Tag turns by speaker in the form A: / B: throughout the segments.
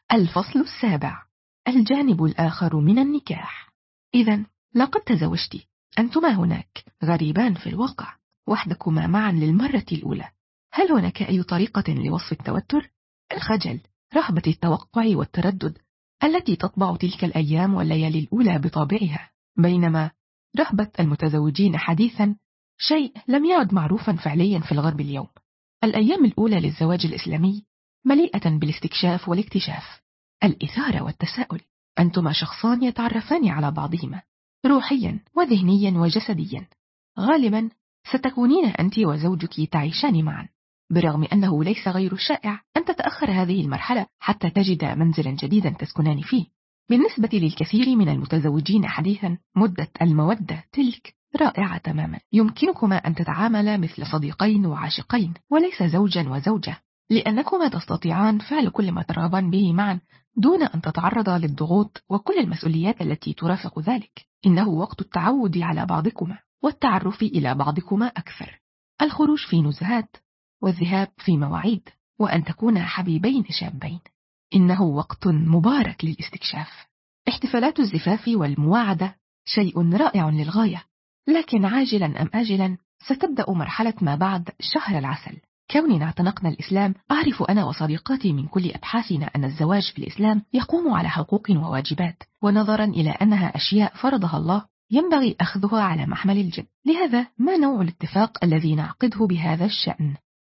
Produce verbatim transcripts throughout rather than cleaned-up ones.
A: الفصل السابع: الجانب الآخر من النكاح. إذن لقد تزوجت، أنتما هناك غريبان في الواقع، وحدكما معا للمرة الأولى. هل هناك أي طريقة لوصف التوتر، الخجل، رهبة التوقع والتردد التي تطبع تلك الأيام والليالي الأولى بطابعها؟ بينما رهبة المتزوجين حديثا شيء لم يعد معروفا فعليا في الغرب اليوم. الأيام الأولى للزواج الإسلامي مليئة بالاستكشاف والاكتشاف، الإثارة والتساؤل. أنتما شخصان يتعرفان على بعضهما روحيا وذهنيا وجسديا. غالبا ستكونين أنت وزوجك تعيشان معا، برغم أنه ليس غير شائع أن تتأخر هذه المرحلة حتى تجد منزلا جديدا تسكنان فيه. بالنسبة للكثير من المتزوجين حديثا، مدة المودة تلك رائعة تماما. يمكنكما أن تتعاملا مثل صديقين وعاشقين وليس زوجا وزوجة، لأنكما تستطيعان فعل كل ما ترغبان به معا دون أن تتعرضا للضغوط وكل المسؤوليات التي ترافق ذلك. إنه وقت التعود على بعضكما والتعرف إلى بعضكما أكثر، الخروج في نزهات والذهاب في مواعيد، وأن تكونا حبيبين شابين. إنه وقت مبارك للاستكشاف. احتفالات الزفاف والمواعدة شيء رائع للغاية، لكن عاجلا أم آجلا ستبدأ مرحلة ما بعد شهر العسل. كوننا اعتنقنا الإسلام، أعرف أنا وصديقاتي من كل أبحاثنا أن الزواج في الإسلام يقوم على حقوق وواجبات، ونظرا إلى أنها أشياء فرضها الله ينبغي أخذها على محمل الجد. لهذا ما نوع الاتفاق الذي نعقده بهذا الشأن؟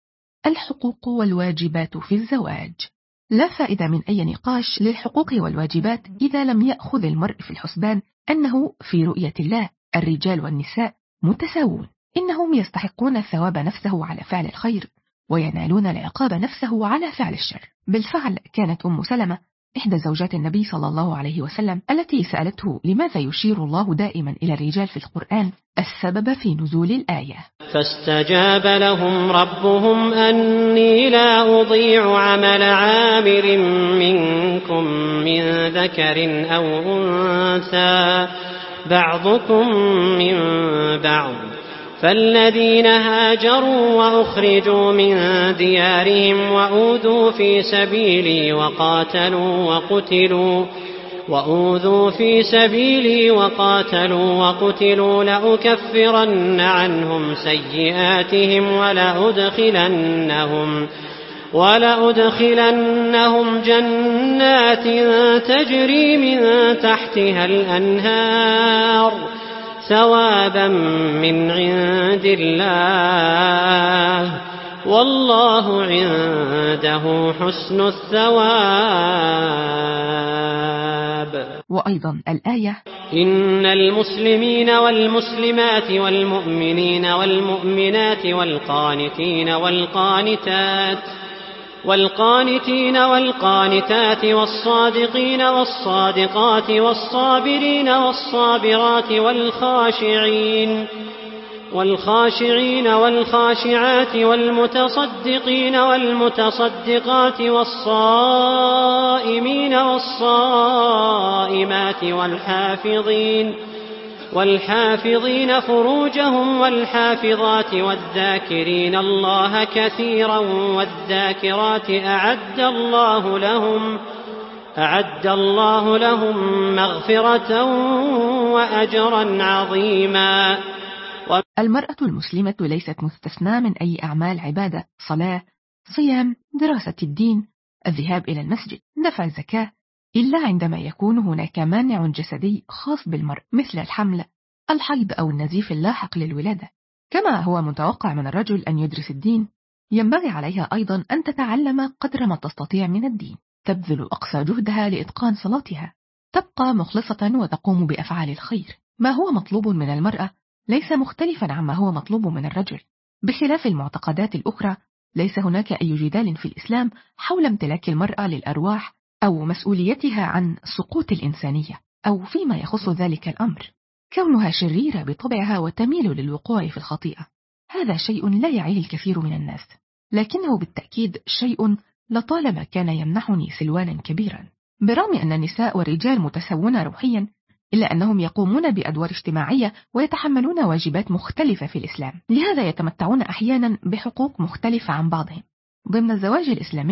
A: الحقوق والواجبات في الزواج. لا فائدة من أي نقاش للحقوق والواجبات إذا لم يأخذ المرء في الحسبان أنه في رؤية الله الرجال والنساء متساوون. إنهم يستحقون الثواب نفسه على فعل الخير، وينالون العقاب نفسه على فعل الشر. بالفعل كانت أم سلمة إحدى زوجات النبي صلى الله عليه وسلم التي سألته لماذا يشير الله دائما إلى الرجال في القرآن السبب في نزول الآية.
B: فاستجاب لهم ربهم أني لا أضيع عمل عامل منكم من ذكر أو أنثى بعضكم من بعض، فالذين هاجروا وأخرجوا من ديارهم وأوذوا في سبيلي وقاتلوا وقتلوا وأوذوا في سبيلي وقاتلوا وقتلوا لأكفرن عنهم سيئاتهم ولأدخلنهم ولأدخلنهم جنات تجري من تحتها الأنهار ثوابا من عند الله والله عنده حسن الثواب.
A: وأيضا الآية:
B: إن المسلمين والمسلمات والمؤمنين والمؤمنات والقانتين والقانتات والقانتين والقانتات والصادقين والصادقات والصابرين والصابرات والخاشعين والخاشعين والخاشعات والمتصدقين والمتصدقات والصائمين والصائمات والحافظين والحافظين فروجهم والحافظات والذاكرين الله كثيرا والذاكرات أعد الله لهم أعد الله لهم مغفرة وأجرا عظيما.
A: المرأة المسلمة ليست مستثناة من أي أعمال عبادة، صلاة، صيام، دراسة الدين، الذهاب إلى المسجد، دفع الزكاة، إلا عندما يكون هناك مانع جسدي خاص بالمرء مثل الحمل، الحيض أو النزيف اللاحق للولادة. كما هو متوقع من الرجل أن يدرس الدين، ينبغي عليها أيضا أن تتعلم قدر ما تستطيع من الدين، تبذل أقصى جهدها لإتقان صلاتها، تبقى مخلصة وتقوم بأفعال الخير. ما هو مطلوب من المرأة ليس مختلفا عما هو مطلوب من الرجل. بخلاف المعتقدات الأخرى، ليس هناك أي جدال في الإسلام حول امتلاك المرأة للأرواح أو مسؤوليتها عن سقوط الإنسانية أو فيما يخص ذلك الأمر. كونها شريرة بطبعها وتميل للوقوع في الخطيئة، هذا شيء لا يعيه الكثير من الناس، لكنه بالتأكيد شيء لطالما كان يمنحني سلوانا كبيرا. برغم أن النساء والرجال متساوون روحيا، إلا أنهم يقومون بأدوار اجتماعية ويتحملون واجبات مختلفة في الإسلام، لهذا يتمتعون أحيانا بحقوق مختلفة عن بعضهم. ضمن الزواج الإسلامي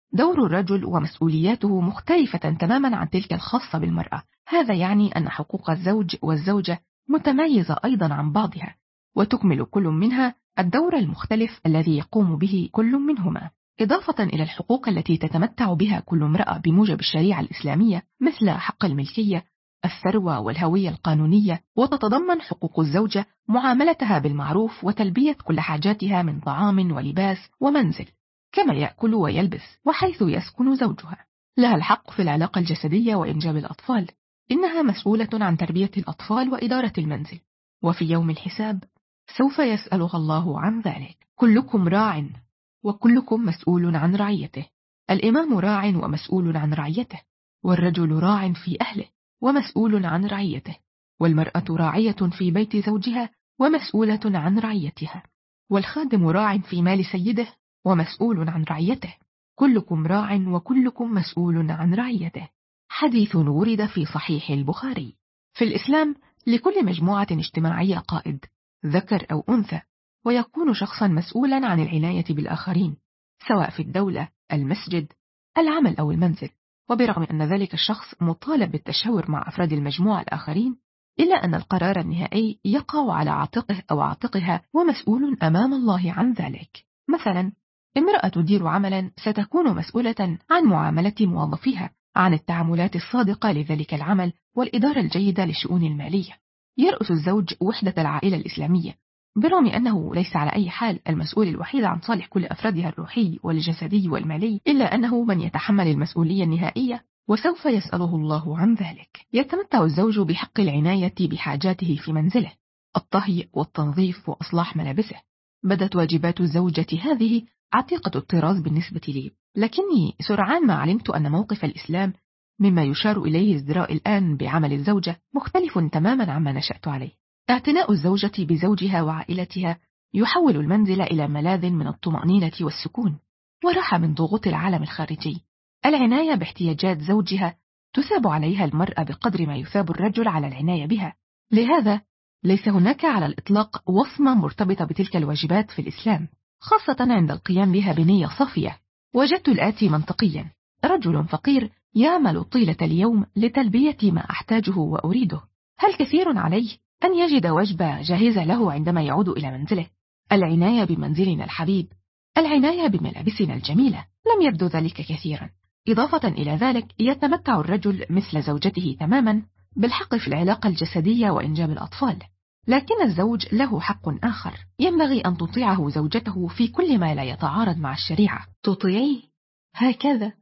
A: دور الرجل ومسؤولياته مختلفة تماما عن تلك الخاصة بالمرأة. هذا يعني أن حقوق الزوج والزوجة متميزة أيضا عن بعضها، وتكمل كل منها الدور المختلف الذي يقوم به كل منهما، إضافة إلى الحقوق التي تتمتع بها كل امرأة بموجب الشريعة الإسلامية، مثل حق الملكية، الثروة والهوية القانونية. وتتضمن حقوق الزوجة معاملتها بالمعروف وتلبية كل حاجاتها من طعام ولباس ومنزل، كما يأكل ويلبس، وحيث يسكن زوجها. لها الحق في العلاقة الجسدية وإنجاب الأطفال، إنها مسؤولة عن تربية الأطفال وإدارة المنزل، وفي يوم الحساب سوف يسألها الله عن ذلك. كلكم راع وكلكم مسؤول عن رعيته. الإمام راع ومسؤول عن رعيته، والرجل راع في أهله ومسؤول عن رعيته، والمرأة راعية في بيت زوجها ومسؤولة عن رعيتها، والخادم راع في مال سيده ومسؤول عن رعيته. كلكم راع وكلكم مسؤول عن رعيته. حديث ورد في صحيح البخاري. في الإسلام لكل مجموعة اجتماعية قائد، ذكر أو أنثى، ويكون شخصا مسؤولا عن العناية بالآخرين، سواء في الدولة، المسجد، العمل أو المنزل. وبرغم أن ذلك الشخص مطالب بالتشاور مع أفراد المجموعة الآخرين، إلا أن القرار النهائي يقع على عاتقه أو عاتقها، ومسؤول أمام الله عن ذلك. مثلا امرأة تدير عملا ستكون مسؤولة عن معاملة موظفيها، عن التعاملات الصادقة لذلك العمل والإدارة الجيدة للشؤون المالية. يرأس الزوج وحدة العائلة الإسلامية، برغم أنه ليس على أي حال المسؤول الوحيد عن صالح كل أفرادها الروحي والجسدي والمالي، إلا أنه من يتحمل المسؤولية النهائية، وسوف يسأله الله عن ذلك. يتمتع الزوج بحق العناية بحاجاته في منزله، الطهي والتنظيف وإصلاح ملابسه. بدت واجبات الزوجة هذه عتيقة الطراز بالنسبة لي، لكني سرعان ما علمت أن موقف الإسلام مما يشار إليه ازدراء الآن بعمل الزوجة مختلف تماما عما نشأت عليه. اعتناء الزوجة بزوجها وعائلتها يحول المنزل إلى ملاذ من الطمأنينة والسكون، وراحة من ضغوط العالم الخارجي. العناية باحتياجات زوجها تثاب عليها المرأة بقدر ما يثاب الرجل على العناية بها. لهذا ليس هناك على الإطلاق وصمة مرتبطة بتلك الواجبات في الإسلام، خاصة عند القيام بها بنية صافية. وجدت الآتي منطقيا: رجل فقير يعمل طيلة اليوم لتلبية ما أحتاجه وأريده، هل كثير عليه أن يجد وجبة جاهزة له عندما يعود إلى منزله؟ العناية بمنزلنا الحبيب، العناية بملابسنا الجميلة، لم يبدو ذلك كثيرا. إضافة إلى ذلك يتمتع الرجل مثل زوجته تماما بالحق في العلاقة الجسدية وإنجاب الأطفال، لكن الزوج له حق آخر، ينبغي أن تطيعه زوجته في كل ما لا يتعارض مع الشريعة. تطيعيه هكذا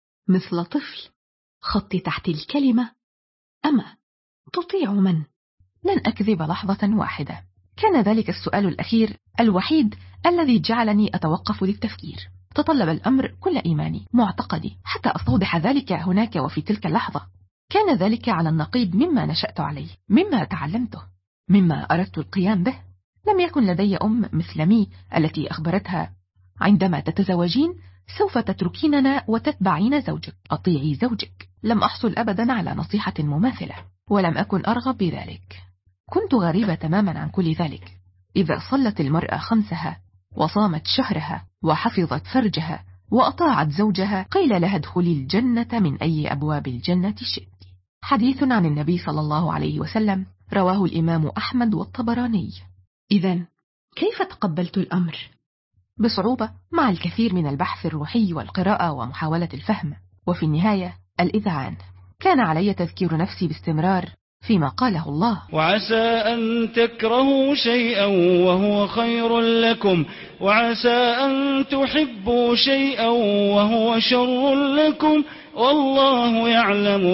A: مثل طفل. خط تحت الكلمة أما تطيع من؟ لن أكذب لحظة واحدة، كان ذلك السؤال الأخير الوحيد الذي جعلني أتوقف للتفكير. تطلب الأمر كل إيماني معتقدي حتى أستوضح ذلك هناك وفي تلك اللحظة. كان ذلك على النقيض مما نشأت عليه، مما تعلمته، مما أردت القيام به. لم يكن لدي أم مثل مي التي أخبرتها: عندما تتزوجين سوف تتركيننا وتتبعين زوجك، أطيعي زوجك. لم أحصل أبدا على نصيحة مماثلة، ولم أكن أرغب بذلك. كنت غريبة تماما عن كل ذلك. إذا صلت المرأة خمسها وصامت شهرها وحفظت فرجها وأطاعت زوجها قيل لها ادخلي الجنة من أي أبواب الجنة شئت. حديث عن النبي صلى الله عليه وسلم، رواه الإمام أحمد والطبراني. إذن كيف تقبلت الأمر؟ بصعوبة، مع الكثير من البحث الروحي والقراءة ومحاولة الفهم، وفي النهاية الإذعان. كان علي تذكير نفسي باستمرار فيما قاله الله:
C: وعسى أن تكرهوا شيئا وهو خير لكم، وعسى أن تحبوا شيئا وهو شر لكم، والله يعلم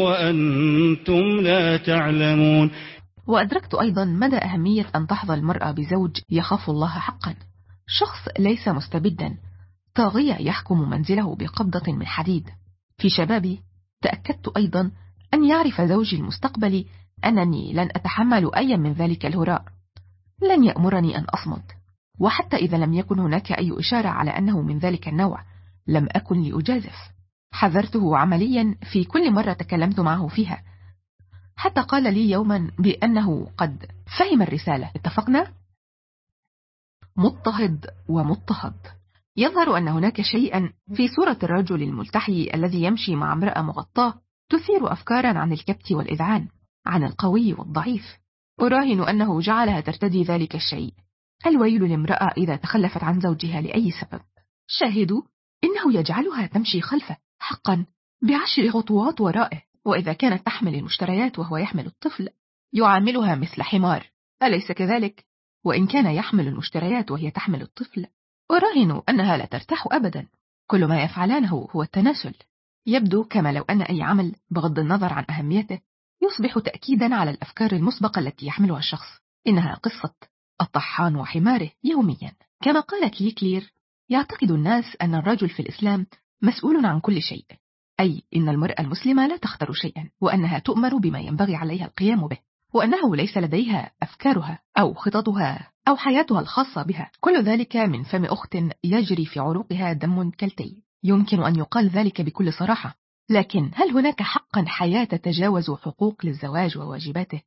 C: وأنتم لا تعلمون.
A: وأدركت أيضا مدى أهمية أن تحظى المرأة بزوج يخاف الله حقا، شخص ليس مستبدا، طاغية يحكم منزله بقبضة من حديد. في شبابي تأكدت أيضا أن يعرف زوجي المستقبلي أنني لن أتحمل أي من ذلك الهراء، لن يأمرني أن أصمت، وحتى إذا لم يكن هناك أي إشارة على أنه من ذلك النوع لم أكن لأجازف. حذرته عمليا في كل مرة تكلمت معه فيها، حتى قال لي يوما بأنه قد فهم الرسالة. اتفقنا؟ مضطهد ومضطهد، يظهر أن هناك شيئا في صورة الرجل الملتحي الذي يمشي مع امرأة مغطاة تثير أفكارا عن الكبت والإذعان، عن القوي والضعيف. أراهن أنه جعلها ترتدي ذلك الشيء. الويل لامرأة إذا تخلفت عن زوجها لأي سبب. شاهدوا إنه يجعلها تمشي خلفه حقا بعشر خطوات ورائه، وإذا كانت تحمل المشتريات وهو يحمل الطفل يعاملها مثل حمار، أليس كذلك؟ وإن كان يحمل المشتريات وهي تحمل الطفل أراهن أنها لا ترتاح أبدا. كل ما يفعلانه هو التناسل. يبدو كما لو أن أي عمل بغض النظر عن أهميته يصبح تأكيدا على الأفكار المسبقة التي يحملها الشخص. إنها قصة الطحان وحماره يوميا. كما قالت لي كلير، يعتقد الناس أن الرجل في الإسلام مسؤول عن كل شيء، أي إن المرأة المسلمة لا تختار شيئا، وأنها تؤمر بما ينبغي عليها القيام به، وأنه ليس لديها أفكارها أو خططها أو حياتها الخاصة بها. كل ذلك من فم أخت يجري في عروقها دم كالتي. يمكن أن يقال ذلك بكل صراحة، لكن هل هناك حقا حياة تتجاوز حقوق للزواج وواجباته؟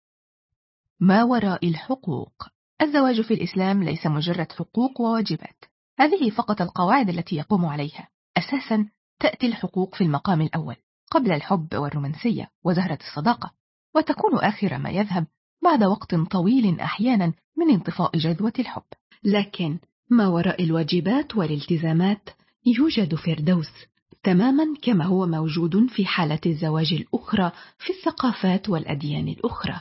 A: ما وراء الحقوق؟ الزواج في الإسلام ليس مجرد حقوق وواجبات، هذه فقط القواعد التي يقوم عليها. أساسا تأتي الحقوق في المقام الأول قبل الحب والرومانسية وزهرة الصداقة، وتكون آخر ما يذهب بعد وقت طويل أحيانا من انطفاء جذوة الحب. لكن ما وراء الواجبات والالتزامات يوجد فردوس، تماما كما هو موجود في حالة الزواج الأخرى في الثقافات والأديان الأخرى.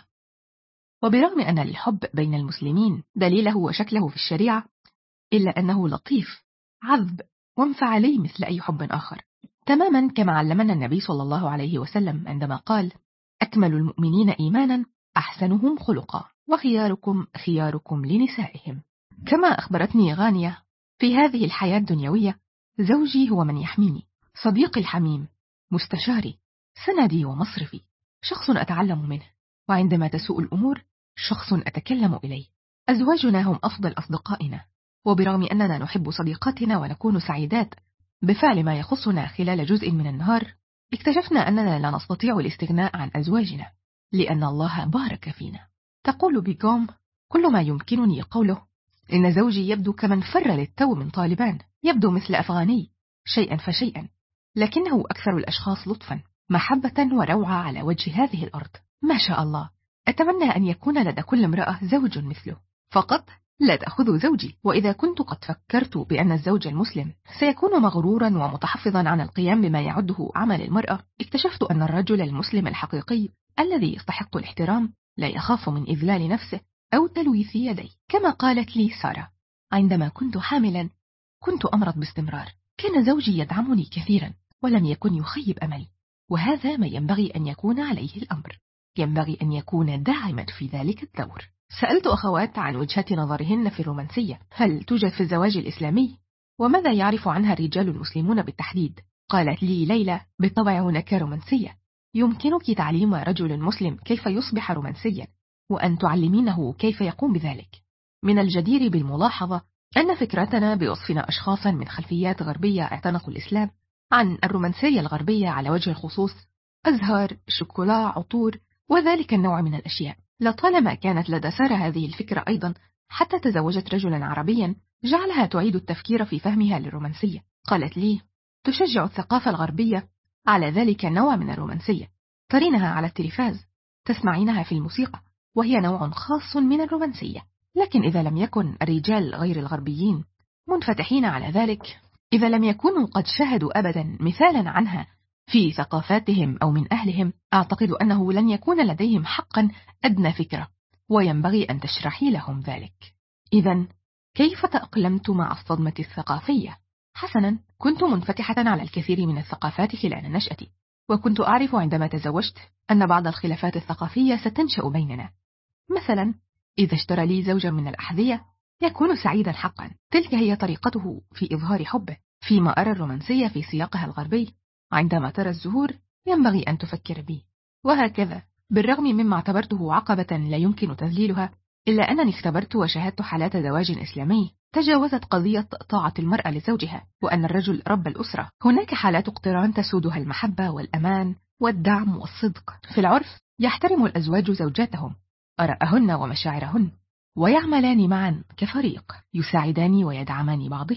A: وبرغم أن للحب بين المسلمين دليله وشكله في الشريعة، إلا أنه لطيف عذب وانفعالي مثل أي حب آخر، تماما كما علمنا النبي صلى الله عليه وسلم عندما قال: أكمل المؤمنين إيمانا أحسنهم خلقا وخياركم خياركم لنسائهم. كما أخبرتني غانية، في هذه الحياة الدنيوية زوجي هو من يحميني، صديقي الحميم، مستشاري، سندي ومصرفي، شخص أتعلم منه، وعندما تسوء الأمور شخص أتكلم إليه. أزواجنا هم أفضل أصدقائنا، وبرغم أننا نحب صديقاتنا ونكون سعيدات بفعل ما يخصنا خلال جزء من النهار، اكتشفنا أننا لا نستطيع الاستغناء عن أزواجنا لأن الله بارك فينا. تقول بيغوم: كل ما يمكنني قوله إن زوجي يبدو كمن فر للتو من طالبان، يبدو مثل أفغاني شيئا فشيئا، لكنه أكثر الأشخاص لطفا، محبة وروعة على وجه هذه الأرض. ما شاء الله. أتمنى أن يكون لدى كل امرأة زوج مثله، فقط لا تأخذوا زوجي. وإذا كنت قد فكرت بأن الزوج المسلم سيكون مغرورا ومتحفظا عن القيام بما يعده عمل المرأة، اكتشفت أن الرجل المسلم الحقيقي الذي يستحق الاحترام لا يخاف من إذلال نفسه أو تلويث يديه. كما قالت لي سارة: عندما كنت حاملا كنت أمرض باستمرار، كان زوجي يدعمني كثيرا ولم يكن يخيب أملي، وهذا ما ينبغي أن يكون عليه الأمر، ينبغي أن يكون داعما في ذلك الدور. سألت أخوات عن وجهة نظرهن في الرومانسية، هل توجد في الزواج الإسلامي؟ وماذا يعرف عنها الرجال المسلمون بالتحديد؟ قالت لي ليلى: بالطبع هناك رومانسية، يمكنك تعليم رجل مسلم كيف يصبح رومانسيا، وأن تعلمينه كيف يقوم بذلك. من الجدير بالملاحظة أن فكرتنا بوصفنا أشخاصا من خلفيات غربية اعتنقوا الإسلام عن الرومانسية الغربية على وجه الخصوص أزهار، شوكولا، عطور وذلك النوع من الأشياء. لطالما كانت لدى سارة هذه الفكرة أيضا، حتى تزوجت رجلا عربيا جعلها تعيد التفكير في فهمها للرومانسية. قالت لي: تشجع الثقافة الغربية على ذلك النوع من الرومانسية، ترينها على التلفاز، تسمعينها في الموسيقى، وهي نوع خاص من الرومانسية. لكن إذا لم يكن الرجال غير الغربيين منفتحين على ذلك، إذا لم يكونوا قد شاهدوا أبدا مثالا عنها في ثقافاتهم أو من أهلهم، أعتقد أنه لن يكون لديهم حقا أدنى فكرة، وينبغي أن تشرحي لهم ذلك. إذن كيف تأقلمت مع الصدمة الثقافية؟ حسنا، كنت منفتحة على الكثير من الثقافات خلال نشأتي، وكنت أعرف عندما تزوجت أن بعض الخلافات الثقافية ستنشأ بيننا. مثلا إذا اشترى لي زوجا من الأحذية يكون سعيدا حقا، تلك هي طريقته في إظهار حبه، فيما أرى الرومانسية في سياقها الغربي عندما ترى الزهور ينبغي أن تفكر بي، وهكذا. بالرغم مما اعتبرته عقبة لا يمكن تذليلها، إلا أنني اختبرت وشاهدت حالات زواج إسلامي تجاوزت قضية طاعة المرأة لزوجها وأن الرجل رب الأسرة. هناك حالات اقتران تسودها المحبة والأمان والدعم والصدق. في العرف يحترم الأزواج زوجاتهم، آراءهن ومشاعرهن، ويعملان معا كفريق، يساعدان ويدعمان بعضهما.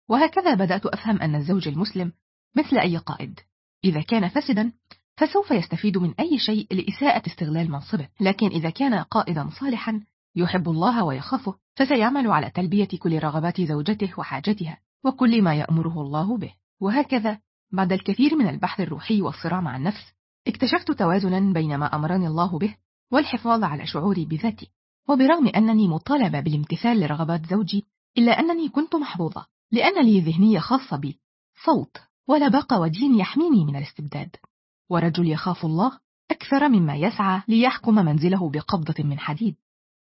A: وهكذا بدأت أفهم أن الزوج المسلم مثل أي قائد، إذا كان فاسدا فسوف يستفيد من أي شيء لإساءة استغلال منصبه، لكن إذا كان قائدا صالحا يحب الله ويخافه فسيعمل على تلبية كل رغبات زوجته وحاجتها وكل ما يأمره الله به. وهكذا بعد الكثير من البحث الروحي والصراع مع النفس اكتشفت توازنا بين ما أمرني الله به والحفاظ على شعوري بذاتي. وبرغم أنني مطالبة بالامتثال لرغبات زوجي إلا أنني كنت محظوظة، لأن لي ذهنية خاصة بي، صوت ولباقة ودين يحميني من الاستبداد، ورجل يخاف الله أكثر مما يسعى ليحكم منزله بقبضة من حديد.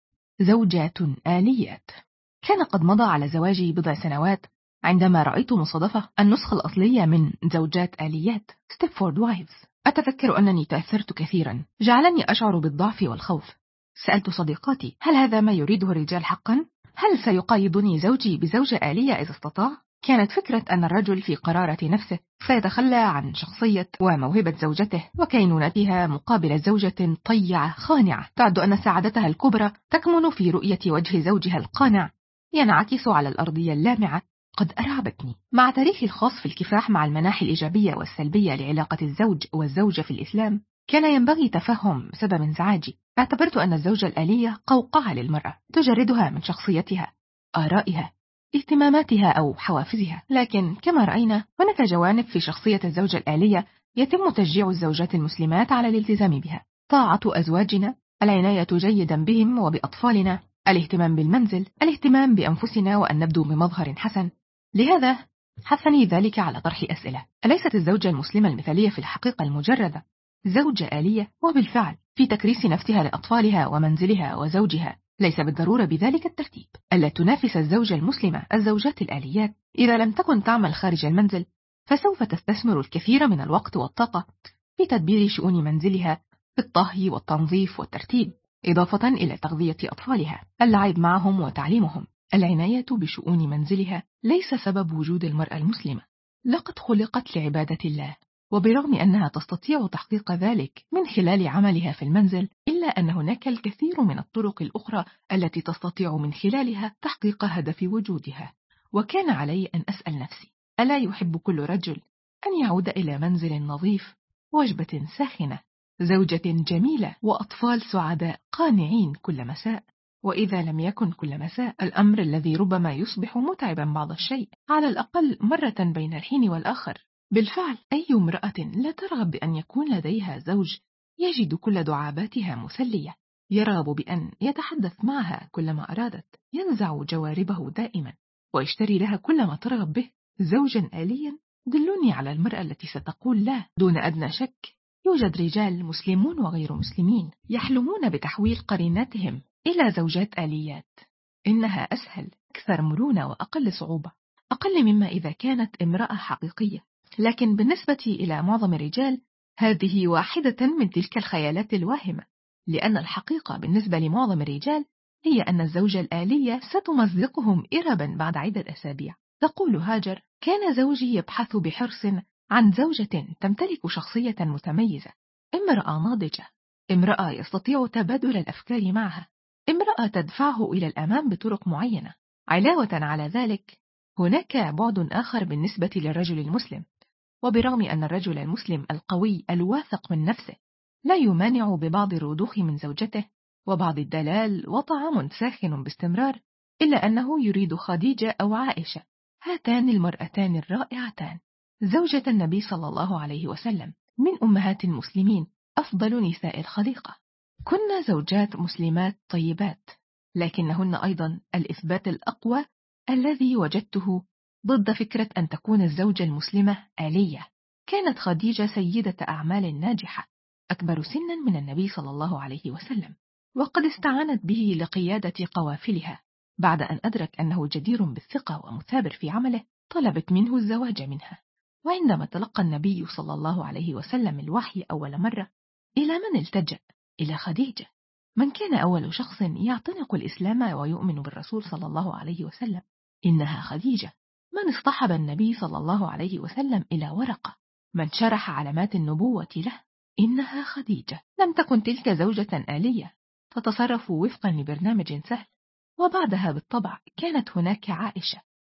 A: زوجات آليات. كان قد مضى على زواجي بضع سنوات عندما رأيت مصادفة النسخة الأصلية من زوجات آليات ستيبفورد وايفز. أتذكر أنني تأثرت كثيرا، جعلني أشعر بالضعف والخوف. سألت صديقاتي: هل هذا ما يريده الرجال حقا؟ هل سيقايضني زوجي بزوجة آلية إذا استطاع؟ كانت فكرة أن الرجل في قرارة نفسه سيتخلى عن شخصية وموهبة زوجته وكينونتها مقابل زوجة طيعة خانعة تعد أن سعادتها الكبرى تكمن في رؤية وجه زوجها القانع ينعكس على الأرضية اللامعة، قد أرعبتني. مع تاريخي الخاص في الكفاح مع المناحي الإيجابية والسلبية لعلاقة الزوج والزوجة في الإسلام، كان ينبغي تفهم سبب انزعاجي. اعتبرت أن الزوجة الآلية قوقعة للمرأة تجردها من شخصيتها، آرائها، اهتماماتها أو حوافزها. لكن كما رأينا هناك جوانب في شخصية الزوجة الآلية يتم تشجيع الزوجات المسلمات على الالتزام بها: طاعة أزواجنا، العناية جيدا بهم وبأطفالنا، الاهتمام بالمنزل، الاهتمام بأنفسنا وأن نبدو بمظهر حسن. لهذا حثني ذلك على طرح أسئلة: أليست الزوجة المسلمة المثالية في الحقيقة المجردة زوجة آلية؟ وبالفعل في تكريس نفسها لأطفالها ومنزلها وزوجها ليس بالضرورة بذلك الترتيب. ألا تنافس الزوجة المسلمة الزوجات الآليات. إذا لم تكن تعمل خارج المنزل فسوف تستثمر الكثير من الوقت والطاقة في تدبير شؤون منزلها، في الطهي والتنظيف والترتيب، إضافة إلى تغذية أطفالها، اللعب معهم وتعليمهم. العناية بشؤون منزلها ليس سبب وجود المرأة المسلمة، لقد خلقت لعبادة الله، وبرغم أنها تستطيع تحقيق ذلك من خلال عملها في المنزل، إلا أن هناك الكثير من الطرق الأخرى التي تستطيع من خلالها تحقيق هدف وجودها. وكان علي أن أسأل نفسي: ألا يحب كل رجل أن يعود إلى منزل نظيف، وجبة ساخنة، زوجة جميلة، وأطفال سعداء قانعين كل مساء؟ وإذا لم يكن كل مساء، الأمر الذي ربما يصبح متعبا بعض الشيء، على الأقل مرة بين الحين والآخر. بالفعل أي امرأة لا ترغب بأن يكون لديها زوج يجد كل دعاباتها مسلية، يرغب بأن يتحدث معها كلما أرادت، ينزع جواربه دائما، ويشتري لها كل ما ترغب به؟ زوجا آليا؟ دلوني على المرأة التي ستقول لا. دون أدنى شك يوجد رجال مسلمون وغير مسلمين يحلمون بتحويل قريناتهم إلى زوجات آليات. إنها أسهل، أكثر مرونة وأقل صعوبة، أقل مما إذا كانت امرأة حقيقية. لكن بالنسبة إلى معظم الرجال هذه واحدة من تلك الخيالات الواهمة، لأن الحقيقة بالنسبة لمعظم الرجال هي أن الزوجة الآلية ستمزقهم إربا بعد عدة أسابيع. تقول هاجر: كان زوجي يبحث بحرص عن زوجة تمتلك شخصية متميزة، امرأة ناضجة، امرأة يستطيع تبادل الأفكار معها، امرأة تدفعه إلى الأمام بطرق معينة. علاوة على ذلك هناك بعد آخر بالنسبة للرجل المسلم، وبرغم أن الرجل المسلم القوي الواثق من نفسه لا يمانع ببعض الرضوخ من زوجته وبعض الدلال وطعام ساخن باستمرار، إلا أنه يريد خديجة أو عائشة، هاتان المرأتان الرائعتان، زوجة النبي صلى الله عليه وسلم، من أمهات المسلمين، أفضل نساء الخليقة. كنا زوجات مسلمات طيبات، لكنهن أيضا الإثبات الأقوى الذي وجدته ضد فكرة أن تكون الزوجة المسلمة آلية. كانت خديجة سيدة أعمال ناجحة، أكبر سنا من النبي صلى الله عليه وسلم، وقد استعانت به لقيادة قوافلها. بعد أن أدرك أنه جدير بالثقة ومثابر في عمله طلبت منه الزواج منها. وعندما تلقى النبي صلى الله عليه وسلم الوحي أول مرة، إلى من التجأ؟ إلى خديجة، من كان أول شخص يعتنق الإسلام ويؤمن بالرسول صلى الله عليه وسلم. إنها خديجة. من اصطحب النبي صلى الله عليه وسلم إلى ورقة، من شرح علامات النبوة له. إنها خديجة. لم تكن تلك زوجة آلية تتصرف وفقا لبرنامج سهل. وبعدها بالطبع كانت هناك عائشة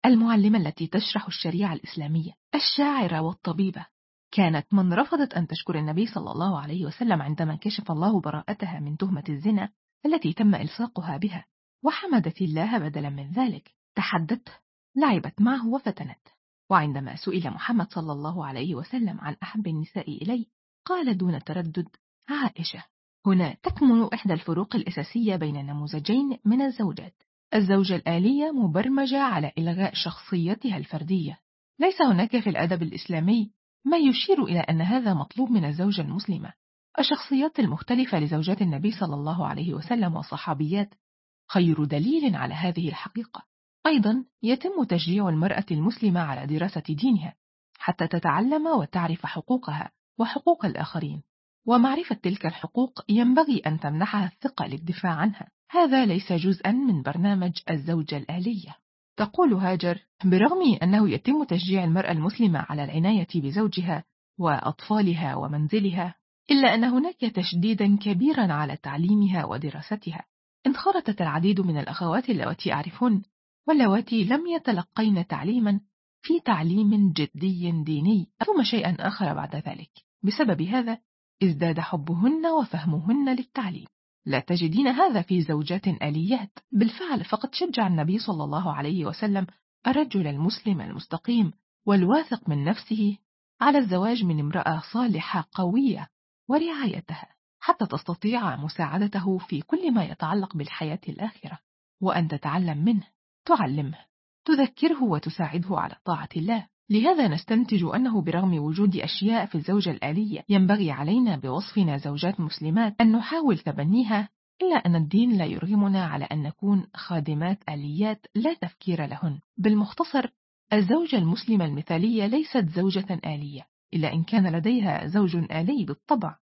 A: المعلمة التي تشرح الشريعة الإسلامية، الشاعرة والطبيبة، كانت من رفضت أن تشكر النبي صلى الله عليه وسلم عندما كشف الله براءتها من تهمة الزنا التي تم إلصاقها بها، وحمدت الله بدلا من ذلك. تحدته، لعبت معه وفتنت. وعندما سئل محمد صلى الله عليه وسلم عن أحب النساء إليه، قال دون تردد: عائشة. هنا تكمن إحدى الفروق الأساسية بين النموذجين من الزوجات. الزوجة الآلية مبرمجة على إلغاء شخصيتها الفردية. ليس هناك في الأدب الإسلامي ما يشير إلى أن هذا مطلوب من الزوجة المسلمة. الشخصيات المختلفة لزوجات النبي صلى الله عليه وسلم وصحابيات خير دليل على هذه الحقيقة. أيضا يتم تشجيع المرأة المسلمة على دراسة دينها حتى تتعلم وتعرف حقوقها وحقوق الآخرين، ومعرفة تلك الحقوق ينبغي أن تمنحها الثقة للدفاع عنها. هذا ليس جزءا من برنامج الزوجة الآلية. تقول هاجر: برغم أنه يتم تشجيع المرأة المسلمة على العناية بزوجها وأطفالها ومنزلها، إلا أن هناك تشديدا كبيرا على تعليمها ودراستها. انخرطت العديد من الأخوات اللواتي أعرفهن واللواتي لم يتلقين تعليما في تعليم جدي ديني ثم شيئا آخر بعد ذلك. بسبب هذا ازداد حبهن وفهمهن للتعليم. لا تجدين هذا في زوجات آليات. بالفعل فقد شجع النبي صلى الله عليه وسلم الرجل المسلم المستقيم والواثق من نفسه على الزواج من امرأة صالحة قوية ورعايتها حتى تستطيع مساعدته في كل ما يتعلق بالحياة الآخرة، وأن تتعلم منه، تعلمه، تذكره وتساعده على طاعة الله. لهذا نستنتج أنه برغم وجود أشياء في الزوجة الآلية ينبغي علينا بوصفنا زوجات مسلمات أن نحاول تبنيها، إلا أن الدين لا يرغمنا على أن نكون خادمات آليات لا تفكير لهن. بالمختصر، الزوجة المسلمة المثالية ليست زوجة آلية، إلا إن كان لديها زوج آلي بالطبع.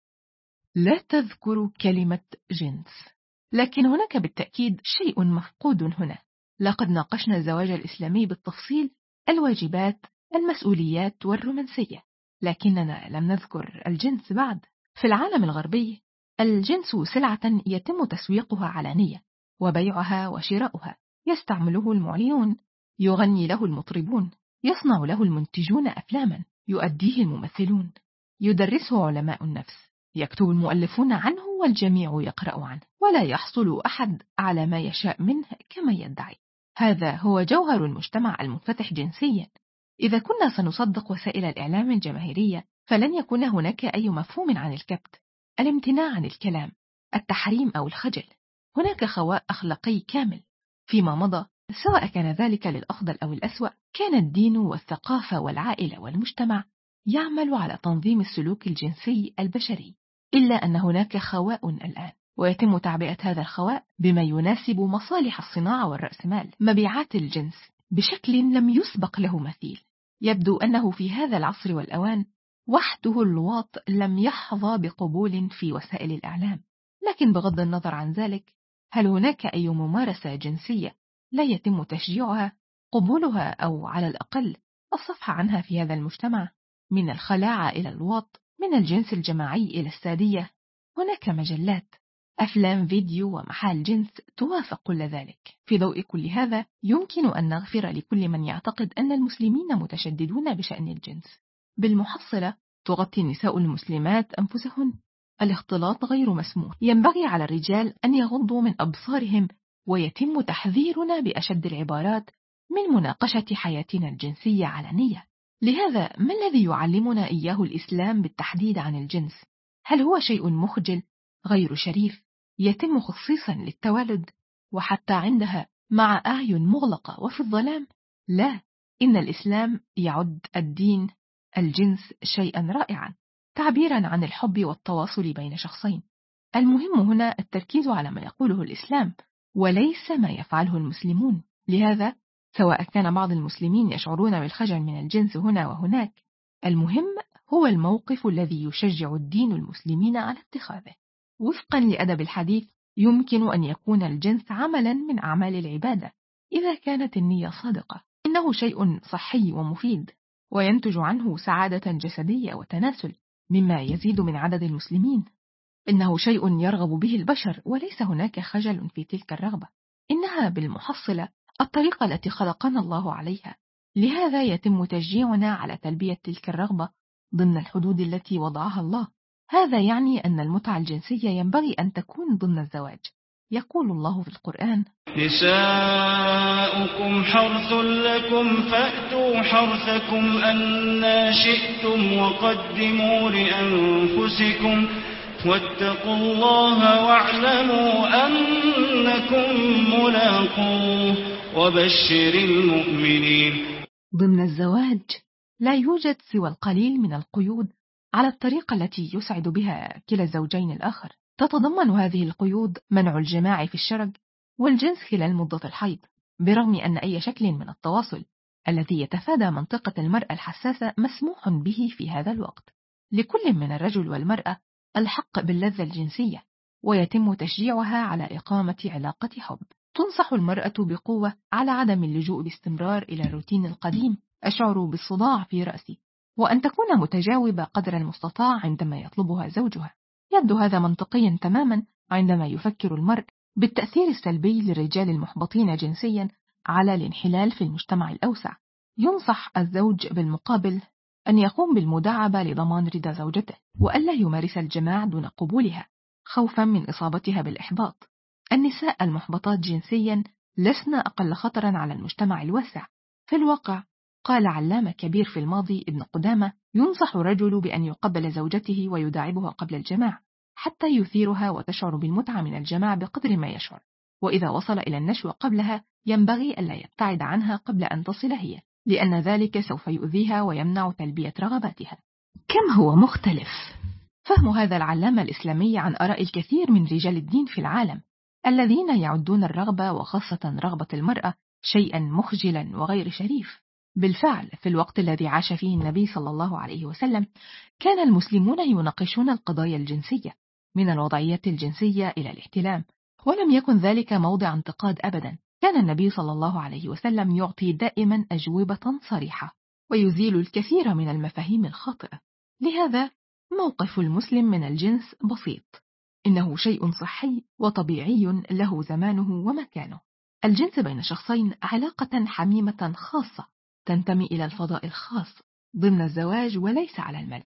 A: لا تذكر كلمة جنس، لكن هناك بالتأكيد شيء مفقود هنا. لقد ناقشنا الزواج الإسلامي بالتفصيل، الواجبات، المسؤوليات والرومانسية، لكننا لم نذكر الجنس بعد. في العالم الغربي الجنس سلعة يتم تسويقها علانية، وبيعها وشراؤها. يستعمله المعلنون، يغني له المطربون، يصنع له المنتجون أفلاما، يؤديه الممثلون، يدرسه علماء النفس، يكتب المؤلفون عنه والجميع يقرأ عنه، ولا يحصل أحد على ما يشاء منه كما يدعي. هذا هو جوهر المجتمع المنفتح جنسيا. إذا كنا سنصدق وسائل الإعلام الجماهيرية فلن يكون هناك أي مفهوم عن الكبت، الامتناع عن الكلام، التحريم أو الخجل. هناك خواء أخلاقي كامل. فيما مضى، سواء كان ذلك للأفضل أو الأسوأ، كان الدين والثقافة والعائلة والمجتمع يعمل على تنظيم السلوك الجنسي البشري، إلا أن هناك خواء الآن، ويتم تعبئة هذا الخواء بما يناسب مصالح الصناعة والرأسمال، مبيعات الجنس بشكل لم يسبق له مثيل. يبدو أنه في هذا العصر والأوان وحده اللواط لم يحظى بقبول في وسائل الإعلام. لكن بغض النظر عن ذلك، هل هناك أي ممارسة جنسية لا يتم تشجيعها، قبولها، أو على الأقل الصفح عنها في هذا المجتمع؟ من الخلاعة إلى اللواط، من الجنس الجماعي إلى السادية، هناك مجلات، أفلام فيديو ومحال جنس توافق كل ذلك. في ضوء كل هذا يمكن أن نغفر لكل من يعتقد أن المسلمين متشددون بشأن الجنس. بالمحصلة تغطي النساء المسلمات أنفسهن. الاختلاط غير مسموح. ينبغي على الرجال أن يغضوا من أبصارهم، ويتم تحذيرنا بأشد العبارات من مناقشة حياتنا الجنسية علنية. لهذا ما الذي يعلمنا إياه الإسلام بالتحديد عن الجنس؟ هل هو شيء مخجل غير شريف يتم خصيصا للتوالد، وحتى عندها مع أعين مغلقة وفي الظلام؟ لا، إن الإسلام يعد الدين الجنس شيئا رائعا، تعبيرا عن الحب والتواصل بين شخصين. المهم هنا التركيز على ما يقوله الإسلام وليس ما يفعله المسلمون. لهذا سواء كان بعض المسلمين يشعرون بالخجل من الجنس هنا وهناك، المهم هو الموقف الذي يشجع الدين المسلمين على اتخاذه. وفقا لأدب الحديث، يمكن أن يكون الجنس عملا من أعمال العبادة إذا كانت النية صادقة. إنه شيء صحي ومفيد، وينتج عنه سعادة جسدية وتناسل مما يزيد من عدد المسلمين. إنه شيء يرغب به البشر، وليس هناك خجل في تلك الرغبة. إنها بالمحصلة الطريقة التي خلقنا الله عليها. لهذا يتم تشجيعنا على تلبية تلك الرغبة ضمن الحدود التي وضعها الله. هذا يعني أن المتعة الجنسية ينبغي أن تكون ضمن الزواج. يقول الله في القرآن:
C: نساؤكم حرث لكم فأتوا حرثكم أنى شئتم وقدموا لأنفسكم واتقوا الله واعلموا أنكم ملاقوه وبشر المؤمنين.
A: ضمن الزواج لا يوجد سوى القليل من القيود على الطريقة التي يسعد بها كلا الزوجين الآخر. تتضمن هذه القيود منع الجماع في الشرج والجنس خلال مدة الحيض، برغم أن أي شكل من التواصل الذي يتفادى منطقة المرأة الحساسة مسموح به في هذا الوقت. لكل من الرجل والمرأة الحق باللذة الجنسية، ويتم تشجيعها على إقامة علاقة حب. تنصح المرأة بقوة على عدم اللجوء باستمرار إلى الروتين القديم: أشعر بالصداع في رأسي، وأن تكون متجاوبة قدر المستطاع عندما يطلبها زوجها. يبدو هذا منطقيا تماما عندما يفكر المرء بالتأثير السلبي للرجال المحبطين جنسيا على الانحلال في المجتمع الأوسع. ينصح الزوج بالمقابل أن يقوم بالمداعبة لضمان رضا زوجته، وألا يمارس الجماع دون قبولها خوفا من إصابتها بالإحباط. النساء المحبطات جنسيا لسن أقل خطرا على المجتمع الواسع. في الواقع قال علامة كبير في الماضي ابن قدامة: ينصح الرجل بأن يقبل زوجته ويداعبها قبل الجماع حتى يثيرها وتشعر بالمتعة من الجماع بقدر ما يشعر، وإذا وصل إلى النشوة قبلها ينبغي ألا يبتعد عنها قبل أن تصل هي، لأن ذلك سوف يؤذيها ويمنع تلبية رغباتها. كم هو مختلف فهم هذا العلامة الإسلامي عن آراء الكثير من رجال الدين في العالم، الذين يعدون الرغبة وخاصة رغبة المرأة شيئا مخجلا وغير شريف. بالفعل في الوقت الذي عاش فيه النبي صلى الله عليه وسلم كان المسلمون يناقشون القضايا الجنسية، من الوضعية الجنسية إلى الاحتلام، ولم يكن ذلك موضع انتقاد أبدا. كان النبي صلى الله عليه وسلم يعطي دائما أجوبة صريحة ويزيل الكثير من المفاهيم الخاطئة. لهذا موقف المسلم من الجنس بسيط: إنه شيء صحي وطبيعي له زمانه ومكانه. الجنس بين شخصين علاقة حميمة خاصة تنتمي إلى الفضاء الخاص ضمن الزواج وليس على الملء.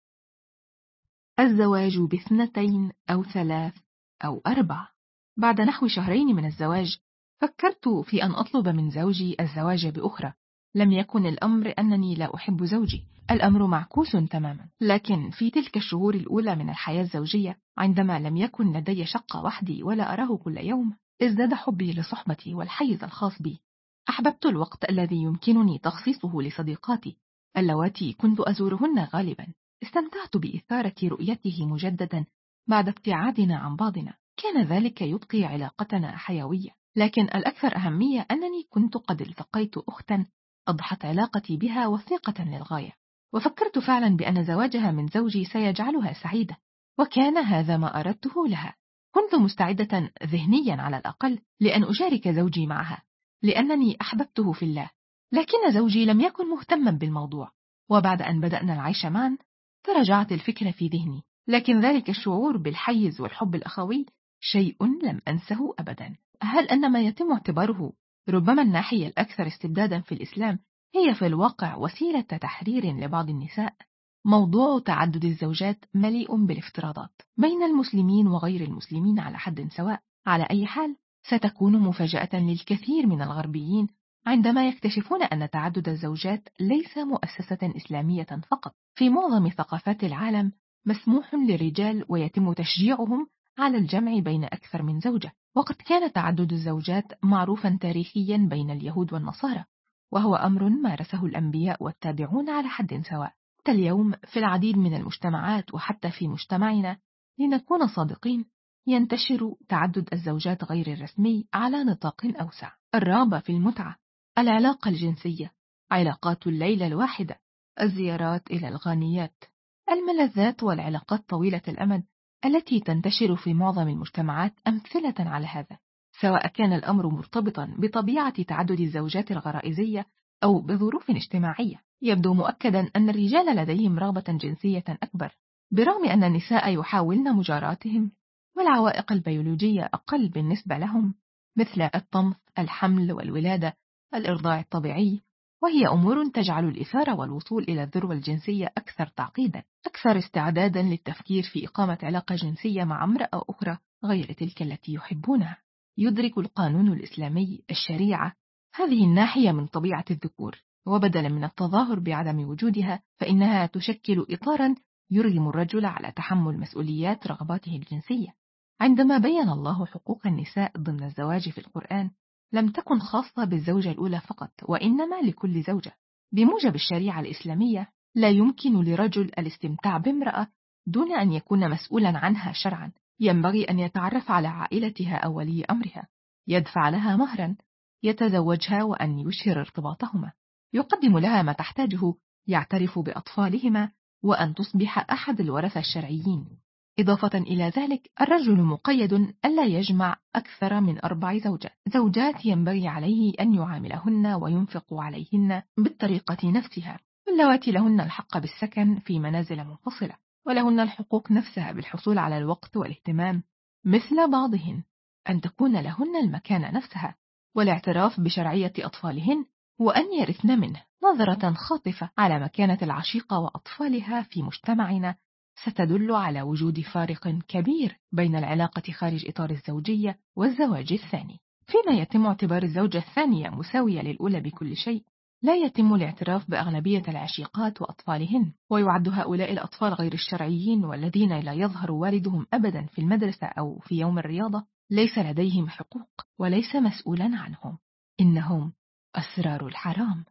A: الزواج باثنتين أو ثلاث أو أربع. بعد نحو شهرين من الزواج فكرت في أن أطلب من زوجي الزواج بأخرى. لم يكن الأمر أنني لا أحب زوجي، الأمر معكوس تماما. لكن في تلك الشهور الأولى من الحياة الزوجية، عندما لم يكن لدي شقة وحدي ولا أراه كل يوم، ازداد حبي لصحبتي والحيز الخاص بي. أحببت الوقت الذي يمكنني تخصيصه لصديقاتي اللواتي كنت أزورهن غالبا. استمتعت بإثارة رؤيته مجددا بعد ابتعادنا عن بعضنا. كان ذلك يبقي علاقتنا حيوية. لكن الأكثر أهمية أنني كنت قد التقيت أختا أضحت علاقتي بها وثيقة للغاية، وفكرت فعلا بأن زواجها من زوجي سيجعلها سعيدة، وكان هذا ما أردته لها. كنت مستعدة ذهنيا على الأقل لأن أشارك زوجي معها، لأنني أحببته في الله. لكن زوجي لم يكن مهتما بالموضوع، وبعد أن بدأنا العيش معا تراجعت الفكرة في ذهني. لكن ذلك الشعور بالحيز والحب الأخوي شيء لم أنسه أبدا. هل أن ما يتم اعتباره ربما الناحية الأكثر استبدادا في الإسلام هي في الواقع وسيلة تحرير لبعض النساء؟ موضوع تعدد الزوجات مليء بالافتراضات بين المسلمين وغير المسلمين على حد سواء. على أي حال ستكون مفاجأة للكثير من الغربيين عندما يكتشفون أن تعدد الزوجات ليس مؤسسة إسلامية فقط. في معظم ثقافات العالم مسموح للرجال ويتم تشجيعهم على الجمع بين أكثر من زوجة، وقد كان تعدد الزوجات معروفا تاريخيا بين اليهود والنصارى، وهو أمر مارسه الأنبياء والتابعون على حد سواء. اليوم في العديد من المجتمعات وحتى في مجتمعنا، لنكون صادقين، ينتشر تعدد الزوجات غير الرسمي على نطاق أوسع. الرغبة في المتعة، العلاقة الجنسية، علاقات الليلة الواحدة، الزيارات إلى الغانيات، الملذات والعلاقات طويلة الأمد التي تنتشر في معظم المجتمعات أمثلة على هذا، سواء كان الأمر مرتبطا بطبيعة تعدد الزوجات الغرائزية أو بظروف اجتماعية. يبدو مؤكدا أن الرجال لديهم رغبة جنسية أكبر، برغم أن النساء يحاولن مجاراتهم، والعوائق البيولوجية أقل بالنسبة لهم، مثل الطمث، الحمل والولادة، الإرضاع الطبيعي، وهي أمور تجعل الإثارة والوصول إلى الذروة الجنسية أكثر تعقيدا، أكثر استعدادا للتفكير في إقامة علاقة جنسية مع امرأة أخرى غير تلك التي يحبونها. يدرك القانون الإسلامي الشريعة هذه الناحية من طبيعة الذكور، وبدلا من التظاهر بعدم وجودها فإنها تشكل إطارا يرغم الرجل على تحمل مسؤوليات رغباته الجنسية. عندما بين الله حقوق النساء ضمن الزواج في القرآن لم تكن خاصة بالزوجة الأولى فقط، وإنما لكل زوجة. بموجب الشريعة الإسلامية لا يمكن لرجل الاستمتاع بامرأة دون أن يكون مسؤولا عنها شرعا. ينبغي أن يتعرف على عائلتها أو ولي أمرها، يدفع لها مهرا، يتزوجها وأن يشهر ارتباطهما، يقدم لها ما تحتاجه، يعترف بأطفالهما، وأن تصبح أحد الورثة الشرعيين. إضافة إلى ذلك الرجل مقيد ألا يجمع أكثر من أربع زوجات زوجات ينبغي عليه أن يعاملهن وينفق عليهن بالطريقة نفسها، واللواتي لهن الحق بالسكن في منازل منفصلة، ولهن الحقوق نفسها بالحصول على الوقت والاهتمام مثل بعضهن، أن تكون لهن المكانة نفسها والاعتراف بشرعية أطفالهن، وأن يرثن منه نظرة خاطفة على مكانة العشيقة وأطفالها في مجتمعنا ستدل على وجود فارق كبير بين العلاقة خارج إطار الزوجية والزواج الثاني. فيما يتم اعتبار الزوجة الثانية مساوية للأولى بكل شيء، لا يتم الاعتراف بأغلبية العشيقات وأطفالهن، ويعد هؤلاء الأطفال غير الشرعيين والذين لا يظهر والدهم أبدا في المدرسة أو في يوم الرياضة ليس لديهم حقوق وليس مسؤولا عنهم، إنهم أسرار الحرام.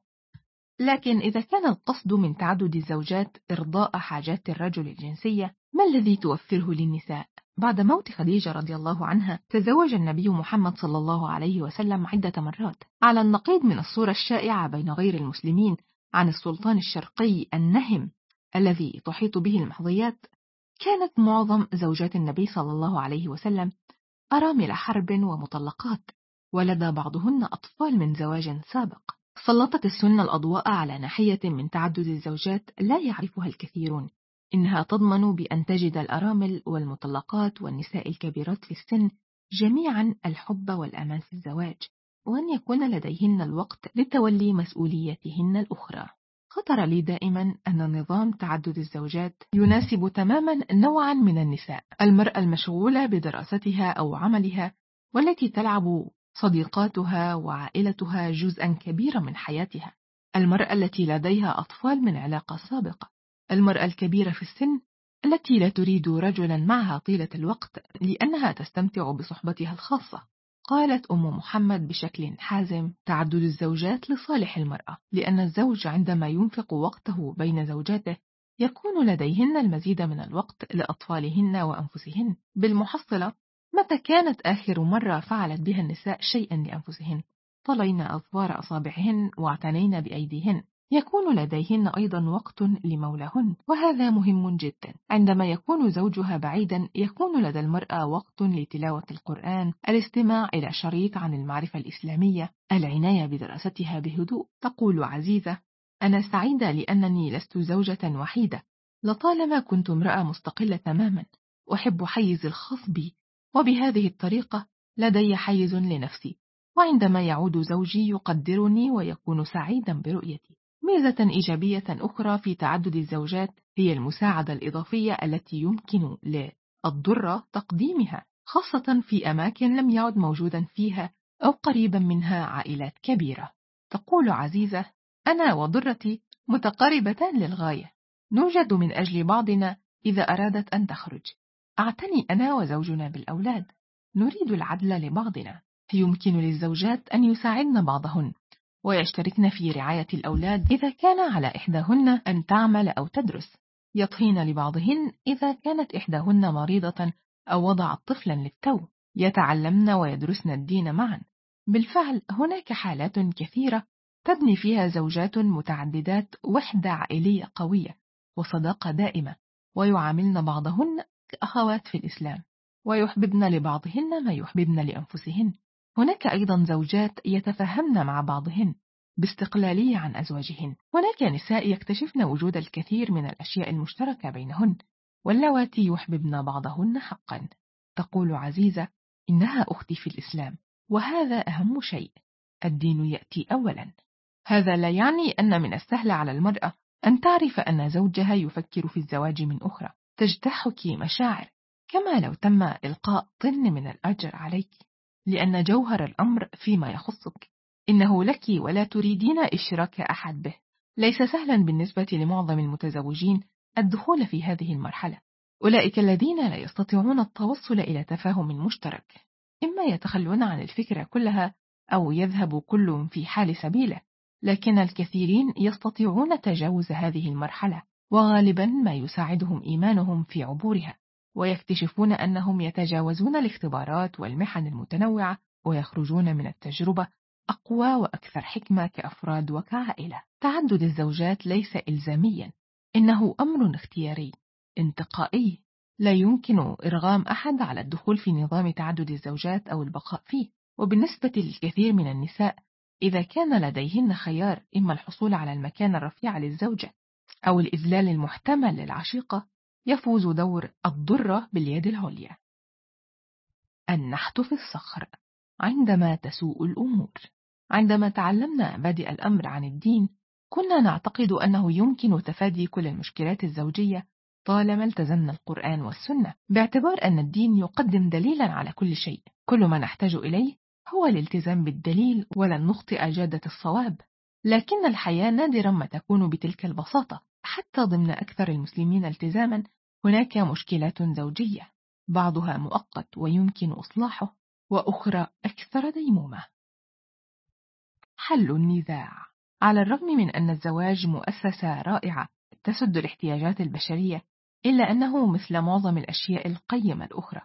A: لكن إذا كان القصد من تعدد الزوجات إرضاء حاجات الرجل الجنسية، ما الذي توفره للنساء؟ بعد موت خديجة رضي الله عنها تزوج النبي محمد صلى الله عليه وسلم عدة مرات، على النقيض من الصورة الشائعة بين غير المسلمين عن السلطان الشرقي النهم الذي تحيط به المحظيات. كانت معظم زوجات النبي صلى الله عليه وسلم أرامل حرب ومطلقات، ولدى بعضهن أطفال من زواج سابق. سلطت السنة الأضواء على ناحية من تعدد الزوجات لا يعرفها الكثيرون، إنها تضمن بأن تجد الأرامل والمطلقات والنساء الكبيرات في السن جميعا الحب والأمان في الزواج، وأن يكون لديهن الوقت لتولي مسؤولياتهن الأخرى. خطر لي دائما أن نظام تعدد الزوجات يناسب تماما نوعا من النساء: المرأة المشغولة بدراستها أو عملها، والتي تلعب صديقاتها وعائلتها جزءا كبيرا من حياتها، المرأة التي لديها أطفال من علاقة سابقة، المرأة الكبيرة في السن التي لا تريد رجلا معها طيلة الوقت لأنها تستمتع بصحبتها الخاصة. قالت أم محمد بشكل حازم: تعدد الزوجات لصالح المرأة، لأن الزوج عندما ينفق وقته بين زوجاته يكون لديهن المزيد من الوقت لأطفالهن وأنفسهن. بالمحصلة، متى كانت آخر مرة فعلت بها النساء شيئا لأنفسهن؟ طلينا أظفار أصابعهن واعتنينا بأيديهن. يكون لديهن أيضا وقت لمولاهن، وهذا مهم جدا. عندما يكون زوجها بعيدا يكون لدى المرأة وقت لتلاوة القرآن، الاستماع إلى شريط عن المعرفة الإسلامية، العناية بدراستها بهدوء. تقول عزيزة: أنا سعيدة لأنني لست زوجة وحيدة، لطالما كنت امرأة مستقلة تماما، أحب حيز الخاص بي، وبهذه الطريقة لدي حيز لنفسي، وعندما يعود زوجي يقدرني ويكون سعيدا برؤيتي. ميزة إيجابية أخرى في تعدد الزوجات هي المساعدة الإضافية التي يمكن للضرة تقديمها، خاصة في أماكن لم يعد موجودا فيها أو قريبا منها عائلات كبيرة. تقول عزيزة: أنا وضرتي متقاربتان للغاية، نوجد من أجل بعضنا إذا أرادت أن تخرج، أعتني أنا وزوجنا بالأولاد، نريد العدل لبعضنا. يمكن للزوجات أن يساعدن بعضهن ويشتركن في رعاية الأولاد إذا كان على إحداهن أن تعمل أو تدرس، يطهين لبعضهن إذا كانت إحداهن مريضة أو وضعت طفلا للتو، يتعلمن ويدرسن الدين معا. بالفعل هناك حالات كثيرة تبني فيها زوجات متعددات وحدة عائلية قوية وصداقة دائمة، ويعاملن بعضهن كأخوات في الإسلام، ويحببن لبعضهن ما يحببن لأنفسهن. هناك أيضا زوجات يتفهمن مع بعضهن باستقلالية عن أزواجهن. هناك نساء يكتشفن وجود الكثير من الأشياء المشتركة بينهن، واللواتي يحببن بعضهن حقا. تقول عزيزة: إنها أختي في الإسلام، وهذا أهم شيء. الدين يأتي أولا. هذا لا يعني أن من السهل على المرأة أن تعرف أن زوجها يفكر في الزواج من أخرى تجتاحك مشاعر، كما لو تم إلقاء طن من الأجر عليك، لأن جوهر الأمر فيما يخصك، إنه لك ولا تريدين إشراك أحد به. ليس سهلا بالنسبة لمعظم المتزوجين الدخول في هذه المرحلة، أولئك الذين لا يستطيعون التوصل إلى تفاهم مشترك، إما يتخلون عن الفكرة كلها أو يذهب كل في حال سبيله، لكن الكثيرين يستطيعون تجاوز هذه المرحلة، وغالبا ما يساعدهم إيمانهم في عبورها، ويكتشفون أنهم يتجاوزون الاختبارات والمحن المتنوعة ويخرجون من التجربة أقوى وأكثر حكمة كأفراد وكعائلة. تعدد الزوجات ليس إلزاميا، إنه أمر اختياري انتقائي، لا يمكن إرغام أحد على الدخول في نظام تعدد الزوجات أو البقاء فيه. وبالنسبة للكثير من النساء، إذا كان لديهن خيار إما الحصول على المكانة الرفيعة للزوجة أو الإذلال المحتمل للعشيقة، يفوز دور الضرة باليد العليا. النحت في الصخر عندما تسوء الأمور. عندما تعلمنا بادئ الأمر عن الدين، كنا نعتقد أنه يمكن تفادي كل المشكلات الزوجية طالما التزمنا القرآن والسنة، باعتبار أن الدين يقدم دليلا على كل شيء. كل ما نحتاج إليه هو الالتزام بالدليل ولن نخطئ جادة الصواب. لكن الحياة نادرا ما تكون بتلك البساطة. حتى ضمن أكثر المسلمين التزاما هناك مشكلات زوجية، بعضها مؤقت ويمكن إصلاحه، وأخرى أكثر ديمومة. حل النزاع. على الرغم من أن الزواج مؤسسة رائعة تسد الاحتياجات البشرية، إلا أنه مثل معظم الأشياء القيمة الأخرى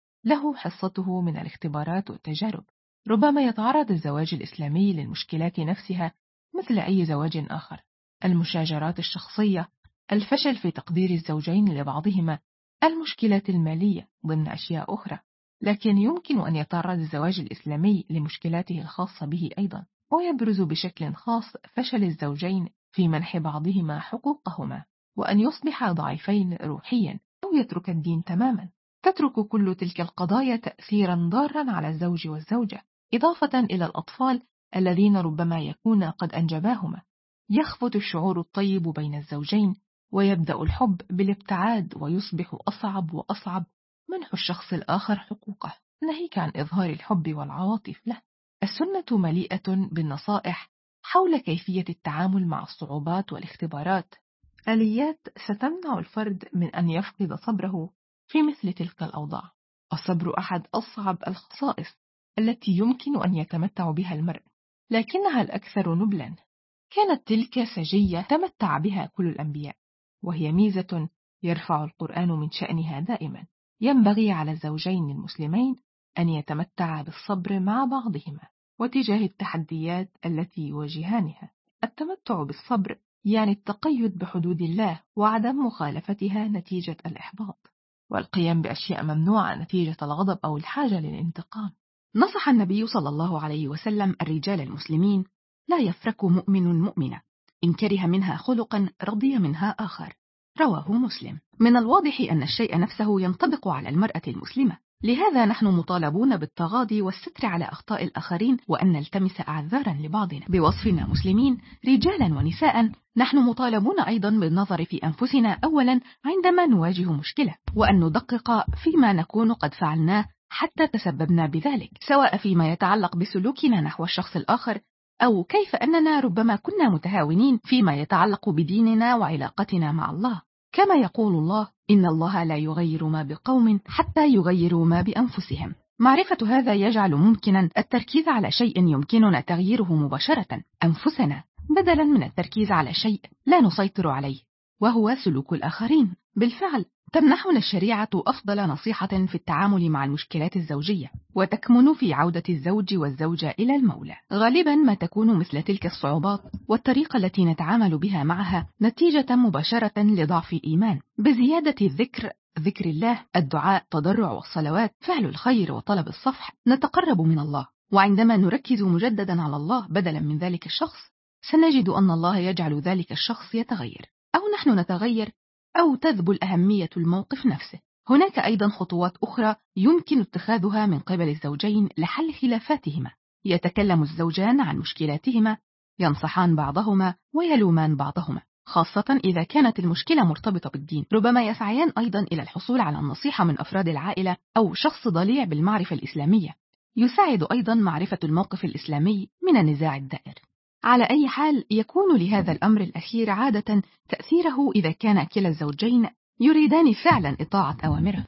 A: له حصته من الاختبارات والتجارب. ربما يتعرض الزواج الإسلامي للمشكلات نفسها مثل أي زواج آخر: المشاجرات الشخصية، الفشل في تقدير الزوجين لبعضهما، المشكلات المالية، ضمن أشياء أخرى. لكن يمكن أن يتعرض الزواج الإسلامي لمشكلاته الخاصة به أيضا، ويبرز بشكل خاص فشل الزوجين في منح بعضهما حقوقهما، وأن يصبح ضعيفين روحيا أو يترك الدين تماما. تترك كل تلك القضايا تأثيرا ضارا على الزوج والزوجة، إضافة إلى الأطفال الذين ربما يكون قد أنجباهما. يخفت الشعور الطيب بين الزوجين، ويبدأ الحب بالابتعاد، ويصبح أصعب وأصعب منح الشخص الآخر حقوقه، ناهيك عن إظهار الحب والعواطف له. السنة مليئة بالنصائح حول كيفية التعامل مع الصعوبات والاختبارات، آليات ستمنع الفرد من أن يفقد صبره في مثل تلك الأوضاع. الصبر أحد أصعب الخصائص التي يمكن أن يتمتع بها المرء، لكنها الأكثر نبلا. كانت تلك سجية تمتع بها كل الأنبياء، وهي ميزة يرفع القرآن من شأنها دائما. ينبغي على الزوجين المسلمين أن يتمتعا بالصبر مع بعضهما وتجاه التحديات التي يواجهانها. التمتع بالصبر يعني التقيد بحدود الله وعدم مخالفتها نتيجة الإحباط، والقيام بأشياء ممنوعة نتيجة الغضب أو الحاجة للانتقام. نصح النبي صلى الله عليه وسلم الرجال المسلمين: لا يفرك مؤمن مؤمنة، إن كره منها خلقا رضي منها آخر. رواه مسلم. من الواضح أن الشيء نفسه ينطبق على المرأة المسلمة، لهذا نحن مطالبون بالتغاضي والستر على أخطاء الآخرين، وأن نلتمس أعذارا لبعضنا. بوصفنا مسلمين رجالا ونساء، نحن مطالبون أيضا بالنظر في أنفسنا أولا عندما نواجه مشكلة، وأن ندقق فيما نكون قد فعلناه حتى تسببنا بذلك، سواء فيما يتعلق بسلوكنا نحو الشخص الآخر، أو كيف أننا ربما كنا متهاونين فيما يتعلق بديننا وعلاقتنا مع الله. كما يقول الله: إن الله لا يغير ما بقوم حتى يغيروا ما بأنفسهم. معرفة هذا يجعل ممكنا التركيز على شيء يمكننا تغييره مباشرة، أنفسنا، بدلا من التركيز على شيء لا نسيطر عليه، وهو سلوك الآخرين. بالفعل تمنحنا الشريعة أفضل نصيحة في التعامل مع المشكلات الزوجية، وتكمن في عودة الزوج والزوجة إلى المولى. غالبا ما تكون مثل تلك الصعوبات والطريقة التي نتعامل بها معها نتيجة مباشرة لضعف الإيمان، بزيادة الذكر، ذكر الله، الدعاء، التضرع والصلوات، فعل الخير وطلب الصفح، نتقرب من الله. وعندما نركز مجددا على الله بدلا من ذلك الشخص، سنجد أن الله يجعل ذلك الشخص يتغير، أو نحن نتغير، أو تذبل أهمية الموقف نفسه. هناك أيضا خطوات أخرى يمكن اتخاذها من قبل الزوجين لحل خلافاتهما، يتكلم الزوجان عن مشكلاتهما، ينصحان بعضهما ويلومان بعضهما، خاصة إذا كانت المشكلة مرتبطة بالدين. ربما يسعيان أيضا إلى الحصول على النصيحة من أفراد العائلة أو شخص ضليع بالمعرفة الإسلامية. يساعد أيضا معرفة الموقف الإسلامي من النزاع الدائر. على أي حال، يكون لهذا الأمر الأخير عادة تأثيره إذا كان كلا الزوجين يريدان فعلا إطاعة أوامره.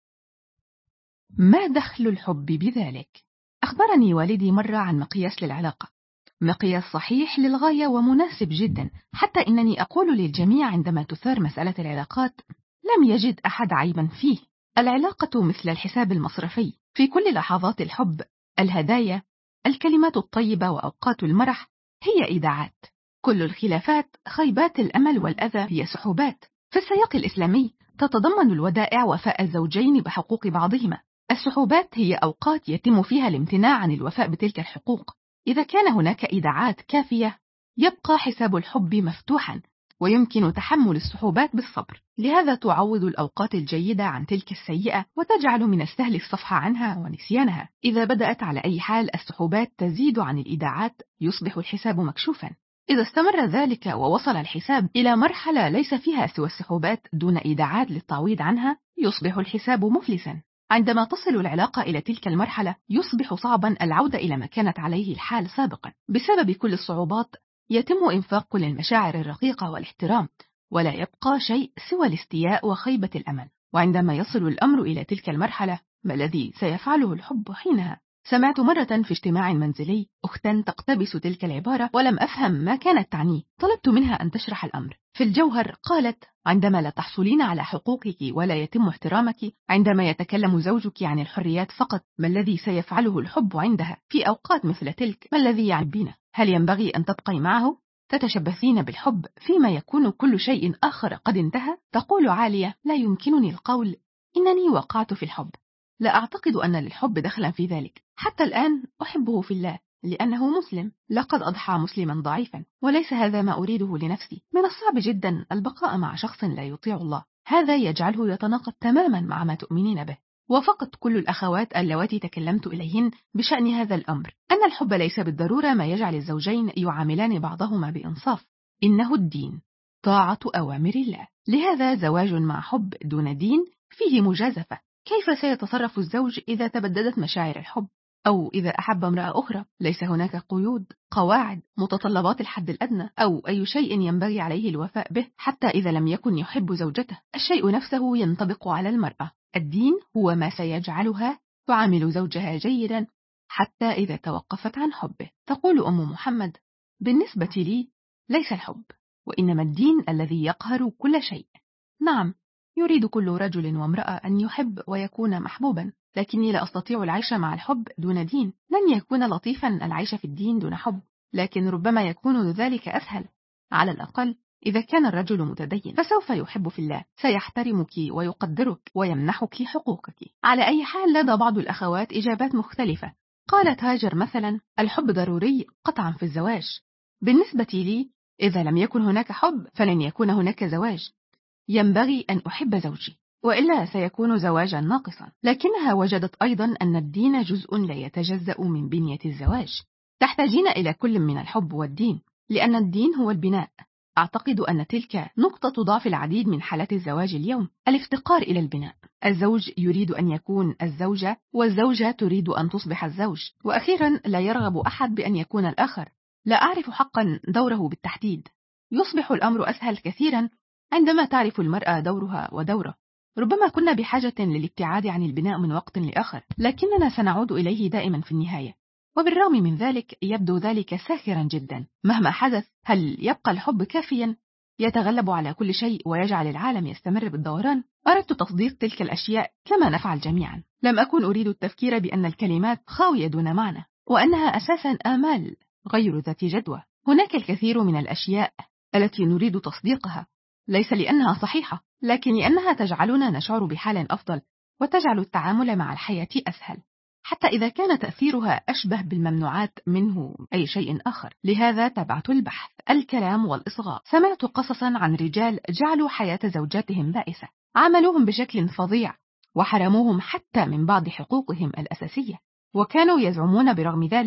A: ما دخل الحب بذلك؟ أخبرني والدي مرة عن مقياس للعلاقة، مقياس صحيح للغاية ومناسب جدا، حتى إنني أقول للجميع عندما تثار مسألة العلاقات لم يجد أحد عيبا فيه. العلاقة مثل الحساب المصرفي، في كل لحظات الحب، الهدايا، الكلمات الطيبة وأوقات المرح هي إيداعات. كل الخلافات، خيبات الأمل والأذى هي سحوبات. في السياق الإسلامي تتضمن الودائع وفاء الزوجين بحقوق بعضهما. السحوبات هي أوقات يتم فيها الامتناع عن الوفاء بتلك الحقوق. إذا كان هناك إيداعات كافية يبقى حساب الحب مفتوحا، ويمكن تحمل السحوبات بالصبر. لهذا تعوض الأوقات الجيدة عن تلك السيئة، وتجعل من السهل الصفح عنها ونسيانها. إذا بدأت على أي حال السحوبات تزيد عن الإيداعات يصبح الحساب مكشوفا. إذا استمر ذلك ووصل الحساب إلى مرحلة ليس فيها سوى السحوبات دون إيداعات للتعويض عنها يصبح الحساب مفلسا. عندما تصل العلاقة إلى تلك المرحلة يصبح صعبا العودة إلى ما كانت عليه الحال سابقا. بسبب كل الصعوبات يتم إنفاق كل المشاعر الرقيقة والاحترام، ولا يبقى شيء سوى الاستياء وخيبة الأمل. وعندما يصل الأمر إلى تلك المرحلة ما الذي سيفعله الحب حينها؟ سمعت مرة في اجتماع منزلي أختا تقتبس تلك العبارة ولم أفهم ما كانت تعنيه. طلبت منها أن تشرح الأمر. في الجوهر قالت: عندما لا تحصلين على حقوقك ولا يتم احترامك، عندما يتكلم زوجك عن الحريات فقط، ما الذي سيفعله الحب عندها؟ في أوقات مثل تلك ما الذي يعبينه؟ هل ينبغي أن تبقي معه؟ تتشبثين بالحب فيما يكون كل شيء آخر قد انتهى؟ تقول عالية: لا يمكنني القول إنني وقعت في الحب. لا أعتقد أن للحب دخلا في ذلك. حتى الآن أحبه في الله لأنه مسلم. لقد أضحى مسلما ضعيفا، وليس هذا ما أريده لنفسي. من الصعب جدا البقاء مع شخص لا يطيع الله، هذا يجعله يتناقض تماما مع ما تؤمنين به. وفقط كل الأخوات اللواتي تكلمت إليهن بشأن هذا الأمر أن الحب ليس بالضرورة ما يجعل الزوجين يعاملان بعضهما بإنصاف. إنه الدين، طاعة أوامر الله. لهذا زواج مع حب دون دين فيه مجازفة. كيف سيتصرف الزوج إذا تبددت مشاعر الحب؟ أو إذا أحب امرأة أخرى؟ ليس هناك قيود، قواعد، متطلبات الحد الأدنى، أو أي شيء ينبغي عليه الوفاء به. حتى إذا لم يكن يحب زوجته، الشيء نفسه ينطبق على المرأة. الدين هو ما سيجعلها تعامل زوجها جيدا حتى إذا توقفت عن حبه. تقول أم محمد: بالنسبة لي ليس الحب، وإنما الدين الذي يقهر كل شيء. نعم، يريد كل رجل وامرأة أن يحب ويكون محبوبا، لكني لا أستطيع العيش مع الحب دون دين. لن يكون لطيفا العيش في الدين دون حب، لكن ربما يكون ذلك أسهل. على الأقل إذا كان الرجل متدين فسوف يحب في الله، سيحترمك ويقدرك ويمنحك حقوقك. على أي حال لدى بعض الأخوات إجابات مختلفة. قالت هاجر مثلا: الحب ضروري قطعا في الزواج. بالنسبة لي إذا لم يكن هناك حب فلن يكون هناك زواج. ينبغي أن أحب زوجي، وإلا سيكون زواجا ناقصا. لكنها وجدت أيضا أن الدين جزء لا يتجزأ من بنية الزواج. تحتاجين إلى كل من الحب والدين، لأن الدين هو البناء. أعتقد أن تلك نقطة ضعف العديد من حالات الزواج اليوم، الافتقار إلى البناء. الزوج يريد أن يكون الزوجة، والزوجة تريد أن تصبح الزوج، وأخيرا لا يرغب أحد بأن يكون الآخر. لا أعرف حقا دوره بالتحديد. يصبح الأمر أسهل كثيرا عندما تعرف المرأة دورها ودوره. ربما كنا بحاجة للابتعاد عن البناء من وقت لآخر، لكننا سنعود إليه دائما في النهاية. وبالرغم من ذلك يبدو ذلك ساخرا جدا. مهما حدث، هل يبقى الحب كافيا يتغلب على كل شيء ويجعل العالم يستمر بالدوران؟ أردت تصديق تلك الأشياء كما نفعل جميعا. لم أكن أريد التفكير بأن الكلمات خاوية دون معنى، وأنها أساسا آمال غير ذات جدوى. هناك الكثير من الأشياء التي نريد تصديقها، ليس لأنها صحيحة، لكن لأنها تجعلنا نشعر بحال أفضل وتجعل التعامل مع الحياة أسهل، حتى إذا كان تأثيرها أشبه بالممنوعات منه أي شيء آخر. لهذا تابعت البحث، الكلام والإصغاء. سمعت قصصا عن رجال جعلوا حياة زوجاتهم بائسة، عاملوهم بشكل فظيع وحرموهم حتى من بعض حقوقهم الأساسية، وكانوا يزعمون برغم ذلك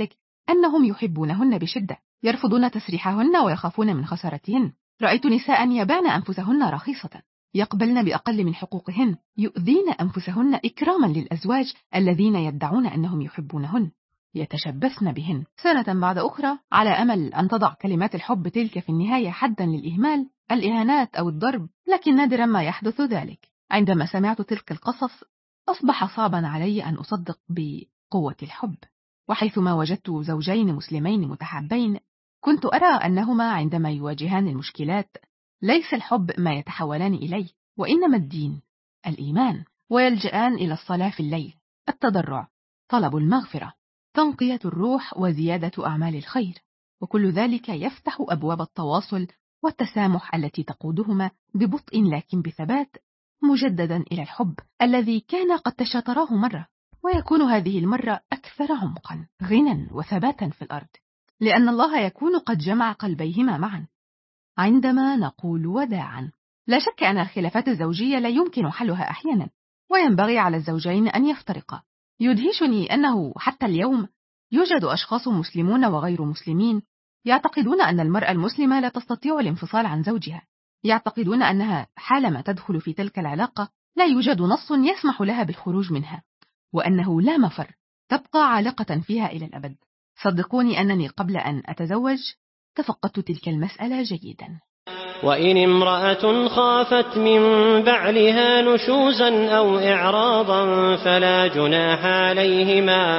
A: أنهم يحبونهن بشدة، يرفضون تسريحهن ويخافون من خسارتهن. رأيت نساء يباعن أنفسهن رخيصة، يقبلن بأقل من حقوقهن، يؤذين أنفسهن إكراما للأزواج الذين يدعون أنهم يحبونهن، يتشبثن بهن سنة بعد أخرى على أمل أن تضع كلمات الحب تلك في النهاية حدا للإهمال، الإهانات أو الضرب، لكن نادرا ما يحدث ذلك. عندما سمعت تلك القصص أصبح صعبا علي أن أصدق بقوة الحب، وحيثما وجدت زوجين مسلمين متحابين كنت أرى أنهما عندما يواجهان المشكلات ليس الحب ما يتحولان إليه، وإنما الدين، الإيمان، ويلجأان إلى الصلاة في الليل، التضرع، طلب المغفرة، تنقية الروح وزيادة أعمال الخير، وكل ذلك يفتح أبواب التواصل والتسامح التي تقودهما ببطء لكن بثبات مجددا إلى الحب الذي كان قد تشاطراه مرة، ويكون هذه المرة أكثر عمقا، غنى وثباتا في الأرض، لأن الله يكون قد جمع قلبيهما معا. عندما نقول وداعا، لا شك أن الخلافات الزوجية لا يمكن حلها أحيانا، وينبغي على الزوجين أن يفترقا. يدهشني أنه حتى اليوم يوجد أشخاص مسلمون وغير مسلمين يعتقدون أن المرأة المسلمة لا تستطيع الانفصال عن زوجها، يعتقدون أنها حالما تدخل في تلك العلاقة لا يوجد نص يسمح لها بالخروج منها، وأنه لا مفر، تبقى عالقة فيها إلى الأبد. صدقوني أنني قبل أن أتزوج تفقدت تلك المسألة جيدا.
B: وإن امرأة خافت من بعلها نشوزا أو إعراضا فلا جناح عليهما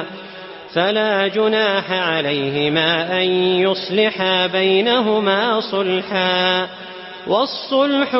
B: فلا جناح عليهما أن يصلحا بينهما صلحا، والصلح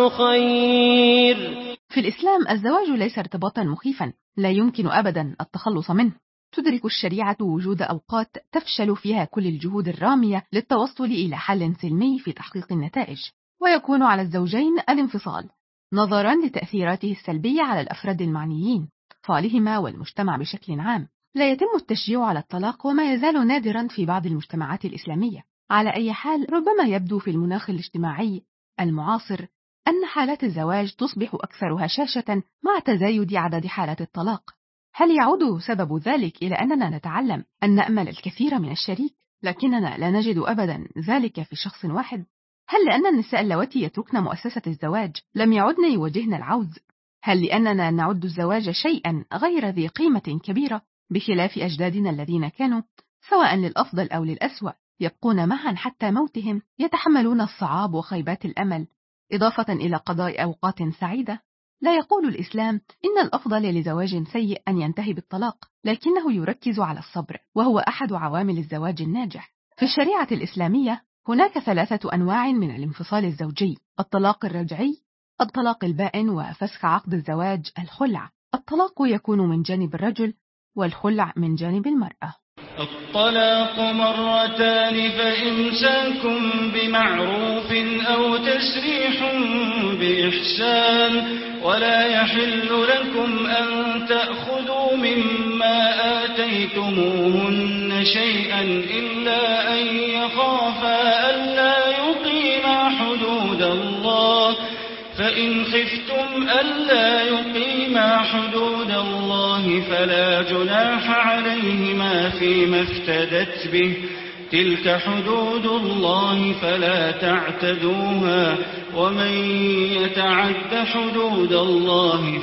B: خير.
A: في الإسلام الزواج ليس ارتباطا مخيفا لا يمكن أبدا التخلص منه. تدرك الشريعة وجود أوقات تفشل فيها كل الجهود الرامية للتوصل إلى حل سلمي في تحقيق النتائج، ويكون على الزوجين الانفصال نظرا لتأثيراته السلبية على الأفراد المعنيين، أطفالهما والمجتمع بشكل عام. لا يتم التشجيع على الطلاق، وما يزال نادرا في بعض المجتمعات الإسلامية. على أي حال، ربما يبدو في المناخ الاجتماعي المعاصر أن حالات الزواج تصبح أكثر هشاشة مع تزايد عدد حالات الطلاق. هل يعود سبب ذلك إلى أننا نتعلم أن نأمل الكثير من الشريك لكننا لا نجد أبدا ذلك في شخص واحد؟ هل لأن النساء اللواتي يتركن مؤسسة الزواج لم يعدن يواجهن العوز؟ هل لأننا نعد الزواج شيئا غير ذي قيمة كبيرة بخلاف أجدادنا الذين كانوا سواء للأفضل أو للأسوأ يبقون معا حتى موتهم، يتحملون الصعاب وخيبات الأمل إضافة إلى قضاء أوقات سعيدة؟ لا يقول الإسلام إن الأفضل لزواج سيء أن ينتهي بالطلاق، لكنه يركز على الصبر، وهو أحد عوامل الزواج الناجح. في الشريعة الإسلامية هناك ثلاثة أنواع من الانفصال الزوجي: الطلاق الرجعي، الطلاق البائن، وفسخ عقد الزواج الخلع. الطلاق يكون من جانب الرجل والخلع من جانب المرأة.
C: الطلاق مرتان فإمساك بمعروف أو تسريح بإحسان، ولا يحل لكم أن تأخذوا مما آتيتموهن شيئا إلا أن يخافا ألا يقيما حدود الله، فإن خفتم ألا يقيما حدود الله فلا جناح عليهما فيما افتدت به، تلك حدود الله فلا تعتدوها، ومن يتعد حدود الله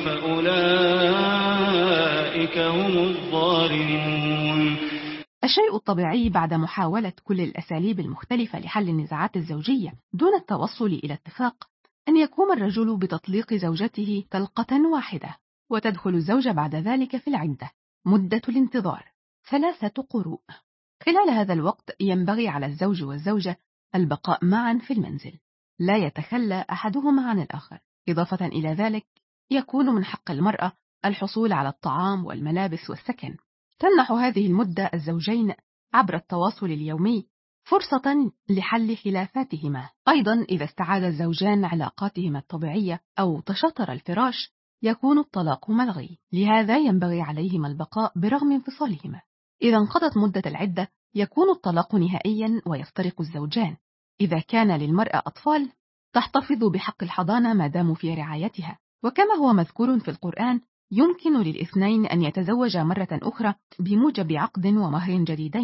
C: فأولئك هم الظالمون.
A: الشيء الطبيعي بعد محاولة كل الأساليب المختلفة لحل النزاعات الزوجية دون التوصل إلى اتفاق أن يقوم الرجل بتطليق زوجته طلقة واحدة، وتدخل الزوجة بعد ذلك في العدة. مدة الانتظار ثلاثة قروء. خلال هذا الوقت ينبغي على الزوج والزوجة البقاء معا في المنزل، لا يتخلى أحدهما عن الآخر. إضافة إلى ذلك يكون من حق المرأة الحصول على الطعام والملابس والسكن. تمنح هذه المدة الزوجين عبر التواصل اليومي فرصة لحل خلافاتهما. أيضا إذا استعاد الزوجان علاقاتهما الطبيعية أو تشاطر الفراش يكون الطلاق ملغي، لهذا ينبغي عليهما البقاء برغم انفصالهما. إذا انقضت مدة العدة يكون الطلاق نهائيا ويفترق الزوجان. إذا كان للمرأة أطفال تحتفظ بحق الحضانة ما داموا في رعايتها، وكما هو مذكور في القرآن يمكن للاثنين أن يتزوجا مرة أخرى بموجب عقد ومهر جديدين.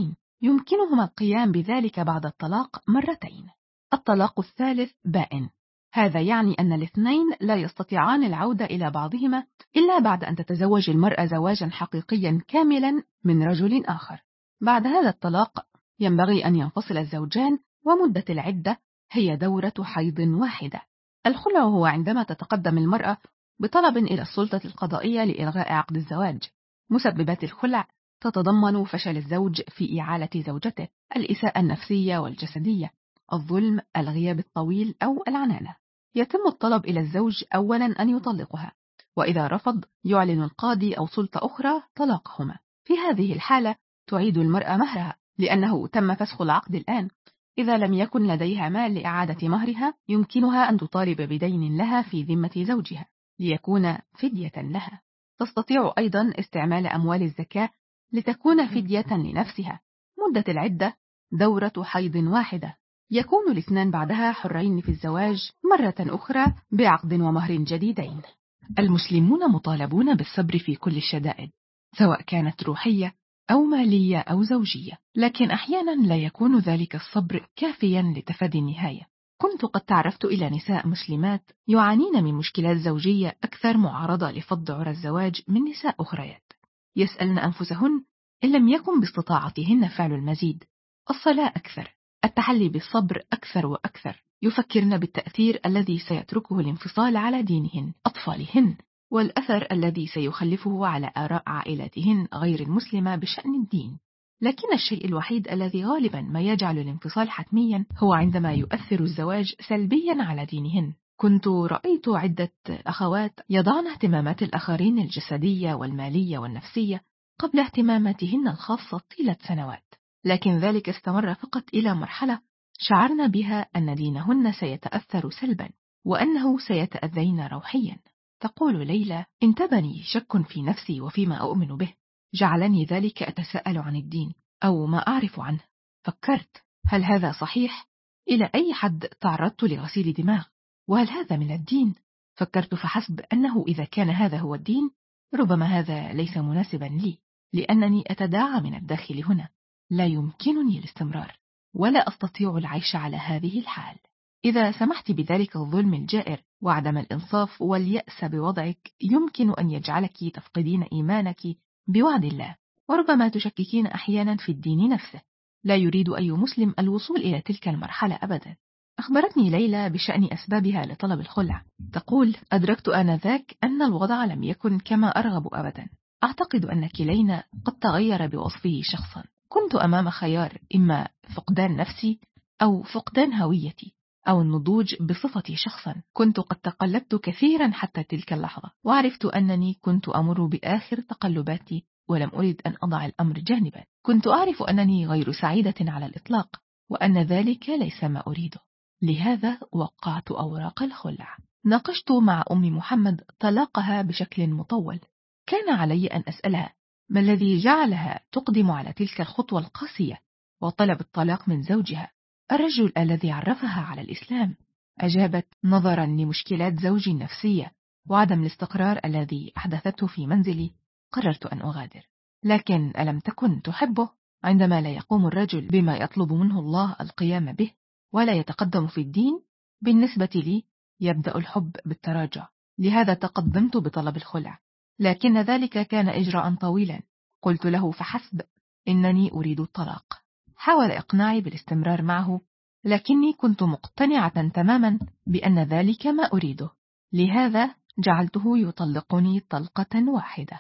A: يمكنهما القيام بذلك بعد الطلاق مرتين. الطلاق الثالث بائن، هذا يعني أن الاثنين لا يستطيعان العودة إلى بعضهما إلا بعد أن تتزوج المرأة زواجا حقيقيا كاملا من رجل آخر. بعد هذا الطلاق ينبغي أن ينفصل الزوجان، ومدة العدة هي دورة حيض واحدة. الخلع هو عندما تتقدم المرأة بطلب إلى السلطة القضائية لإلغاء عقد الزواج. مسببات الخلع تتضمن فشل الزوج في إعالة زوجته، الإساءة النفسية والجسدية، الظلم، الغياب الطويل أو العنانة. يتم الطلب إلى الزوج أولا أن يطلقها، وإذا رفض يعلن القاضي أو سلطة أخرى طلاقهما. في هذه الحالة تعيد المرأة مهرها لأنه تم فسخ العقد الآن. إذا لم يكن لديها مال لإعادة مهرها يمكنها أن تطالب بدين لها في ذمة زوجها ليكون فدية لها. تستطيع أيضا استعمال أموال الزكاة لتكون فدية لنفسها. مدة العدة دورة حيض واحدة. يكون الاثنان بعدها حرين في الزواج مرة أخرى بعقد ومهر جديدين. المسلمون مطالبون بالصبر في كل الشدائد، سواء كانت روحية أو مالية أو زوجية، لكن أحيانا لا يكون ذلك الصبر كافيا لتفادي النهاية. كنت قد تعرفت إلى نساء مسلمات يعانين من مشكلات زوجية أكثر معارضة لفض عرى الزواج من نساء أخريات، يسألن أنفسهن إن لم يكن باستطاعتهن فعل المزيد، الصلاة أكثر، التحلي بالصبر أكثر وأكثر. يفكرن بالتأثير الذي سيتركه الانفصال على دينهن، أطفالهن، والأثر الذي سيخلفه على آراء عائلاتهن غير المسلمة بشأن الدين. لكن الشيء الوحيد الذي غالبا ما يجعل الانفصال حتميا هو عندما يؤثر الزواج سلبيا على دينهن. كنت رأيت عدة أخوات يضعن اهتمامات الآخرين الجسدية والمالية والنفسية قبل اهتماماتهن الخاصة طيلة سنوات، لكن ذلك استمر فقط إلى مرحلة شعرنا بها أن دينهن سيتأثر سلبا وأنه سيتأذين روحيا. تقول ليلى: انتابني شك في نفسي وفيما أؤمن به، جعلني ذلك أتساءل عن الدين أو ما أعرف عنه. فكرت: هل هذا صحيح؟ إلى أي حد تعرضت لغسيل دماغ؟ وهل هذا من الدين؟ فكرت فحسب أنه إذا كان هذا هو الدين ربما هذا ليس مناسبا لي، لأنني أتداعى من الداخل هنا، لا يمكنني الاستمرار ولا أستطيع العيش على هذه الحال. إذا سمحت بذلك الظلم الجائر وعدم الإنصاف واليأس بوضعك يمكن أن يجعلك تفقدين إيمانك بوعد الله، وربما تشككين أحيانا في الدين نفسه. لا يريد أي مسلم الوصول إلى تلك المرحلة أبدا. أخبرتني ليلى بشأن أسبابها لطلب الخلع. تقول: أدركت آنذاك أن الوضع لم يكن كما أرغب أبدا. أعتقد أن كلينا قد تغير بوصفه شخصا. كنت أمام خيار، إما فقدان نفسي أو فقدان هويتي أو النضوج بصفتي شخصا. كنت قد تقلبت كثيرا حتى تلك اللحظة، وعرفت أنني كنت أمر بآخر تقلباتي ولم أريد أن أضع الأمر جانبا. كنت أعرف أنني غير سعيدة على الإطلاق وأن ذلك ليس ما أريده، لهذا وقعت أوراق الخلع. ناقشت مع أم محمد طلاقها بشكل مطول. كان علي أن أسألها ما الذي جعلها تقدم على تلك الخطوة القاسية وطلب الطلاق من زوجها، الرجل الذي عرفها على الإسلام. أجابت: نظرا لمشكلات زوجي النفسية وعدم الاستقرار الذي أحدثته في منزلي قررت أن أغادر. لكن ألم تكن تحبه؟ عندما لا يقوم الرجل بما يطلب منه الله القيام به ولا يتقدم في الدين، بالنسبة لي يبدأ الحب بالتراجع. لهذا تقدمت بطلب الخلع، لكن ذلك كان إجراء طويلا. قلت له فحسب إنني أريد الطلاق. حاول إقناعي بالاستمرار معه، لكني كنت مقتنعة تماما بأن ذلك ما أريده، لهذا جعلته يطلقني طلقة واحدة.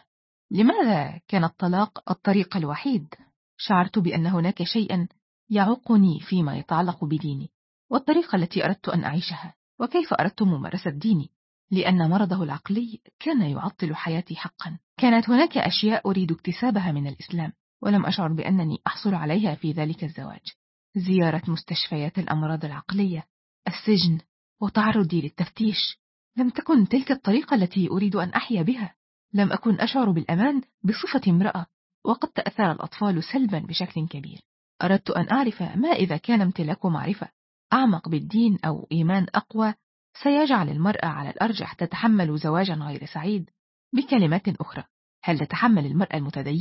A: لماذا كان الطلاق الطريق الوحيد؟ شعرت بأن هناك شيئا يعوقني فيما يتعلق بديني والطريقة التي أردت أن أعيشها، وكيف أردت ممارسة ديني، لأن مرضه العقلي كان يعطل حياتي حقا. كانت هناك أشياء أريد اكتسابها من الإسلام ولم أشعر بأنني أحصل عليها في ذلك الزواج: زيارة مستشفيات الأمراض العقلية، السجن، وتعرضي للتفتيش. لم تكن تلك الطريقة التي أريد أن أحيا بها. لم أكن أشعر بالأمان بصفة امرأة، وقد تأثر الأطفال سلبا بشكل كبير. أردت أن أعرف ما إذا كان امتلاك معرفة أعمق بالدين أو إيمان أقوى سيجعل المرأة على الأرجح تتحمل زواجا غير سعيد. بكلمات أخرى، هل تتحمل المرأة المتدينة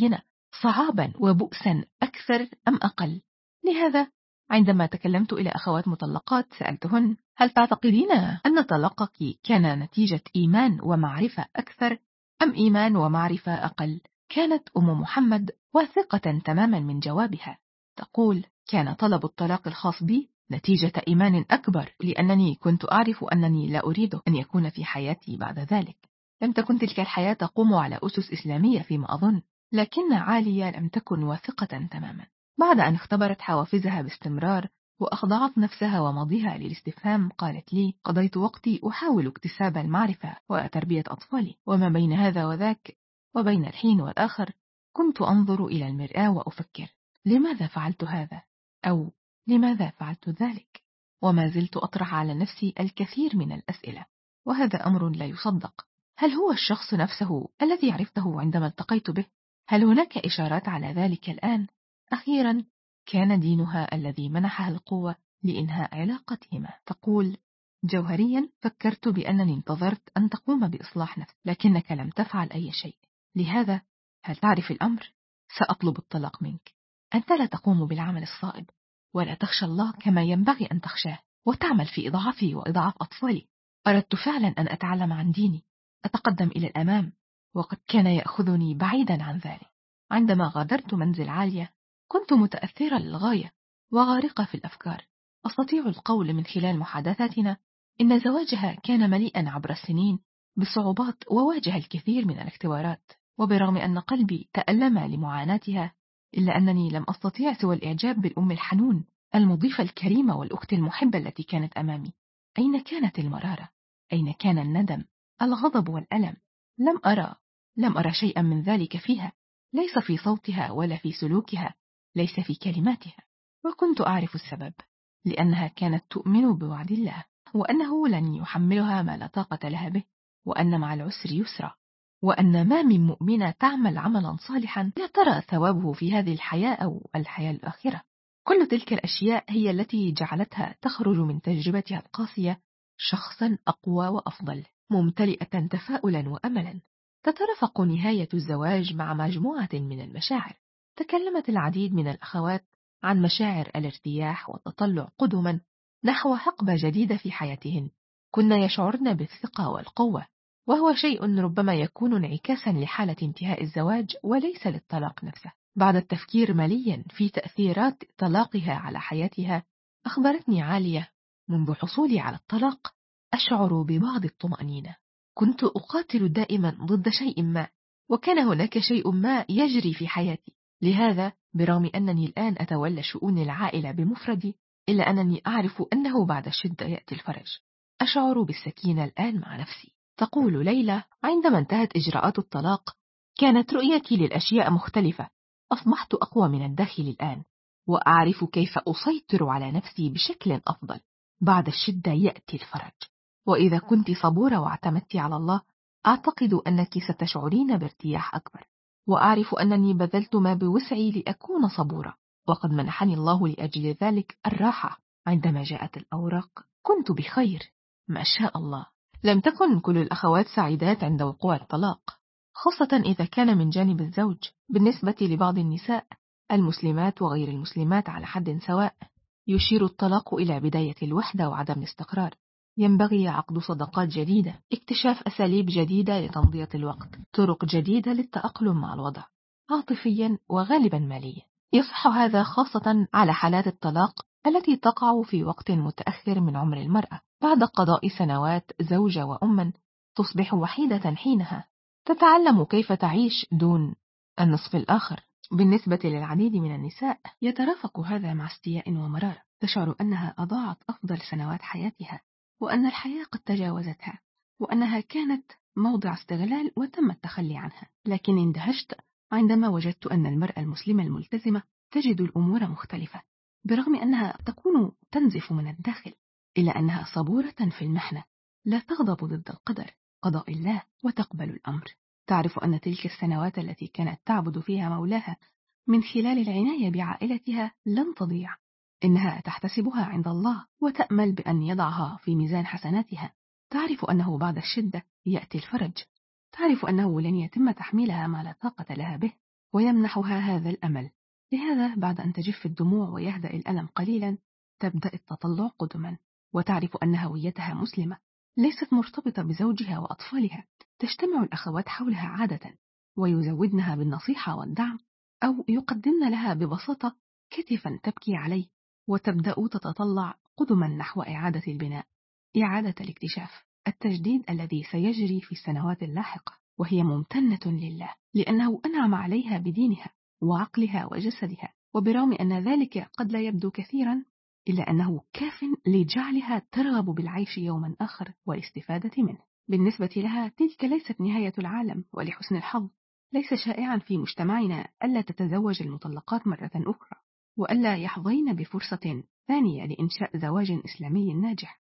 A: صعابا وبؤسا أكثر أم أقل؟ لهذا عندما تكلمت إلى أخوات مطلقات سألتهن: هل تعتقدين أن طلاقك كان نتيجة إيمان ومعرفة أكثر أم إيمان ومعرفة أقل؟ كانت أم محمد واثقة تماما من جوابها، تقول: كان طلب الطلاق الخاص بي نتيجة إيمان أكبر، لأنني كنت أعرف أنني لا أريد أن يكون في حياتي بعد ذلك. لم تكن تلك الحياة تقوم على أسس إسلامية فيما أظن، لكن عالية لم تكن واثقة تماما. بعد أن اختبرت حوافزها باستمرار وأخضعت نفسها وماضيها للاستفهام، قالت لي: قضيت وقتي أحاول اكتساب المعرفة وتربية أطفالي، وما بين هذا وذاك وبين الحين والآخر كنت أنظر إلى المرآة وأفكر: لماذا فعلت هذا؟ أو لماذا فعلت ذلك؟ وما زلت أطرح على نفسي الكثير من الأسئلة، وهذا أمر لا يصدق. هل هو الشخص نفسه الذي عرفته عندما التقيت به؟ هل هناك إشارات على ذلك الآن؟ أخيرا كان دينها الذي منحها القوة لإنهاء علاقتهما. تقول: جوهريا فكرت بأنني انتظرت أن تقوم بإصلاح نفسك، لكنك لم تفعل أي شيء. لهذا هل تعرف الأمر؟ سأطلب الطلاق منك. أنت لا تقوم بالعمل الصائب، ولا تخشى الله كما ينبغي أن تخشاه، وتعمل في إضعافي وإضعاف أطفالي. أردت فعلا أن أتعلم عن ديني، أتقدم إلى الأمام، وقد كان يأخذني بعيدا عن ذلك. عندما غادرت منزل عالية كنت متأثرة للغاية وغارقة في الأفكار. أستطيع القول من خلال محادثاتنا إن زواجها كان مليئا عبر السنين بصعوبات، وواجه الكثير من الاختبارات، وبرغم أن قلبي تألم لمعاناتها إلا أنني لم أستطيع سوى الإعجاب بالأم الحنون المضيفة الكريمة والأخت المحبة التي كانت أمامي. أين كانت المرارة؟ أين كان الندم؟ الغضب والألم؟ لم أرى لم أرى شيئا من ذلك فيها، ليس في صوتها ولا في سلوكها، ليس في كلماتها. وكنت أعرف السبب، لأنها كانت تؤمن بوعد الله، وأنه لن يحملها ما لا طاقة لها به، وأن مع العسر يسرا، وأن ما من مؤمنة تعمل عملا صالحا لا ترى ثوابه في هذه الحياة أو الحياة الآخرة. كل تلك الأشياء هي التي جعلتها تخرج من تجربتها القاسية شخصا أقوى وأفضل، ممتلئة تفاؤلا وأملا. تترافق نهاية الزواج مع مجموعة من المشاعر. تكلمت العديد من الأخوات عن مشاعر الارتياح والتطلع قدما نحو حقبة جديدة في حياتهن. كنا يشعرن بالثقة والقوة، وهو شيء ربما يكون انعكاسا لحالة انتهاء الزواج وليس للطلاق نفسه. بعد التفكير مليا في تأثيرات طلاقها على حياتها، أخبرتني عالية: منذ حصولي على الطلاق أشعر ببعض الطمأنينة. كنت أقاتل دائما ضد شيء ما، وكان هناك شيء ما يجري في حياتي. لهذا برغم أنني الآن أتولى شؤون العائلة بمفردي، إلا أنني أعرف أنه بعد الشدة يأتي الفرج. أشعر بالسكينة الآن مع نفسي. تقول ليلى: عندما انتهت إجراءات الطلاق كانت رؤيتي للأشياء مختلفة. أصبحت أقوى من الداخل الآن، وأعرف كيف أسيطر على نفسي بشكل أفضل. بعد الشدة يأتي الفرج، وإذا كنت صبورة واعتمدت على الله أعتقد أنك ستشعرين بارتياح أكبر. وأعرف أنني بذلت ما بوسعي لأكون صبورة، وقد منحني الله لأجل ذلك الراحة. عندما جاءت الأوراق كنت بخير ما شاء الله. لم تكن كل الأخوات سعيدات عند وقوع الطلاق، خاصة إذا كان من جانب الزوج. بالنسبة لبعض النساء المسلمات وغير المسلمات على حد سواء، يشير الطلاق إلى بداية الوحدة وعدم الاستقرار. ينبغي عقد صداقات جديدة، اكتشاف أساليب جديدة لتمضية الوقت، طرق جديدة للتأقلم مع الوضع عاطفيا وغالبا ماليا. يصح هذا خاصة على حالات الطلاق التي تقع في وقت متأخر من عمر المرأة، بعد قضاء سنوات زوجة وأما. تصبح وحيدة حينها، تتعلم كيف تعيش دون النصف الآخر. بالنسبة للعديد من النساء يترافق هذا مع استياء ومرارة، تشعر أنها أضاعت أفضل سنوات حياتها، وأن الحياة قد تجاوزتها، وأنها كانت موضع استغلال وتم التخلي عنها. لكن اندهشت عندما وجدت أن المرأة المسلمة الملتزمة تجد الأمور مختلفة، برغم أنها تكون تنزف من الداخل، إلا أنها صبورة في المحنة، لا تغضب ضد القدر قضاء الله وتقبل الأمر. تعرف أن تلك السنوات التي كانت تعبد فيها مولاها من خلال العناية بعائلتها لن تضيع، إنها تحتسبها عند الله وتأمل بأن يضعها في ميزان حسناتها. تعرف أنه بعد الشدة يأتي الفرج، تعرف أنه لن يتم تحميلها ما لا طاقة لها به، ويمنحها هذا الأمل. لهذا بعد أن تجف الدموع ويهدأ الألم قليلا تبدأ التطلع قدما، وتعرف أن هويتها مسلمة ليست مرتبطة بزوجها وأطفالها. تجتمع الأخوات حولها عادة ويزودنها بالنصيحة والدعم، أو يقدمن لها ببساطة كتفا تبكي عليه، وتبدأ تتطلع قدما نحو إعادة البناء، إعادة الاكتشاف، التجديد الذي سيجري في السنوات اللاحقة. وهي ممتنة لله لأنه أنعم عليها بدينها وعقلها وجسدها، وبرغم أن ذلك قد لا يبدو كثيرا إلا أنه كاف لجعلها ترغب بالعيش يوما آخر والاستفادة منه. بالنسبة لها تلك ليست نهاية العالم، ولحسن الحظ ليس شائعا في مجتمعنا ألا تتزوج المطلقات مرة أخرى، وألا يحظين بفرصة ثانية لإنشاء زواج إسلامي ناجح.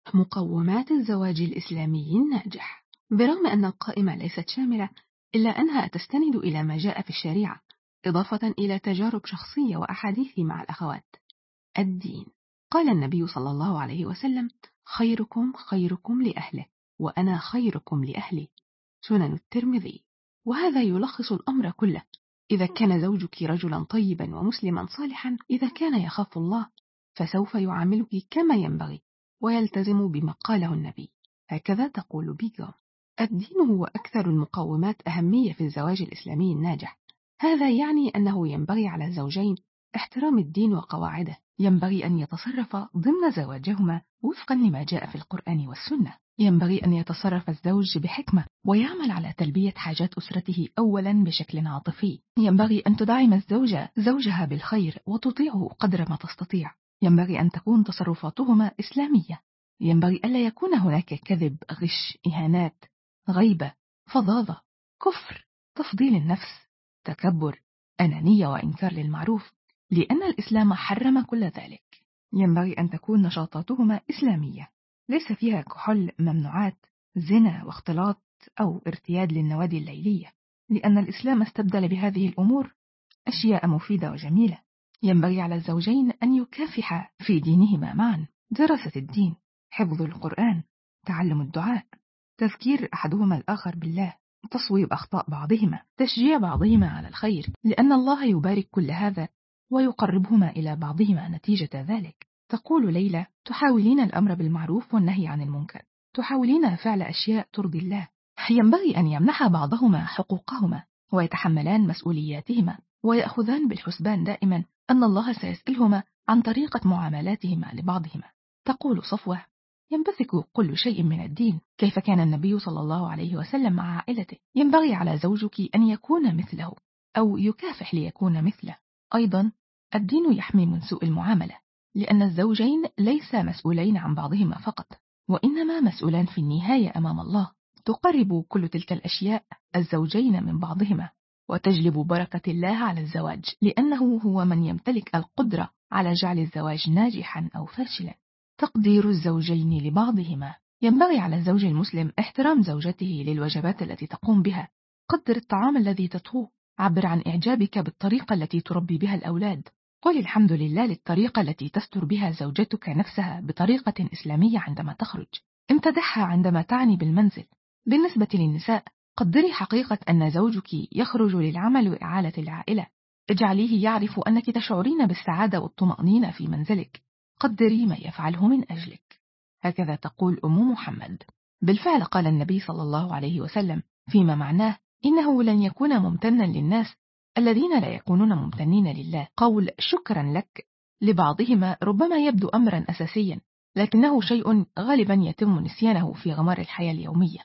A: مقومات الزواج الإسلامي الناجح. برغم أن القائمة ليست شاملة إلا أنها تستند إلى ما جاء في الشريعة، إضافة إلى تجارب شخصية وأحاديث مع الأخوات. الدين. قال النبي صلى الله عليه وسلم: خيركم خيركم لأهله وأنا خيركم لأهلي. سنن الترمذي. وهذا يلخص الأمر كله. إذا كان زوجك رجلا طيبا ومسلما صالحا، إذا كان يخاف الله فسوف يعاملك كما ينبغي ويلتزم بما قاله النبي. هكذا تقول بيغام. الدين هو أكثر المقومات أهمية في الزواج الإسلامي الناجح. هذا يعني أنه ينبغي على الزوجين احترام الدين وقواعده. ينبغي أن يتصرف ضمن زواجهما وفقا لما جاء في القرآن والسنة. ينبغي أن يتصرف الزوج بحكمة ويعمل على تلبية حاجات أسرته أولا بشكل عاطفي. ينبغي أن تدعم الزوجة زوجها بالخير وتطيعه قدر ما تستطيع. ينبغي أن تكون تصرفاتهما إسلامية. ينبغي ألا يكون هناك كذب، غش، إهانات، غيبة، فظاظة، كفر، تفضيل النفس، تكبر، أنانية وإنكار للمعروف، لأن الإسلام حرم كل ذلك. ينبغي أن تكون نشاطاتهما إسلامية، ليس فيها كحول، ممنوعات، زنا واختلاط أو ارتياد للنوادي الليلية، لأن الإسلام استبدل بهذه الأمور أشياء مفيدة وجميلة. ينبغي على الزوجين أن يكافحا في دينهما معا: دراسة الدين، حفظ القرآن، تعلم الدعاء، تذكير أحدهما الآخر بالله، تصويب أخطاء بعضهما، تشجيع بعضهما على الخير، لأن الله يبارك كل هذا ويقربهما إلى بعضهما نتيجة ذلك. تقول ليلى: تحاولين الأمر بالمعروف والنهي عن المنكر، تحاولين فعل أشياء ترضي الله. ينبغي أن يمنح بعضهما حقوقهما ويتحملان مسؤولياتهما، ويأخذان بالحسبان دائما أن الله سيسألهما عن طريقة معاملاتهما لبعضهما. تقول صفوة: ينبثق كل شيء من الدين. كيف كان النبي صلى الله عليه وسلم مع عائلته؟ ينبغي على زوجك أن يكون مثله أو يكافح ليكون مثله. أيضا الدين يحمي من سوء المعاملة، لأن الزوجين ليس مسؤولين عن بعضهما فقط، وإنما مسؤولان في النهاية أمام الله. تقرب كل تلك الأشياء الزوجين من بعضهما وتجلب بركة الله على الزواج، لأنه هو من يمتلك القدرة على جعل الزواج ناجحا أو فاشلا. تقدير الزوجين لبعضهما. ينبغي على الزوج المسلم احترام زوجته للوجبات التي تقوم بها. قدر الطعام الذي تطهوه. عبر عن إعجابك بالطريقة التي تربي بها الأولاد. قل الحمد لله للطريقة التي تستر بها زوجتك نفسها بطريقة إسلامية عندما تخرج. امتدحها عندما تعني بالمنزل. بالنسبة للنساء، قدري حقيقة أن زوجك يخرج للعمل وإعالة العائلة. اجعليه يعرف أنك تشعرين بالسعادة والطمأنينة في منزلك. قدري ما يفعله من أجلك. هكذا تقول أم محمد. بالفعل قال النبي صلى الله عليه وسلم فيما معناه: إنه لن يكون ممتنا للناس الذين لا يكونون ممتنين لله. قول شكرا لك لبعضهما ربما يبدو أمرا أساسيا، لكنه شيء غالبا يتم نسيانه في غمار الحياة اليومية.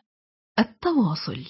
A: التواصل.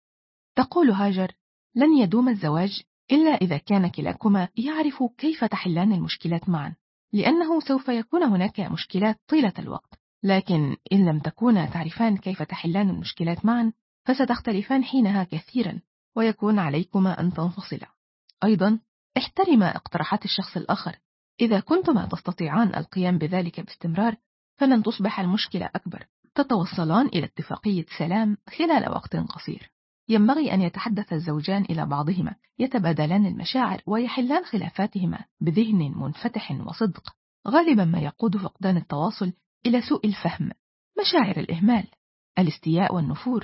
A: تقول هاجر: لن يدوم الزواج إلا إذا كان كلاكما يعرف كيف تحلان المشكلات معا، لأنه سوف يكون هناك مشكلات طيلة الوقت، لكن إن لم تكونا تعرفان كيف تحلان المشكلات معا فستختلفان حينها كثيرا ويكون عليكما أن تنفصلا. أيضا احترما اقتراحات الشخص الآخر. إذا كنتما تستطيعان القيام بذلك باستمرار فلن تصبح المشكلة أكبر. تتوصلان إلى اتفاقية سلام خلال وقت قصير. ينبغي أن يتحدث الزوجان إلى بعضهما، يتبادلان المشاعر ويحلان خلافاتهما بذهن منفتح وصدق. غالبا ما يقود فقدان التواصل إلى سوء الفهم، مشاعر الإهمال، الاستياء والنفور.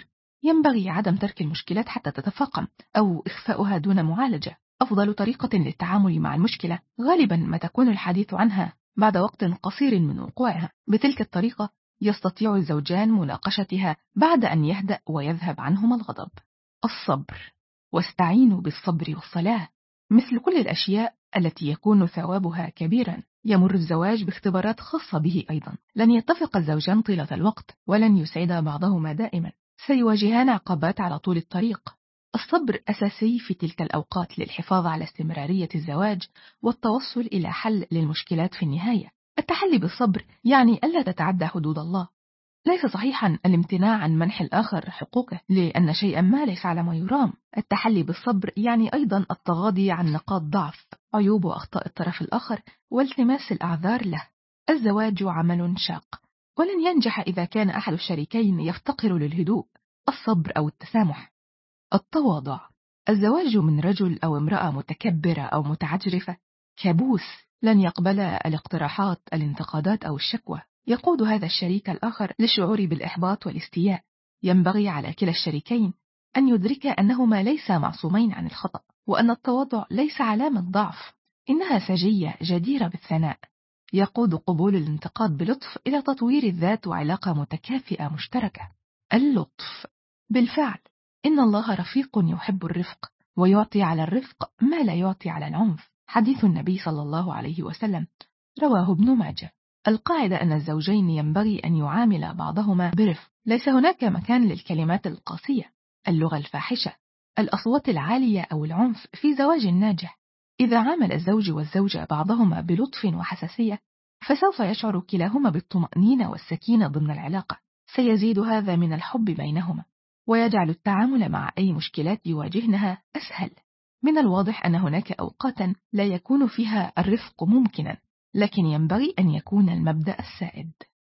A: ينبغي عدم ترك المشكلات حتى تتفاقم أو إخفاؤها دون معالجة. أفضل طريقة للتعامل مع المشكلة غالبا ما تكون الحديث عنها بعد وقت قصير من وقوعها. بتلك الطريقة يستطيع الزوجان مناقشتها بعد أن يهدأ ويذهب عنهما الغضب. الصبر. واستعينوا بالصبر والصلاة. مثل كل الأشياء التي يكون ثوابها كبيرا، يمر الزواج باختبارات خاصة به أيضا. لن يتفق الزوجان طيلة الوقت، ولن يسعد بعضهما دائما، سيواجهان عقبات على طول الطريق. الصبر أساسي في تلك الأوقات للحفاظ على استمرارية الزواج والتوصل إلى حل للمشكلات في النهاية. التحلي بالصبر يعني ألا تتعدى حدود الله. ليس صحيحا الامتناع عن منح الآخر حقوقه لأن شيئا ما ليس على ما يرام. التحلي بالصبر يعني أيضا التغاضي عن نقاط ضعف، عيوب وأخطاء الطرف الآخر والتماس الأعذار له. الزواج عمل شاق، ولن ينجح إذا كان أحد الشريكين يفتقر للهدوء، الصبر أو التسامح. التواضع. الزواج من رجل أو امرأة متكبرة أو متعجرفة كابوس، لن يقبل الاقتراحات، الانتقادات أو الشكوى. يقود هذا الشريك الآخر للشعور بالإحباط والاستياء. ينبغي على كلا الشريكين أن يدرك أنهما ليس معصومين عن الخطأ، وأن التواضع ليس علامة ضعف، إنها سجية جديرة بالثناء. يقود قبول الانتقاد بلطف إلى تطوير الذات وعلاقة متكافئة مشتركة. اللطف. بالفعل إن الله رفيق يحب الرفق، ويعطي على الرفق ما لا يعطي على العنف. حديث النبي صلى الله عليه وسلم رواه ابن ماجه. القاعدة أن الزوجين ينبغي أن يعامل بعضهما برفق. ليس هناك مكان للكلمات القاسية، اللغة الفاحشة، الأصوات العالية أو العنف في زواج ناجح. إذا عامل الزوج والزوجة بعضهما بلطف وحساسية، فسوف يشعر كلاهما بالطمأنينة والسكينة ضمن العلاقة. سيزيد هذا من الحب بينهما، ويجعل التعامل مع أي مشكلات يواجهنها أسهل. من الواضح أن هناك أوقاتا لا يكون فيها الرفق ممكنا، لكن ينبغي أن يكون المبدأ السائد.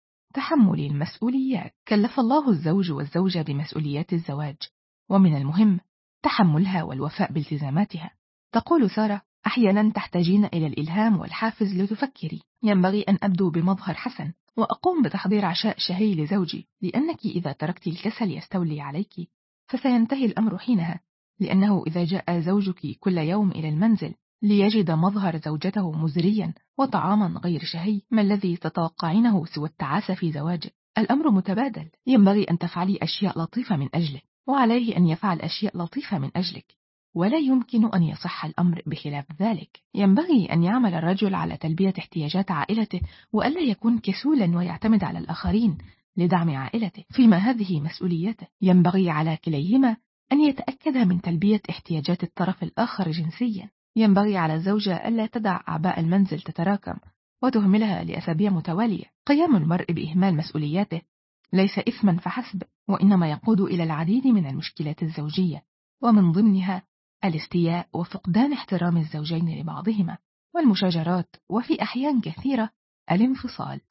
A: تحمل المسؤوليات. كلف الله الزوج والزوجة بمسؤوليات الزواج، ومن المهم تحملها والوفاء بالتزاماتها. تقول سارة: أحيانا تحتاجين إلى الإلهام والحافز لتفكري. ينبغي أن أبدو بمظهر حسن وأقوم بتحضير عشاء شهي لزوجي، لأنك إذا تركت الكسل يستولي عليك فسينتهي الأمر حينها، لأنه إذا جاء زوجك كل يوم إلى المنزل ليجد مظهر زوجته مزريا وطعاما غير شهي، ما الذي تتوقعينه سوى التعاسة في زواجه؟ الأمر متبادل. ينبغي أن تفعلي أشياء لطيفة من أجله، وعليه أن يفعل أشياء لطيفة من أجلك، ولا يمكن أن يصح الأمر بخلاف ذلك. ينبغي أن يعمل الرجل على تلبية احتياجات عائلته، وألا يكون كسولا ويعتمد على الآخرين لدعم عائلته، فيما هذه مسؤوليته. ينبغي على كليهما أن يتأكد من تلبية احتياجات الطرف الآخر جنسيا. ينبغي على الزوجة ألا تدع أعباء المنزل تتراكم وتهملها لأسابيع متوالية. قيام المرء بإهمال مسؤولياته ليس إثما فحسب، وإنما يقود إلى العديد من المشكلات الزوجية، ومن ضمنها الاستياء وفقدان احترام الزوجين لبعضهما، والمشاجرات، وفي أحيان كثيرة الانفصال.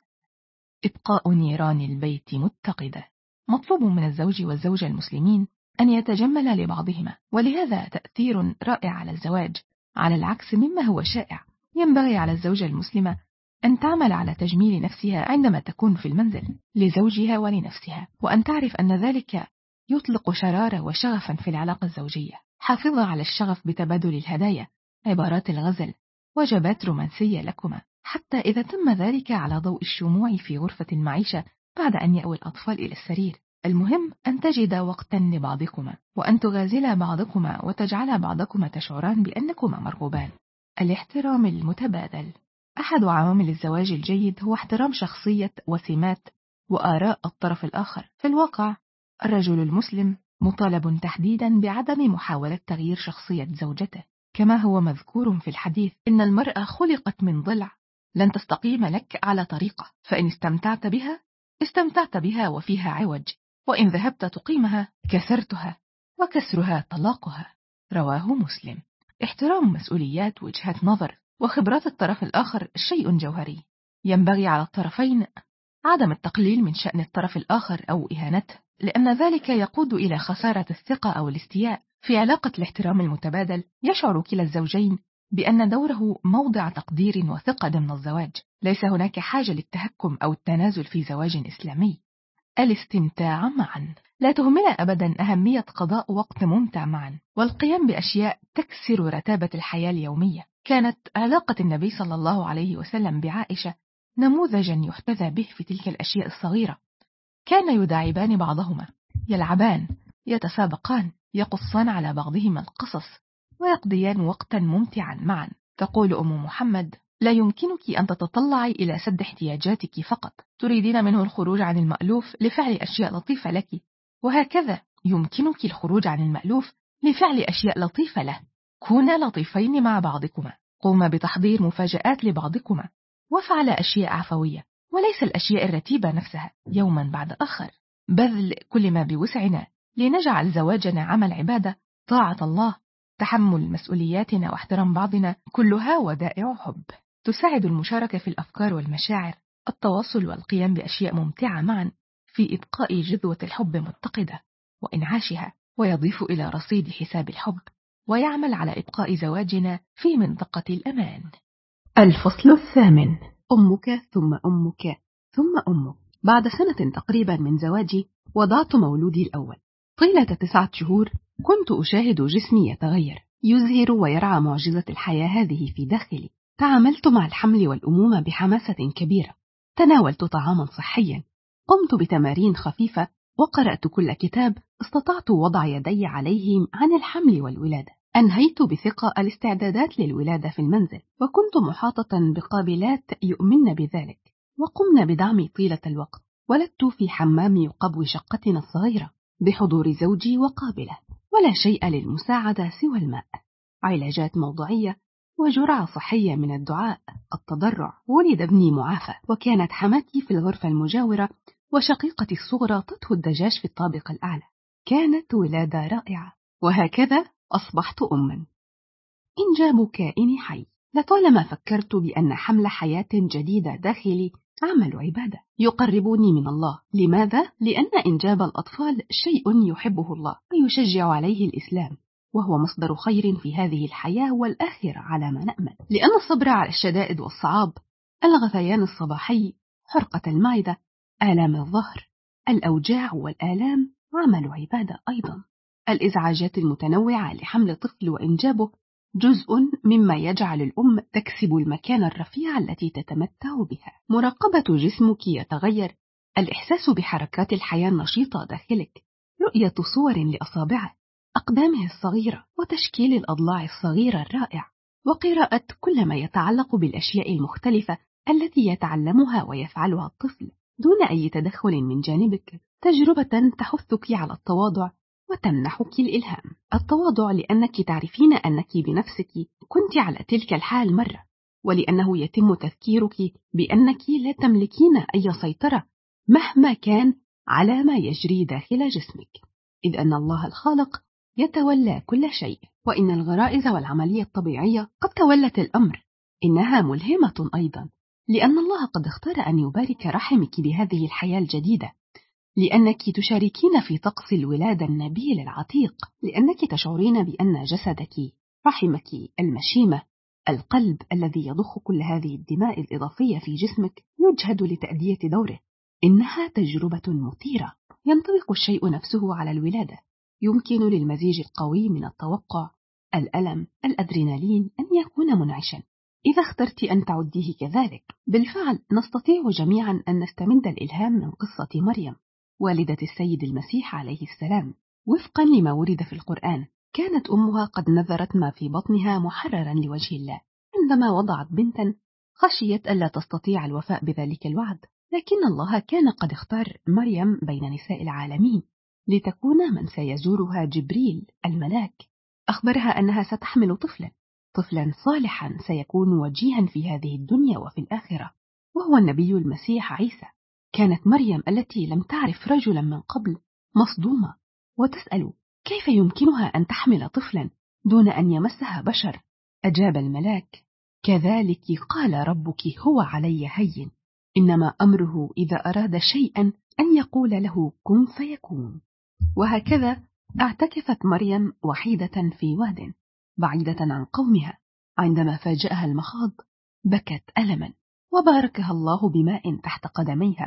A: إبقاء نيران البيت متقدة. مطلوب من الزوج والزوجة المسلمين أن يتجمل لبعضهما، ولهذا تأثير رائع على الزواج، على العكس مما هو شائع. ينبغي على الزوجة المسلمة أن تعمل على تجميل نفسها عندما تكون في المنزل لزوجها ولنفسها، وأن تعرف أن ذلك يطلق شرارة وشغفا في العلاقة الزوجية. حافظا على الشغف بتبادل الهدايا، عبارات الغزل، وجبات رومانسية لكما، حتى إذا تم ذلك على ضوء الشموع في غرفة المعيشة بعد أن يأوي الأطفال إلى السرير. المهم أن تجد وقتا لبعضكما، وأن تغازلا بعضكما وتجعل بعضكما تشعران بأنكما مرغوبان. الاحترام المتبادل. أحد عوامل الزواج الجيد هو احترام شخصية وسمات وآراء الطرف الآخر. في الواقع الرجل المسلم مطالب تحديدا بعدم محاولة تغيير شخصية زوجته، كما هو مذكور في الحديث: إن المرأة خلقت من ضلع، لن تستقيم لك على طريقة، فإن استمتعت بها استمتعت بها وفيها عوج، وإن ذهبت تقيمها كسرتها، وكسرها طلاقها. رواه مسلم. احترام مسؤوليات وجهات نظر وخبرات الطرف الآخر شيء جوهري. ينبغي على الطرفين عدم التقليل من شأن الطرف الآخر أو إهانته، لأن ذلك يقود إلى خسارة الثقة أو الاستياء. في علاقة الاحترام المتبادل يشعر كلا الزوجين بأن دوره موضع تقدير وثقة ضمن الزواج. ليس هناك حاجة للتهكم أو التنازل في زواج إسلامي. الاستمتاع معا. لا تهمل أبدا أهمية قضاء وقت ممتع معا والقيام بأشياء تكسر رتابة الحياة اليومية. كانت علاقة النبي صلى الله عليه وسلم بعائشة نموذجا يحتذى به في تلك الأشياء الصغيرة. كان يداعبان بعضهما، يلعبان، يتسابقان، يقصان على بعضهما القصص، ويقضيان وقتا ممتعا معا. تقول أم محمد: لا يمكنك أن تتطلعي إلى سد احتياجاتك فقط، تريدين منه الخروج عن المألوف لفعل أشياء لطيفة لك، وهكذا يمكنك الخروج عن المألوف لفعل أشياء لطيفة له. كونا لطيفين مع بعضكما، قوما بتحضير مفاجآت لبعضكما، وافعل أشياء عفوية وليس الأشياء الرتيبة نفسها يوما بعد آخر. بذل كل ما بوسعنا لنجعل زواجنا عمل عبادة، طاعة الله، تحمل مسؤولياتنا واحترام بعضنا، كلها ودائع حب تساعد المشاركة في الأفكار والمشاعر، التواصل والقيام بأشياء ممتعة معا في إبقاء جذوة الحب متقدة وإنعاشها، ويضيف إلى رصيد حساب الحب، ويعمل على إبقاء زواجنا في منطقة الأمان.
D: الفصل الثامن: أمك ثم أمك ثم أمك. بعد سنة تقريبا من زواجي وضعت مولودي الأول. طيلة تسعة شهور كنت أشاهد جسمي يتغير، يزهر ويرعى معجزة الحياة هذه في داخلي. تعاملت مع الحمل والأمومة بحماسة كبيرة، تناولت طعاما صحيا، قمت بتمارين خفيفة، وقرأت كل كتاب استطعت وضع يدي عليه عن الحمل والولادة. أنهيت بثقة الاستعدادات للولادة في المنزل، وكنت محاطة بقابلات يؤمن بذلك، وقمنا بدعمي طيلة الوقت. ولدت في حمام قبو شقتنا الصغيرة بحضور زوجي وقابلة، ولا شيء للمساعدة سوى الماء، علاجات موضعية، وجرعة صحية من الدعاء، التضرع. ولد ابني معافى، وكانت حماتي في الغرفة المجاورة، وشقيقتي الصغرى تطهو الدجاج في الطابق الأعلى. كانت ولادة رائعة، وهكذا أصبحت أما. إنجاب كائن حي. لطالما فكرت بأن حمل حياة جديدة داخلي عمل عبادة يقربني من الله. لماذا؟ لأن إنجاب الأطفال شيء يحبه الله ويشجع عليه الإسلام، وهو مصدر خير في هذه الحياة والآخرة على ما نأمل. لأن الصبر على الشدائد والصعاب، الغثيان الصباحي، حرقة المعدة، آلام الظهر، الأوجاع والآلام عمل عبادة أيضا. الإزعاجات المتنوعة لحمل طفل وإنجابه جزء مما يجعل الأم تكسب المكانة الرفيعة التي تتمتع بها. مراقبة جسمك يتغير، الإحساس بحركات الحياة النشيطة داخلك، رؤية صور لأصابعه، أقدامه الصغيرة، وتشكيل الأضلاع الصغيرة الرائع، وقراءة كل ما يتعلق بالأشياء المختلفة التي يتعلمها ويفعلها الطفل دون أي تدخل من جانبك. تجربة تحثك على التواضع وتمنحك الإلهام. التواضع لأنك تعرفين أنك بنفسك كنت على تلك الحال مرة، ولأنه يتم تذكيرك بأنك لا تملكين أي سيطرة مهما كان على ما يجري داخل جسمك، إذ أن الله الخالق يتولى كل شيء. وإن الغرائز والعملية الطبيعية قد تولت الأمر، إنها ملهمة أيضا، لأن الله قد اختار أن يبارك رحمك بهذه الحياة الجديدة، لأنك تشاركين في طقس الولادة النبيل العتيق، لأنك تشعرين بأن جسدك، رحمك المشيمة، القلب الذي يضخ كل هذه الدماء الإضافية في جسمك يجهد لتأدية دوره. إنها تجربة مثيرة. ينطبق الشيء نفسه على الولادة. يمكن للمزيج القوي من التوقع، الألم، الأدرينالين أن يكون منعشا إذا اخترت أن تعديه كذلك. بالفعل نستطيع جميعا أن نستمد الإلهام من قصة مريم والدة السيد المسيح عليه السلام. وفقا لما ورد في القرآن، كانت أمها قد نذرت ما في بطنها محررا لوجه الله. عندما وضعت بنتا خشيت ألا تستطيع الوفاء بذلك الوعد، لكن الله كان قد اختار مريم بين نساء العالمين لتكون من سيزورها جبريل الملاك. أخبرها أنها ستحمل طفلا طفلا صالحا سيكون وجيها في هذه الدنيا وفي الآخرة، وهو النبي المسيح عيسى. كانت مريم التي لم تعرف رجلا من قبل مصدومة، وتسأل كيف يمكنها أن تحمل طفلا دون أن يمسها بشر. أجاب الملاك: كذلك قال ربك هو علي هين، إنما أمره إذا أراد شيئا أن يقول له كن فيكون. وهكذا اعتكفت مريم وحيدة في واد بعيدة عن قومها. عندما فاجأها المخاض بكت ألما، وباركها الله بماء تحت قدميها،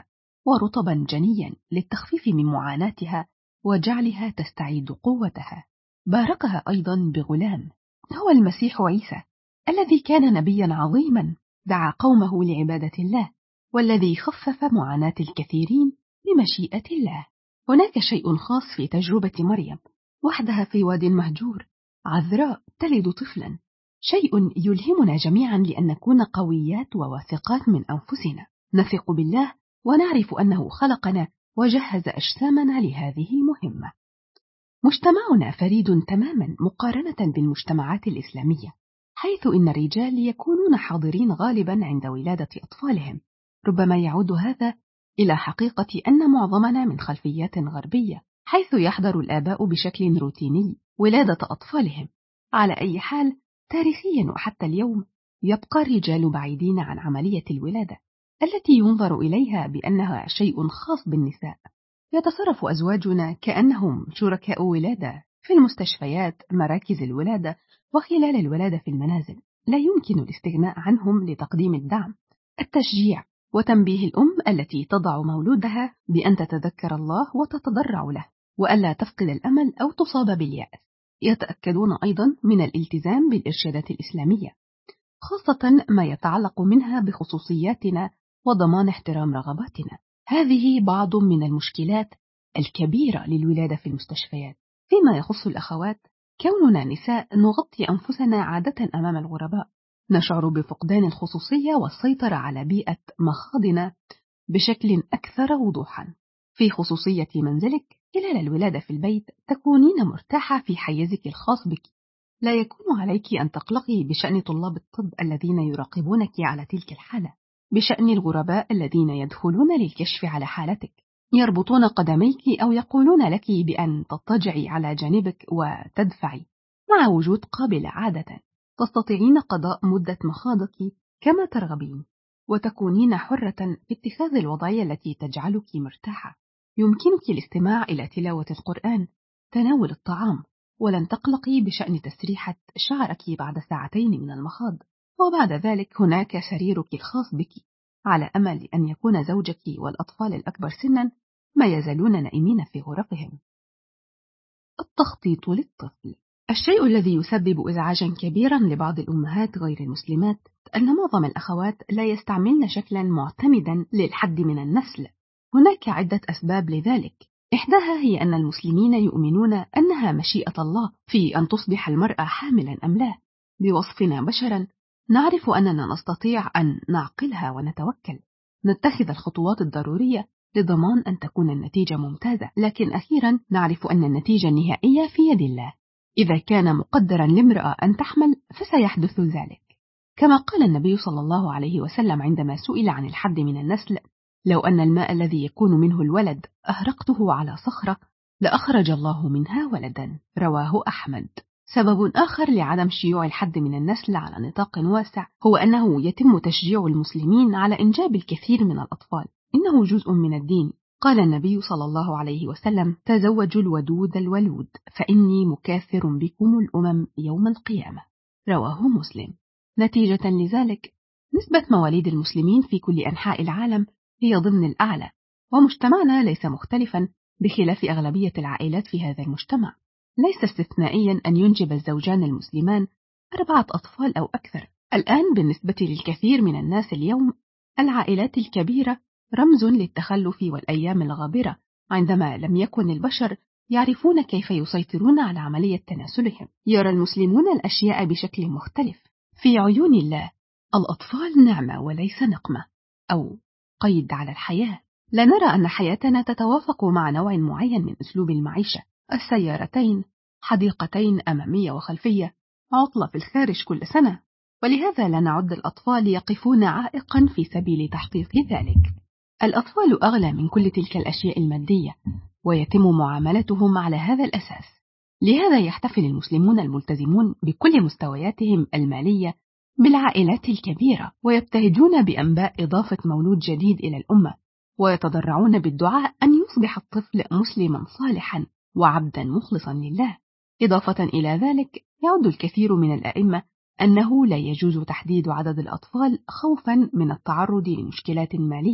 D: ورطبا جنيا للتخفيف من معاناتها وجعلها تستعيد قوتها. باركها أيضا بغلام هو المسيح عيسى الذي كان نبيا عظيما دعا قومه لعبادة الله، والذي خفف معاناة الكثيرين بمشيئة الله. هناك شيء خاص في تجربة مريم وحدها في واد مهجور، عذراء تلد طفلا، شيء يلهمنا جميعا لأن نكون قويات وواثقات من أنفسنا، نثق بالله ونعرف أنه خلقنا وجهز أجسامنا لهذه المهمة. مجتمعنا فريد تماما مقارنة بالمجتمعات الإسلامية، حيث إن الرجال يكونون حاضرين غالبا عند ولادة أطفالهم. ربما يعود هذا إلى حقيقة أن معظمنا من خلفيات غربية، حيث يحضر الآباء بشكل روتيني ولادة أطفالهم. على أي حال، تاريخيا وحتى اليوم يبقى الرجال بعيدين عن عملية الولادة التي ينظر إليها بأنها شيء خاص بالنساء. يتصرف أزواجنا كأنهم شركاء ولادة في المستشفيات، مراكز الولادة، وخلال الولادة في المنازل. لا يمكن الاستغناء عنهم لتقديم الدعم، التشجيع، وتنبيه الأم التي تضع مولودها بأن تتذكر الله وتتضرع له، وألا تفقد الأمل أو تصاب باليأس. يتأكدون أيضا من الالتزام بالإرشادات الإسلامية، خاصة ما يتعلق منها بخصوصياتنا وضمان احترام رغباتنا. هذه بعض من المشكلات الكبيرة للولادة في المستشفيات. فيما يخص الأخوات، كوننا نساء نغطي أنفسنا عادة أمام الغرباء، نشعر بفقدان الخصوصية والسيطرة على بيئة مخاضنا بشكل أكثر وضوحا. في خصوصية منزلك خلال الولادة في البيت تكونين مرتاحة في حيزك الخاص بك، لا يكون عليك أن تقلقي بشأن طلاب الطب الذين يراقبونك على تلك الحالة، بشأن الغرباء الذين يدخلون للكشف على حالتك، يربطون قدميك أو يقولون لك بأن تضطجعي على جانبك وتدفعي. مع وجود قابلة عادة تستطيعين قضاء مدة مخاضك كما ترغبين، وتكونين حرة في اتخاذ الوضعية التي تجعلك مرتاحة. يمكنك الاستماع إلى تلاوة القرآن، تناول الطعام، ولن تقلقي بشأن تسريحة شعرك بعد ساعتين من المخاض. وبعد ذلك هناك سريرك الخاص بك، على أمل أن يكون زوجك والأطفال الأكبر سنا ما يزالون نائمين في غرفهم. التخطيط للطفل. الشيء الذي يسبب إزعاجا كبيرا لبعض الأمهات غير المسلمات أن معظم الأخوات لا يستعملن شكلا معتمدا للحد من النسل. هناك عدة أسباب لذلك، إحداها هي أن المسلمين يؤمنون أنها مشيئة الله في أن تصبح المرأة حاملا أم لا. بوصفنا بشرا نعرف أننا نستطيع أن نعقلها ونتوكل، نتخذ الخطوات الضرورية لضمان أن تكون النتيجة ممتازة، لكن أخيرا نعرف أن النتيجة النهائية في يد الله. إذا كان مقدرا لامرأة أن تحمل فسيحدث ذلك، كما قال النبي صلى الله عليه وسلم عندما سئل عن الحد من النسل: لو أن الماء الذي يكون منه الولد أهرقته على صخرة لأخرج الله منها ولدا. رواه أحمد. سبب آخر لعدم شيوع الحد من النسل على نطاق واسع هو أنه يتم تشجيع المسلمين على إنجاب الكثير من الأطفال، إنه جزء من الدين. قال النبي صلى الله عليه وسلم: تزوجوا الودود الولود فإني مكاثر بكم الأمم يوم القيامة. رواه مسلم. نتيجة لذلك نسبة مواليد المسلمين في كل أنحاء العالم هي ضمن الأعلى، ومجتمعنا ليس مختلفا بخلاف أغلبية العائلات في هذا المجتمع. ليس استثنائيا أن ينجب الزوجان المسلمان أربعة أطفال أو أكثر. الآن بالنسبة للكثير من الناس اليوم العائلات الكبيرة رمز للتخلف والأيام الغابرة، عندما لم يكن البشر يعرفون كيف يسيطرون على عملية تناسلهم. يرى المسلمون الأشياء بشكل مختلف. في عيون الله الأطفال نعمة وليس نقمة أو قيد على الحياة. لا نرى أن حياتنا تتوافق مع نوع معين من أسلوب المعيشة: السيارتين، حديقتين أمامية وخلفية، عطلة في الخارج كل سنة، ولهذا لا نعد الأطفال يقفون عائقا في سبيل تحقيق ذلك. الأطفال أغلى من كل تلك الأشياء المادية، ويتم معاملتهم على هذا الأساس. لهذا يحتفل المسلمون الملتزمون بكل مستوياتهم المالية بالعائلات الكبيرة، ويبتهجون بأنباء إضافة مولود جديد إلى الأمة، ويتضرعون بالدعاء أن يصبح الطفل مسلما صالحا وعبدا مخلصا لله. إضافة إلى ذلك يعد الكثير من الأئمة أنه لا يجوز تحديد عدد الأطفال خوفا من التعرض لمشكلات مالية،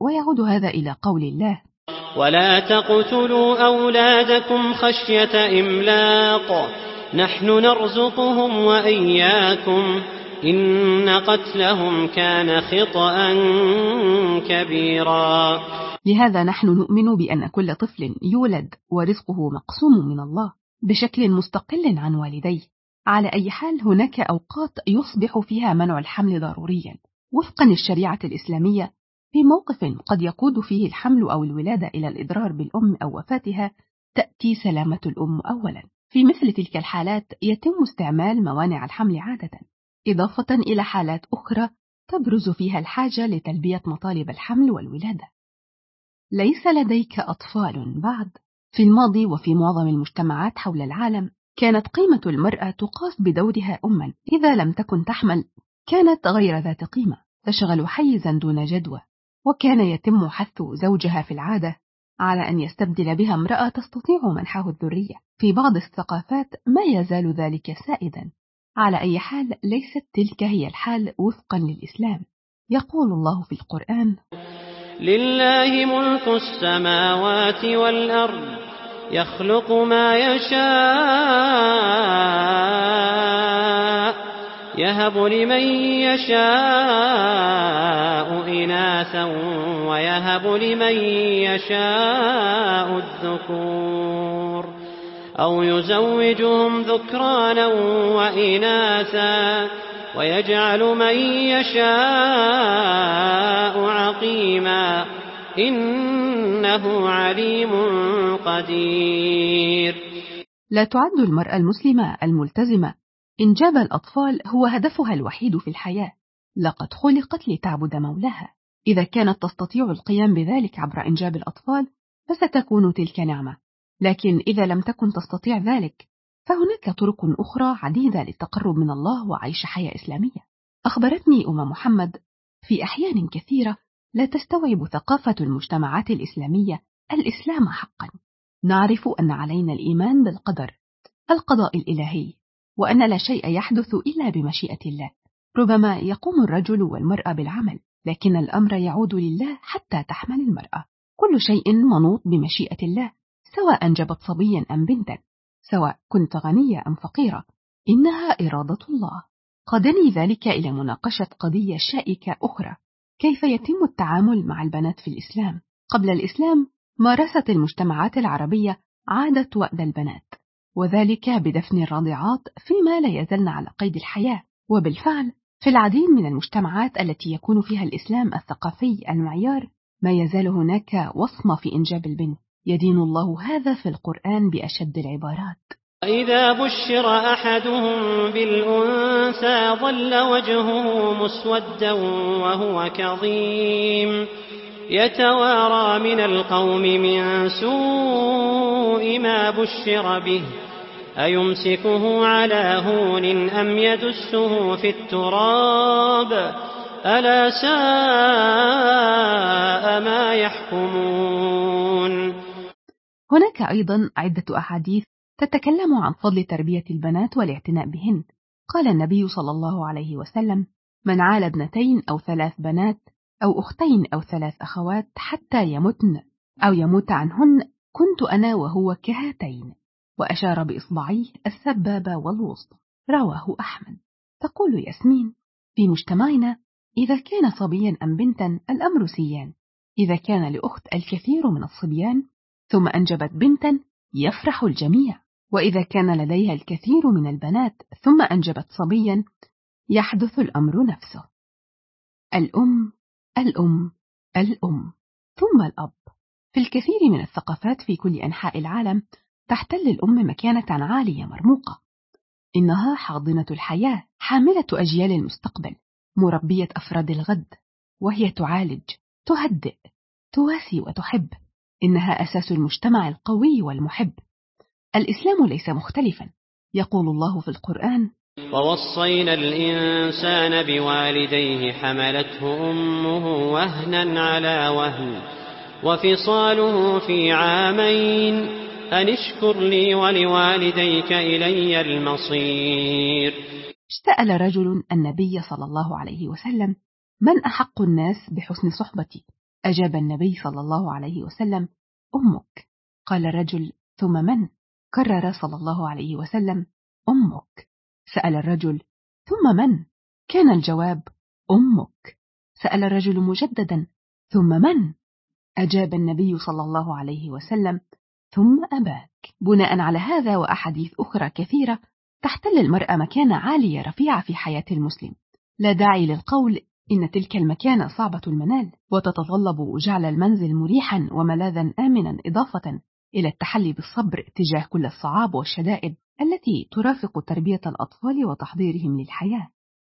D: ويعود هذا إلى قول الله:
B: ولا تقتلوا أولادكم خشية إملاق نحن نرزقهم وإياكم إن قتلهم كان خطأ كبيرا.
D: لهذا نحن نؤمن بأن كل طفل يولد ورزقه مقسوم من الله بشكل مستقل عن والديه. على أي حال هناك أوقات يصبح فيها منع الحمل ضروريا وفقا للشريعة الإسلامية، في موقف قد يقود فيه الحمل أو الولادة إلى الإضرار بالأم أو وفاتها تأتي سلامة الأم أولا. في مثل تلك الحالات يتم استعمال موانع الحمل عادة، إضافة إلى حالات أخرى تبرز فيها الحاجة لتلبية مطالب الحمل والولادة. ليس لديك أطفال بعد؟ في الماضي وفي معظم المجتمعات حول العالم كانت قيمة المرأة تقاس بدورها أما. إذا لم تكن تحمل كانت غير ذات قيمة، تشغل حيزا دون جدوى، وكان يتم حث زوجها في العادة على أن يستبدل بها امرأة تستطيع منحه الذرية. في بعض الثقافات ما يزال ذلك سائدا. على أي حال ليست تلك هي الحال وفقا للإسلام. يقول الله في القرآن:
B: لله ملك السماوات والأرض يخلق ما يشاء يهب لمن يشاء إناثا ويهب لمن يشاء الذكور أو يزوجهم ذكرانا وإناثا ويجعل من يشاء عقيما إنه عليم قدير.
D: لا تعد المرأة المسلمة الملتزمة إنجاب الأطفال هو هدفها الوحيد في الحياة، لقد خلقت لتعبد مولاها. إذا كانت تستطيع القيام بذلك عبر إنجاب الأطفال فستكون تلك نعمة، لكن إذا لم تكن تستطيع ذلك فهناك طرق أخرى عديدة للتقرب من الله وعيش حياة إسلامية. أخبرتني أم محمد في أحيان كثيرة لا تستوعب ثقافة المجتمعات الإسلامية الإسلام حقا. نعرف أن علينا الإيمان بالقدر، القضاء الإلهي، وأن لا شيء يحدث إلا بمشيئة الله. ربما يقوم الرجل والمرأة بالعمل، لكن الأمر يعود لله حتى تحمل المرأة. كل شيء منوط بمشيئة الله، سواء أنجبت صبيا أم بنتا، سواء كنت غنية أم فقيرة، إنها إرادة الله. قادني ذلك إلى مناقشة قضية شائكة أخرى: كيف يتم التعامل مع البنات في الإسلام؟ قبل الإسلام مارست المجتمعات العربية عادة وأد البنات، وذلك بدفن الرضيعات فيما لا يزلن على قيد الحياة. وبالفعل في العديد من المجتمعات التي يكون فيها الإسلام الثقافي المعيار ما يزال هناك وصمة في إنجاب البنت. يدين الله هذا في القرآن بأشد العبارات:
B: إذا بشر أحدهم بالأنثى ظل وجهه مسودا وهو كظيم يتوارى من القوم من سوء ما بشر به أيمسكه على هون أم يدسه في التراب ألا ساء ما يحكمون.
D: هناك أيضا عدة أحاديث تتكلم عن فضل تربية البنات والاعتناء بهن. قال النبي صلى الله عليه وسلم: من عال ابنتين أو ثلاث بنات أو أختين أو ثلاث أخوات حتى يمتن أو يموت عنهن كنت أنا وهو كهاتين، وأشار بإصبعيه السبابة والوسطى. رواه أحمد. تقول ياسمين: في مجتمعنا إذا كان صبيا أم بنتا الأمر سيان. إذا كان لأخت الكثير من الصبيان ثم أنجبت بنتا يفرح الجميع، وإذا كان لديها الكثير من البنات ثم أنجبت صبيا يحدث الأمر نفسه. الأم الأم الأم ثم الأب. في الكثير من الثقافات في كل أنحاء العالم تحتل الأم مكانة عالية مرموقة. إنها حاضنة الحياة، حاملة أجيال المستقبل، مربية أفراد الغد، وهي تعالج، تهدئ، تواسي وتحب. إنها أساس المجتمع القوي والمحب. الإسلام ليس مختلفا. يقول الله في القرآن:
B: ووصينا الإنسان بوالديه حملته أمه وهنا على وهن وفصاله في عامين أن اشكر لي ولوالديك إلي المصير.
D: اشتأل رجل النبي صلى الله عليه وسلم: من أحق الناس بحسن صحبتي؟ أجاب النبي صلى الله عليه وسلم: أمك. قال الرجل: ثم من؟ كرر صلى الله عليه وسلم: أمك. سأل الرجل: ثم من؟ كان الجواب: أمك. سأل الرجل مجددا: ثم من؟ أجاب النبي صلى الله عليه وسلم: ثم أباك. بناء على هذا وأحاديث أخرى كثيرة تحتل المرأة مكانة عالية رفيعة في حياة المسلم. لا داعي للقول إن تلك المكانة صعبة المنال، وتتطلب جعل المنزل مريحا وملاذا آمنا، إضافة إلى التحلي بالصبر تجاه كل الصعاب والشدائد التي ترافق تربية الأطفال وتحضيرهم للحياة.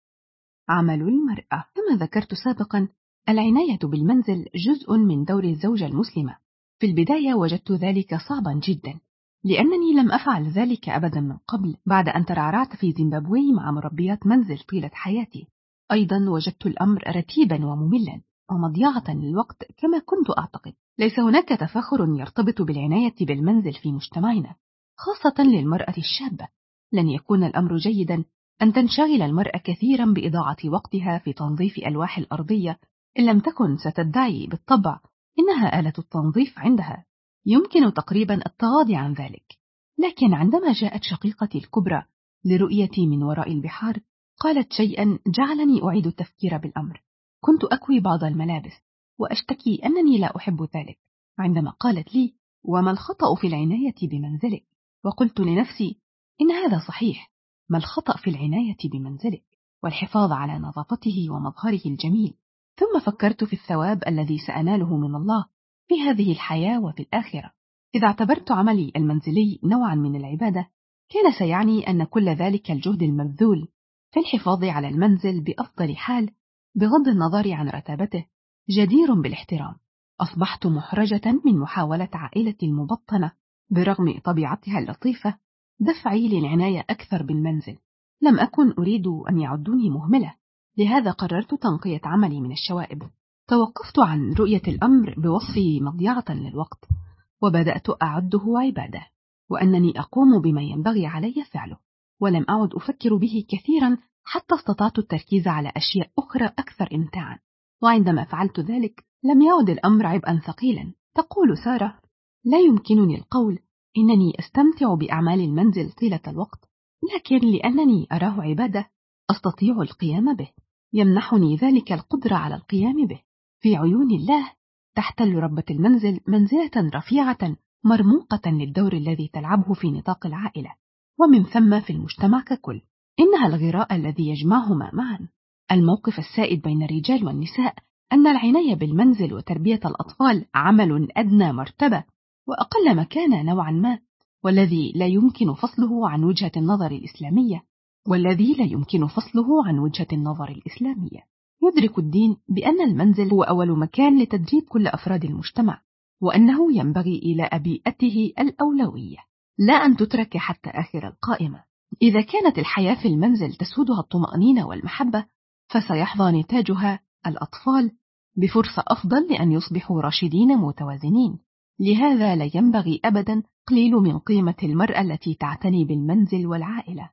D: عمل المرأة. كما ذكرت سابقا، العناية بالمنزل جزء من دور الزوجة المسلمة. في البداية وجدت ذلك صعبا جدا، لأنني لم أفعل ذلك أبدا من قبل، بعد أن ترعرعت في زيمبابوي مع مربيات منزل طيلة حياتي. أيضا وجدت الأمر رتيبا ومملا ومضيعة للوقت كما كنت أعتقد. ليس هناك تفاخر يرتبط بالعناية بالمنزل في مجتمعنا، خاصة للمرأة الشابة. لن يكون الأمر جيدا أن تنشغل المرأة كثيرا بإضاعة وقتها في تنظيف ألواح الأرضية إن لم تكن ستدعي بالطبع إنها آلة التنظيف عندها. يمكن تقريبا التغاضي عن ذلك، لكن عندما جاءت شقيقتي الكبرى لرؤيتي من وراء البحار قالت شيئا جعلني أعيد التفكير بالأمر. كنت أكوي بعض الملابس وأشتكي أنني لا أحب ذلك، عندما قالت لي: وما الخطأ في العناية بمنزلك؟ وقلت لنفسي: إن هذا صحيح، ما الخطأ في العناية بمنزلك والحفاظ على نظافته ومظهره الجميل؟ ثم فكرت في الثواب الذي سأناله من الله في هذه الحياة وفي الآخرة. إذا اعتبرت عملي المنزلي نوعا من العبادة، كان سيعني أن كل ذلك الجهد المبذول في الحفاظ على المنزل بأفضل حال بغض النظر عن رتابته جدير بالاحترام. أصبحت محرجة من محاولة عائلتي المبطنة برغم طبيعتها اللطيفة دفعي للعناية أكثر بالمنزل. لم أكن أريد أن يعدوني مهملة، لهذا قررت تنقية عملي من الشوائب. توقفت عن رؤية الأمر بوصفه مضيعة للوقت، وبدأت أعده عبادة، وأنني أقوم بما ينبغي علي فعله، ولم أعد أفكر به كثيرا حتى استطعت التركيز على أشياء أخرى أكثر إمتاعا. وعندما فعلت ذلك لم يعد الأمر عبئا ثقيلا. تقول سارة: لا يمكنني القول إنني أستمتع بأعمال المنزل طيلة الوقت، لكن لأنني أراه عبادة أستطيع القيام به، يمنحني ذلك القدرة على القيام به. في عيون الله تحتل ربة المنزل منزلة رفيعة مرموقة للدور الذي تلعبه في نطاق العائلة، ومن ثم في المجتمع ككل. إنها الغراء الذي يجمعهما معا. الموقف السائد بين الرجال والنساء أن العناية بالمنزل وتربية الأطفال عمل أدنى مرتبة وأقل مكانة نوعا ما، والذي لا يمكن فصله عن وجهة النظر الإسلامية والذي لا يمكن فصله عن وجهة النظر الإسلامية. يدرك الدين بأن المنزل هو أول مكان لتدريب كل أفراد المجتمع، وأنه ينبغي إلى بيئته الأولوية، لا أن تترك حتى آخر القائمة. إذا كانت الحياة في المنزل تسودها الطمأنينة والمحبة، فسيحظى نتاجها الأطفال بفرصة أفضل لأن يصبحوا راشدين متوازنين. لهذا لا ينبغي أبدا قليل من قيمة المرأة التي تعتني بالمنزل والعائلة.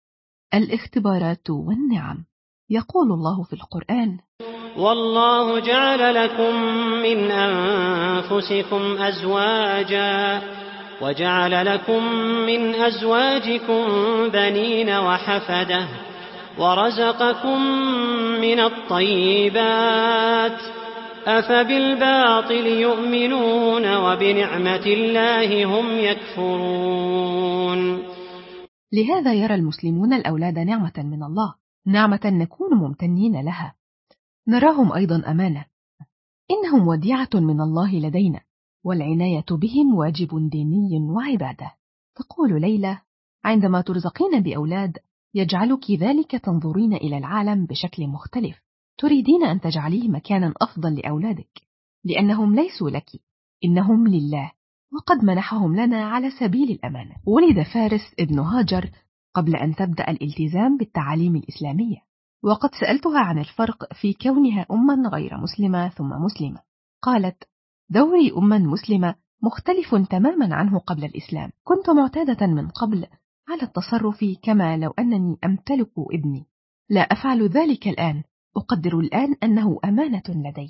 D: الاختبارات والنعم. يقول الله في القرآن:
B: والله جعل لكم من أنفسكم أزواجا وجعل لكم من أزواجكم بنين وحفدة ورزقكم من الطيبات أفبالباطل يؤمنون وبنعمة الله هم يكفرون.
A: لهذا يرى المسلمون الأولاد نعمة من الله، نعمة نكون ممتنين لها. نراهم أيضا أمانة، إنهم وديعة من الله لدينا، والعناية بهم واجب ديني وعبادة. تقول ليلى: عندما ترزقين بأولاد يجعلك ذلك تنظرين إلى العالم بشكل مختلف، تريدين أن تجعليه مكانا أفضل لأولادك، لأنهم ليسوا لك، إنهم لله، وقد منحهم لنا على سبيل الأمانة. ولد فارس ابن هاجر قبل أن تبدأ الالتزام بالتعاليم الإسلامية، وقد سألتها عن الفرق في كونها أما غير مسلمة ثم مسلمة. قالت: دوري أما مسلمة مختلف تماما عنه قبل الإسلام. كنت معتادة من قبل على التصرف كما لو أنني أمتلك ابني، لا أفعل ذلك الآن. أقدر الآن أنه أمانة لدي،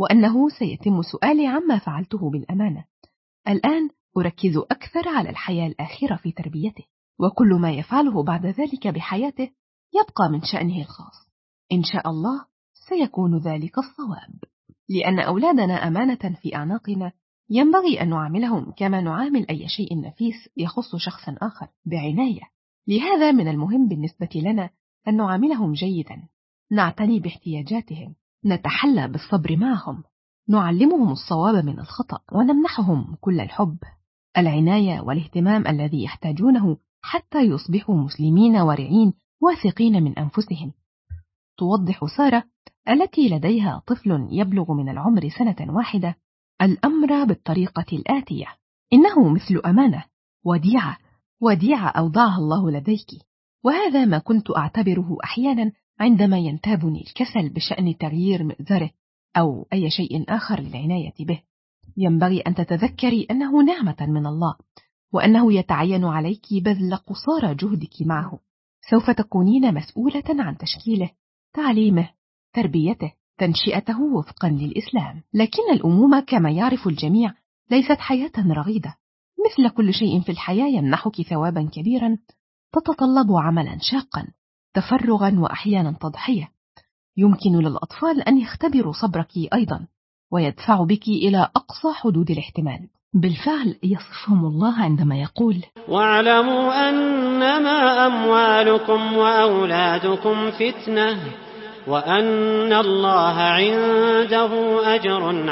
D: وأنه سيتم سؤالي عما فعلته بالأمانة. الآن أركز أكثر على الحياة الآخرة في تربيته، وكل ما يفعله بعد ذلك بحياته يبقى من شأنه الخاص. إن شاء الله سيكون ذلك الصواب، لأن أولادنا أمانة في أعناقنا، ينبغي أن نعاملهم كما نعامل أي شيء نفيس يخص شخصا آخر بعناية. لهذا من المهم بالنسبة لنا أن نعاملهم جيدا، نعتني باحتياجاتهم، نتحلى بالصبر معهم، نعلمهم الصواب من الخطأ، ونمنحهم كل الحب، العناية والاهتمام الذي يحتاجونه حتى يصبحوا مسلمين ورعين واثقين من أنفسهم. توضح سارة التي لديها طفل يبلغ من العمر سنة واحدة الأمر بالطريقة الآتية: إنه مثل أمانة وديعة وديعة أوضعها الله لديك، وهذا ما كنت أعتبره أحيانا عندما ينتابني الكسل بشأن تغيير مئزره أو أي شيء آخر للعناية به. ينبغي أن تتذكري أنه نعمة من الله، وأنه يتعين عليك بذل قصارى جهدك معه. سوف تكونين مسؤولة عن تشكيله، تعليمه، تربيته، تنشئته وفقا للإسلام. لكن الأمومة كما يعرف الجميع ليست حياة رغيدة، مثل كل شيء في الحياة يمنحك ثوابا كبيرا، تتطلب عملا شاقا، تفرغا وأحيانا تضحية. يمكن للأطفال أن يختبروا صبرك أيضا، ويدفع بك إلى أقصى حدود الاحتمال. بالفعل يصفهم الله عندما يقول:
B: واعلموا أنما أموالكم وأولادكم فتنة وأن الله عنده أجر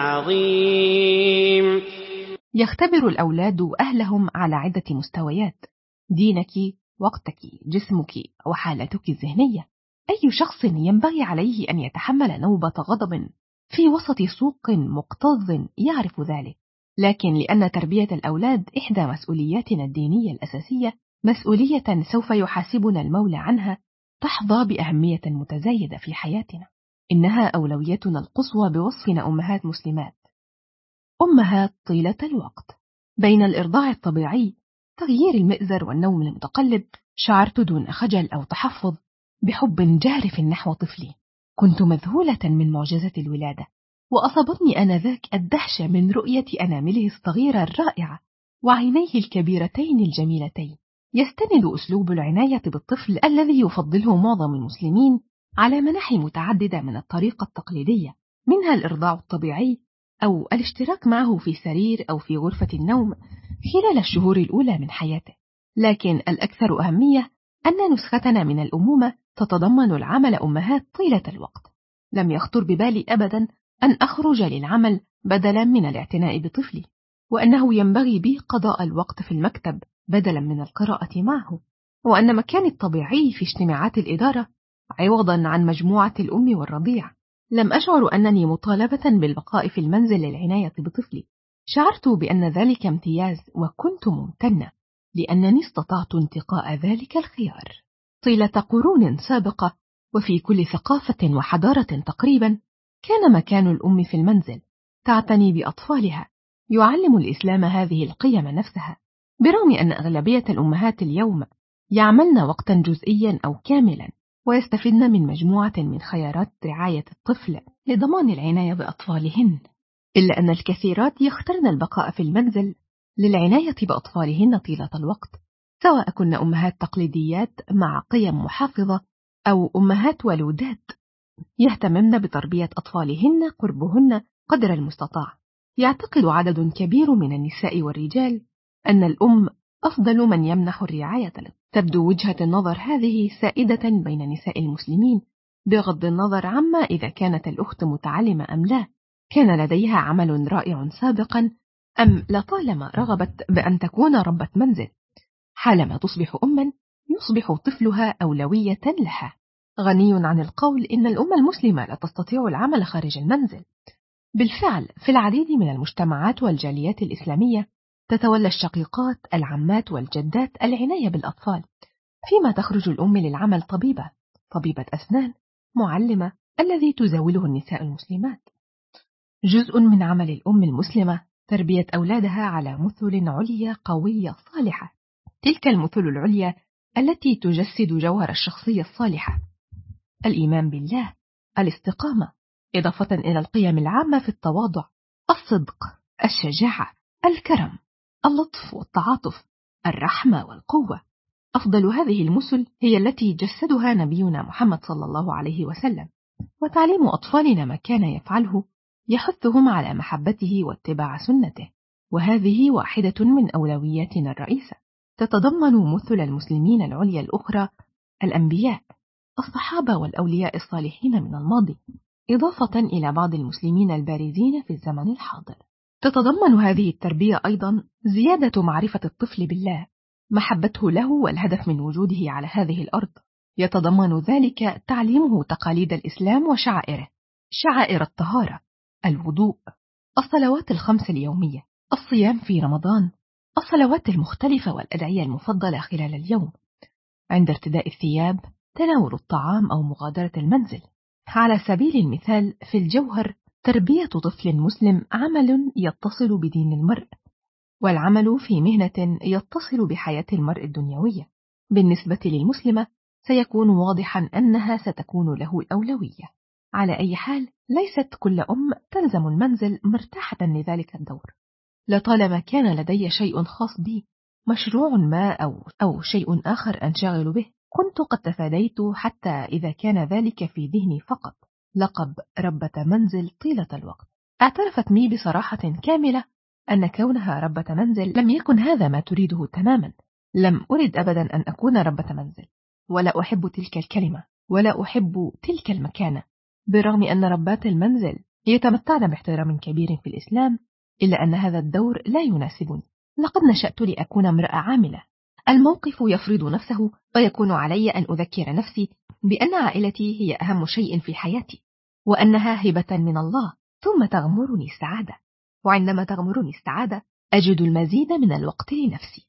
B: عظيم.
D: يختبر الأولاد أهلهم على عدة مستويات: دينك، وقتك، جسمك، وحالتك الذهنية. أي شخص ينبغي عليه أن يتحمل نوبة غضب في وسط سوق مكتظ يعرف ذلك، لكن لأن تربية الأولاد إحدى مسؤولياتنا الدينية الأساسية، مسؤولية سوف يحاسبنا المولى عنها، تحظى بأهمية متزايدة في حياتنا. إنها أولويتنا القصوى بوصفنا أمهات مسلمات، أمهات طيلة الوقت. بين الإرضاع الطبيعي، تغيير المئزر والنوم المتقلب، شعرت دون خجل أو تحفظ بحب جارف نحو طفلي. كنت مذهولة من معجزة الولادة، وأصابتني آنذاك الدهشة من رؤية أنامله الصغيرة الرائعة وعينيه الكبيرتين الجميلتين. يستند أسلوب العناية بالطفل الذي يفضله معظم المسلمين على مناحي متعددة من الطريقة التقليدية، منها الإرضاع الطبيعي أو الاشتراك معه في سرير أو في غرفة النوم خلال الشهور الأولى من حياته. لكن الأكثر أهمية أن نسختنا من الأمومة تتضمن العمل أمهات طيلة الوقت. لم يخطر ببالي أبدا أن أخرج للعمل بدلا من الاعتناء بطفلي، وأنه ينبغي بي قضاء الوقت في المكتب بدلا من القراءة معه، وأن مكاني الطبيعي في اجتماعات الإدارة عوضا عن مجموعة الأم والرضيع. لم أشعر أنني مطالبة بالبقاء في المنزل للعناية بطفلي، شعرت بأن ذلك امتياز، وكنت ممتنة لأنني استطعت انتقاء ذلك الخيار. طيلة قرون سابقة وفي كل ثقافة وحضارة تقريبا، كان مكان الأم في المنزل تعتني بأطفالها. يعلم الإسلام هذه القيم نفسها، برغم أن أغلبية الأمهات اليوم يعملن وقتا جزئيا أو كاملا، ويستفدن من مجموعة من خيارات رعاية الطفل لضمان العناية بأطفالهن، إلا أن الكثيرات يخترن البقاء في المنزل للعناية بأطفالهن طيلة الوقت، سواء كن أمهات تقليديات مع قيم محافظة أو أمهات ولودات يهتممن بتربية أطفالهن قربهن قدر المستطاع. يعتقد عدد كبير من النساء والرجال أن الأم أفضل من يمنح الرعاية له. تبدو وجهة النظر هذه سائدة بين نساء المسلمين، بغض النظر عما إذا كانت الأخت متعلمة أم لا، كان لديها عمل رائع سابقا أم لطالما رغبت بأن تكون ربة منزل. حالما تصبح أما، يصبح طفلها أولوية لها. غني عن القول إن الأمة المسلمة لا تستطيع العمل خارج المنزل. بالفعل في العديد من المجتمعات والجاليات الإسلامية تتولى الشقيقات، العمات والجدات العناية بالأطفال، فيما تخرج الأم للعمل طبيبة، طبيبة أسنان، معلمة، الذي تزاوله النساء المسلمات. جزء من عمل الأم المسلمة تربية أولادها على مثل عليا قوية صالحة، تلك المثل العليا التي تجسد جوهر الشخصية الصالحة: الإيمان بالله، الاستقامة، إضافة إلى القيم العامة في التواضع، الصدق، الشجاعة، الكرم، اللطف والتعاطف، الرحمة والقوة. أفضل هذه المثل هي التي جسدها نبينا محمد صلى الله عليه وسلم، وتعليم أطفالنا ما كان يفعله يحثهم على محبته واتباع سنته، وهذه واحدة من أولوياتنا الرئيسة. تتضمن مثل المسلمين العليا الأخرى الأنبياء، الصحابة والأولياء الصالحين من الماضي، إضافة إلى بعض المسلمين البارزين في الزمن الحاضر. تتضمن هذه التربية أيضا زيادة معرفة الطفل بالله، محبته له والهدف من وجوده على هذه الأرض. يتضمن ذلك تعليمه تقاليد الإسلام وشعائره، شعائر الطهارة، الوضوء، الصلوات الخمس اليومية، الصيام في رمضان، الصلوات المختلفة والأدعية المفضلة خلال اليوم، عند ارتداء الثياب، تناول الطعام أو مغادرة المنزل. على سبيل المثال في الجوهر تربية طفل مسلم عمل يتصل بدين المرء، والعمل في مهنة يتصل بحياة المرء الدنيوية. بالنسبة للمسلمة سيكون واضحا أنها ستكون له الأولوية. على أي حال ليست كل أم تلزم المنزل مرتاحة لذلك الدور. لطالما كان لدي شيء خاص بي، مشروع ما أو, أو شيء آخر أنشغل به، كنت قد تفاديت حتى إذا كان ذلك في ذهني فقط لقب ربة منزل طيلة الوقت. اعترفت مي بصراحة كاملة أن كونها ربة منزل لم يكن هذا ما تريده تماما. لم أرد أبدا أن أكون ربة منزل، ولا أحب تلك الكلمة، ولا أحب تلك المكانة، برغم أن ربات المنزل يتمتعن باحترام كبير في الإسلام، إلا أن هذا الدور لا يناسبني. لقد نشأت لأكون امرأة عاملة. الموقف يفرض نفسه، ويكون علي أن أذكر نفسي بأن عائلتي هي أهم شيء في حياتي، وأنها هبة من الله، ثم تغمرني السعادة. وعندما تغمرني السعادة أجد المزيد من الوقت لنفسي.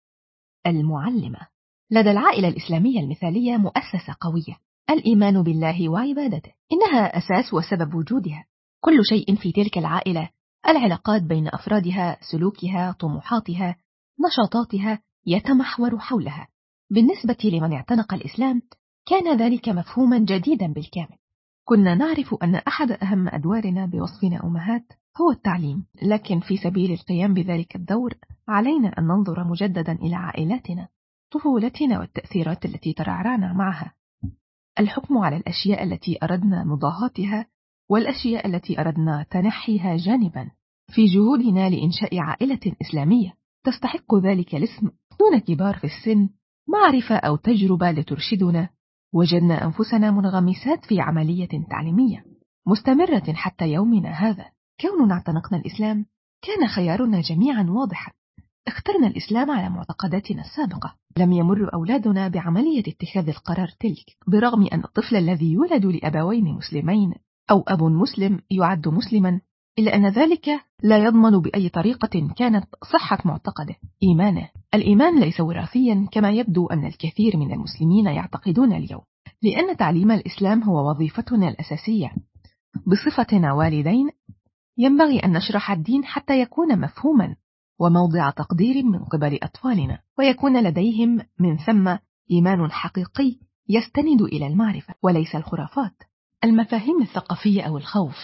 D: المعلمة. لدى العائلة الإسلامية المثالية مؤسسة قوية، الإيمان بالله وعبادته، إنها أساس وسبب وجودها. كل شيء في تلك العائلة، العلاقات بين أفرادها، سلوكها، طموحاتها، نشاطاتها، يتمحور حولها. بالنسبة لمن اعتنق الإسلام كان ذلك مفهوما جديدا بالكامل. كنا نعرف أن أحد أهم أدوارنا بوصفنا أمهات هو التعليم، لكن في سبيل القيام بذلك الدور علينا أن ننظر مجددا إلى عائلاتنا، طفولتنا والتأثيرات التي ترعرعنا معها، الحكم على الأشياء التي أردنا مضاهاتها والأشياء التي أردنا تنحيها جانبا. في جهودنا لإنشاء عائلة إسلامية تستحق ذلك الاسم دون كبار في السن معرفة أو تجربة لترشدنا، وجدنا أنفسنا منغمسات في عملية تعليمية مستمرة حتى يومنا هذا. كوننا اعتنقنا الإسلام كان خيارنا جميعا واضحا. اخترنا الإسلام على معتقداتنا السابقة. لم يمر أولادنا بعملية اتخاذ القرار تلك، برغم أن الطفل الذي يولد لأبوين مسلمين أو أب مسلم يعد مسلما، إلا أن ذلك لا يضمن بأي طريقة كانت صحة معتقده، إيمانه. الإيمان ليس وراثيا كما يبدو أن الكثير من المسلمين يعتقدون اليوم، لأن تعليم الإسلام هو وظيفتنا الأساسية. بصفتنا والدين ينبغي أن نشرح الدين حتى يكون مفهوما وموضع تقدير من قبل أطفالنا، ويكون لديهم من ثم إيمان حقيقي يستند إلى المعرفة وليس الخرافات. المفاهيم الثقافية أو الخوف.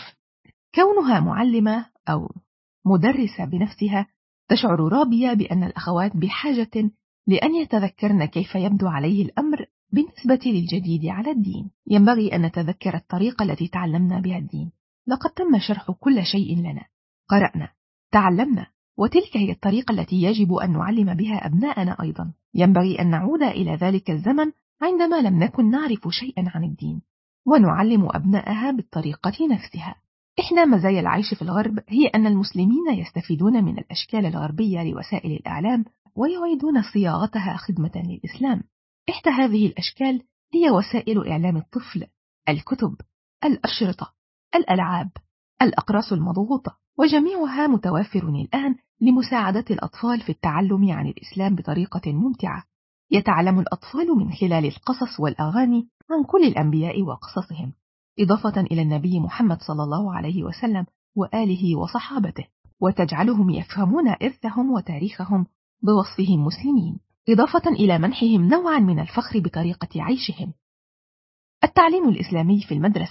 D: كونها معلمة أو مدرسة بنفسها تشعر رابية بأن الأخوات بحاجة لأن يتذكرن كيف يبدو عليه الأمر بالنسبة للجديد على الدين. ينبغي أن نتذكر الطريقة التي تعلمنا بها الدين. لقد تم شرح كل شيء لنا، قرأنا، تعلمنا، وتلك هي الطريقة التي يجب أن نعلم بها أبناءنا أيضا. ينبغي أن نعود إلى ذلك الزمن عندما لم نكن نعرف شيئا عن الدين، ونعلم أبناءها بالطريقة نفسها. إحدى مزايا العيش في الغرب هي أن المسلمين يستفيدون من الأشكال الغربية لوسائل الإعلام ويعيدون صياغتها خدمة للإسلام. إحدى هذه الأشكال هي وسائل إعلام الطفل، الكتب، الأشرطة، الألعاب، الأقراص المضغوطة، وجميعها متوافر الآن لمساعدة الأطفال في التعلم عن الإسلام بطريقة ممتعة. يتعلم الأطفال من خلال القصص والأغاني عن كل الأنبياء وقصصهم، إضافة إلى النبي محمد صلى الله عليه وسلم وآله وصحابته، وتجعلهم يفهمون إرثهم وتاريخهم بوصفهم مسلمين، إضافة إلى منحهم نوعا من الفخر بطريقة عيشهم. التعليم الإسلامي في المدرسة.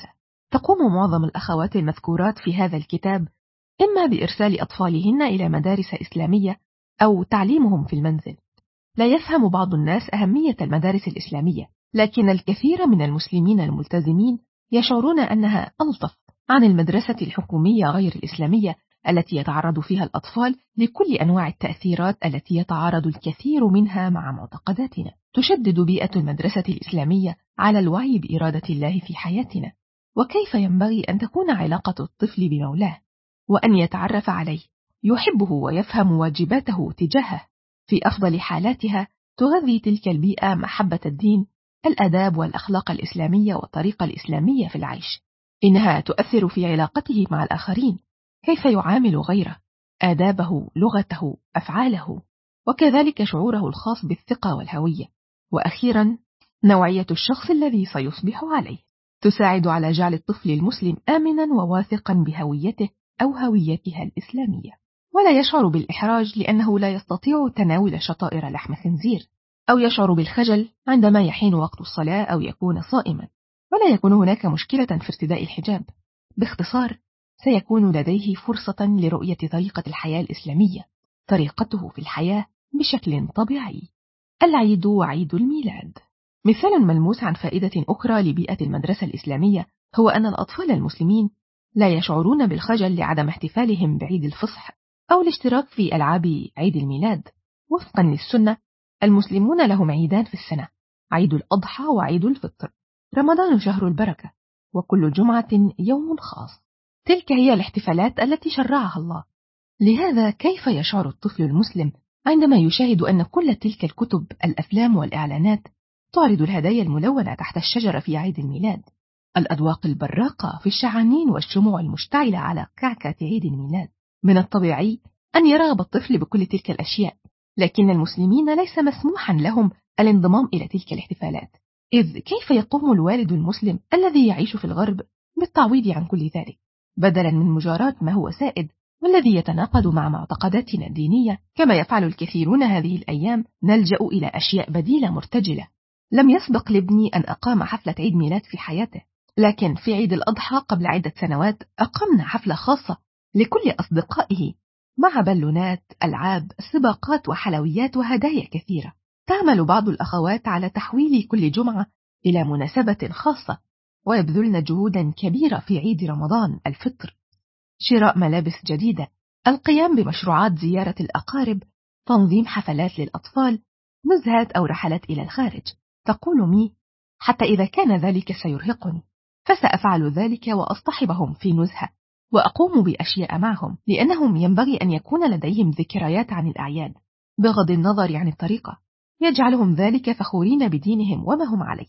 A: تقوم معظم الأخوات المذكورات في هذا الكتاب إما بإرسال أطفالهن إلى مدارس إسلامية أو تعليمهم في المنزل. لا يفهم بعض الناس أهمية المدارس الإسلامية، لكن الكثير من المسلمين الملتزمين يشعرون أنها ألطف عن المدرسة الحكومية غير الإسلامية التي يتعرض فيها الأطفال لكل أنواع التأثيرات التي يتعارض الكثير منها مع معتقداتنا. تشدد بيئة المدرسة الإسلامية على الوعي بإرادة الله في حياتنا، وكيف ينبغي أن تكون علاقة الطفل بمولاه، وأن يتعرف عليه، يحبه ويفهم واجباته تجاهه. في أفضل حالاتها تغذي تلك البيئة محبة الدين، الآداب والأخلاق الإسلامية والطريقة الإسلامية في العيش. إنها تؤثر في علاقته مع الآخرين، كيف يعامل غيره، آدابه، لغته، أفعاله، وكذلك شعوره الخاص بالثقة والهوية. وأخيرا نوعية الشخص الذي سيصبح عليه. تساعد على جعل الطفل المسلم آمنا وواثقا بهويته أو هويتها الإسلامية، ولا يشعر بالإحراج لأنه لا يستطيع تناول شطائر لحم خنزير، أو يشعر بالخجل عندما يحين وقت الصلاة أو يكون صائما، ولا يكون هناك مشكلة في ارتداء الحجاب. باختصار، سيكون لديه فرصة لرؤية طريقة الحياة الإسلامية، طريقته في الحياة بشكل طبيعي. العيد وعيد الميلاد. مثال ملموس عن فائدة أخرى لبيئة المدرسة الإسلامية هو أن الأطفال المسلمين لا يشعرون بالخجل لعدم احتفالهم بعيد الفصح أو الاشتراك في ألعاب عيد الميلاد. وفقا للسنة، المسلمون لهم عيدان في السنة: عيد الأضحى وعيد الفطر. رمضان شهر البركة، وكل جمعة يوم خاص. تلك هي الاحتفالات التي شرعها الله. لهذا كيف يشعر الطفل المسلم عندما يشاهد أن كل تلك الكتب، الأفلام والإعلانات تعرض الهدايا الملونة تحت الشجرة في عيد الميلاد، الأذواق البراقة في الشعانين والشموع المشتعلة على كعكة عيد الميلاد؟ من الطبيعي أن يرغب الطفل بكل تلك الأشياء، لكن المسلمين ليس مسموحا لهم الانضمام إلى تلك الاحتفالات، إذ كيف يقوم الوالد المسلم الذي يعيش في الغرب بالتعويض عن كل ذلك، بدلا من مجاراة ما هو سائد والذي يتناقض مع معتقداتنا الدينية كما يفعل الكثيرون هذه الأيام؟ نلجأ إلى أشياء بديلة مرتجلة. لم يسبق لابني أن أقام حفلة عيد ميلاد في حياته، لكن في عيد الأضحى قبل عدة سنوات أقمنا حفلة خاصة لكل أصدقائه مع بالونات، ألعاب، سباقات وحلويات وهدايا كثيرة. تعمل بعض الأخوات على تحويل كل جمعة إلى مناسبة خاصة، ويبذلن جهودا كبيرة في عيد رمضان، الفطر، شراء ملابس جديدة، القيام بمشروعات زيارة الأقارب، تنظيم حفلات للأطفال، نزهات أو رحلات إلى الخارج. تقول مي: حتى إذا كان ذلك سيرهقني فسأفعل ذلك وأصطحبهم في نزهة وأقوم بأشياء معهم، لأنهم ينبغي أن يكون لديهم ذكريات عن الأعياد بغض النظر عن الطريقة، يجعلهم ذلك فخورين بدينهم وما هم عليه.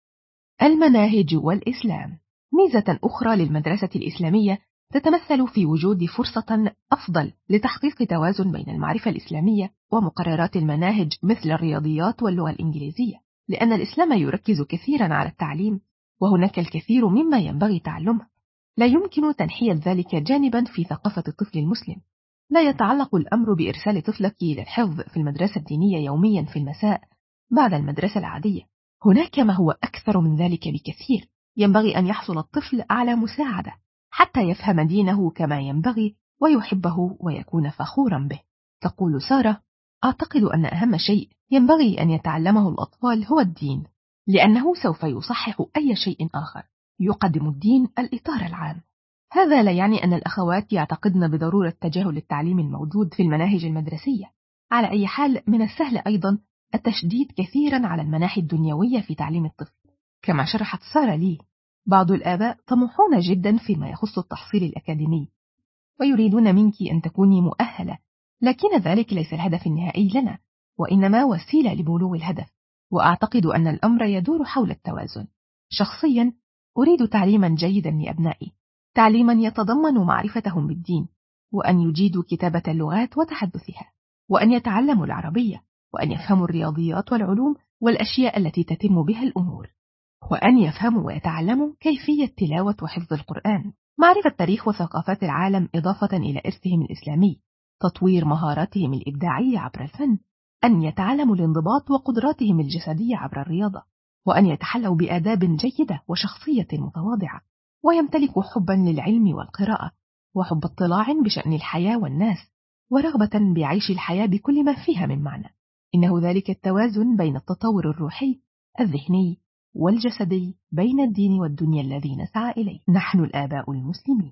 A: المناهج والإسلام. ميزة أخرى للمدرسة الإسلامية تتمثل في وجود فرصة أفضل لتحقيق توازن بين المعرفة الإسلامية ومقررات المناهج مثل الرياضيات واللغة الإنجليزية، لأن الإسلام يركز كثيرا على التعليم، وهناك الكثير مما ينبغي تعلمه. لا يمكن تنحية ذلك جانبا في ثقافة الطفل المسلم. لا يتعلق الأمر بإرسال طفلك للحفظ في المدرسة الدينية يوميا في المساء بعد المدرسة العادية. هناك ما هو أكثر من ذلك بكثير. ينبغي أن يحصل الطفل على مساعدة حتى يفهم دينه كما ينبغي ويحبه ويكون فخورا به. تقول سارة: أعتقد أن أهم شيء ينبغي أن يتعلمه الأطفال هو الدين، لأنه سوف يصحح أي شيء آخر. يقدم الدين الإطار العام. هذا لا يعني أن الأخوات يعتقدن بضرورة تجاهل التعليم الموجود في المناهج المدرسية. على أي حال، من السهل أيضا التشديد كثيرا على المناحي الدنيوية في تعليم الطفل. كما شرحت سارة لي، بعض الآباء طموحون جدا فيما يخص التحصيل الأكاديمي ويريدون منك أن تكوني مؤهلة، لكن ذلك ليس الهدف النهائي لنا، وإنما وسيلة لبلوغ الهدف. وأعتقد أن الأمر يدور حول التوازن. شخصيا أريد تعليما جيدا لأبنائي، تعليما يتضمن معرفتهم بالدين، وأن يجيدوا كتابة اللغات وتحدثها، وأن يتعلموا العربية، وأن يفهموا الرياضيات والعلوم والأشياء التي تتم بها الأمور، وأن يفهموا ويتعلموا كيفية تلاوة وحفظ القرآن، معرفة تاريخ وثقافات العالم إضافة إلى إرثهم الإسلامي، تطوير مهاراتهم الإبداعية عبر الفن، أن يتعلموا الانضباط وقدراتهم الجسدية عبر الرياضة، وأن يتحلوا بآداب جيدة وشخصية متواضعة، ويمتلك حبا للعلم والقراءة، وحب اطلاع بشأن الحياة والناس، ورغبة بعيش الحياة بكل ما فيها من معنى. إنه ذلك التوازن بين التطور الروحي، الذهني، والجسدي، بين الدين والدنيا الذي نسعى إليه نحن الآباء المسلمين.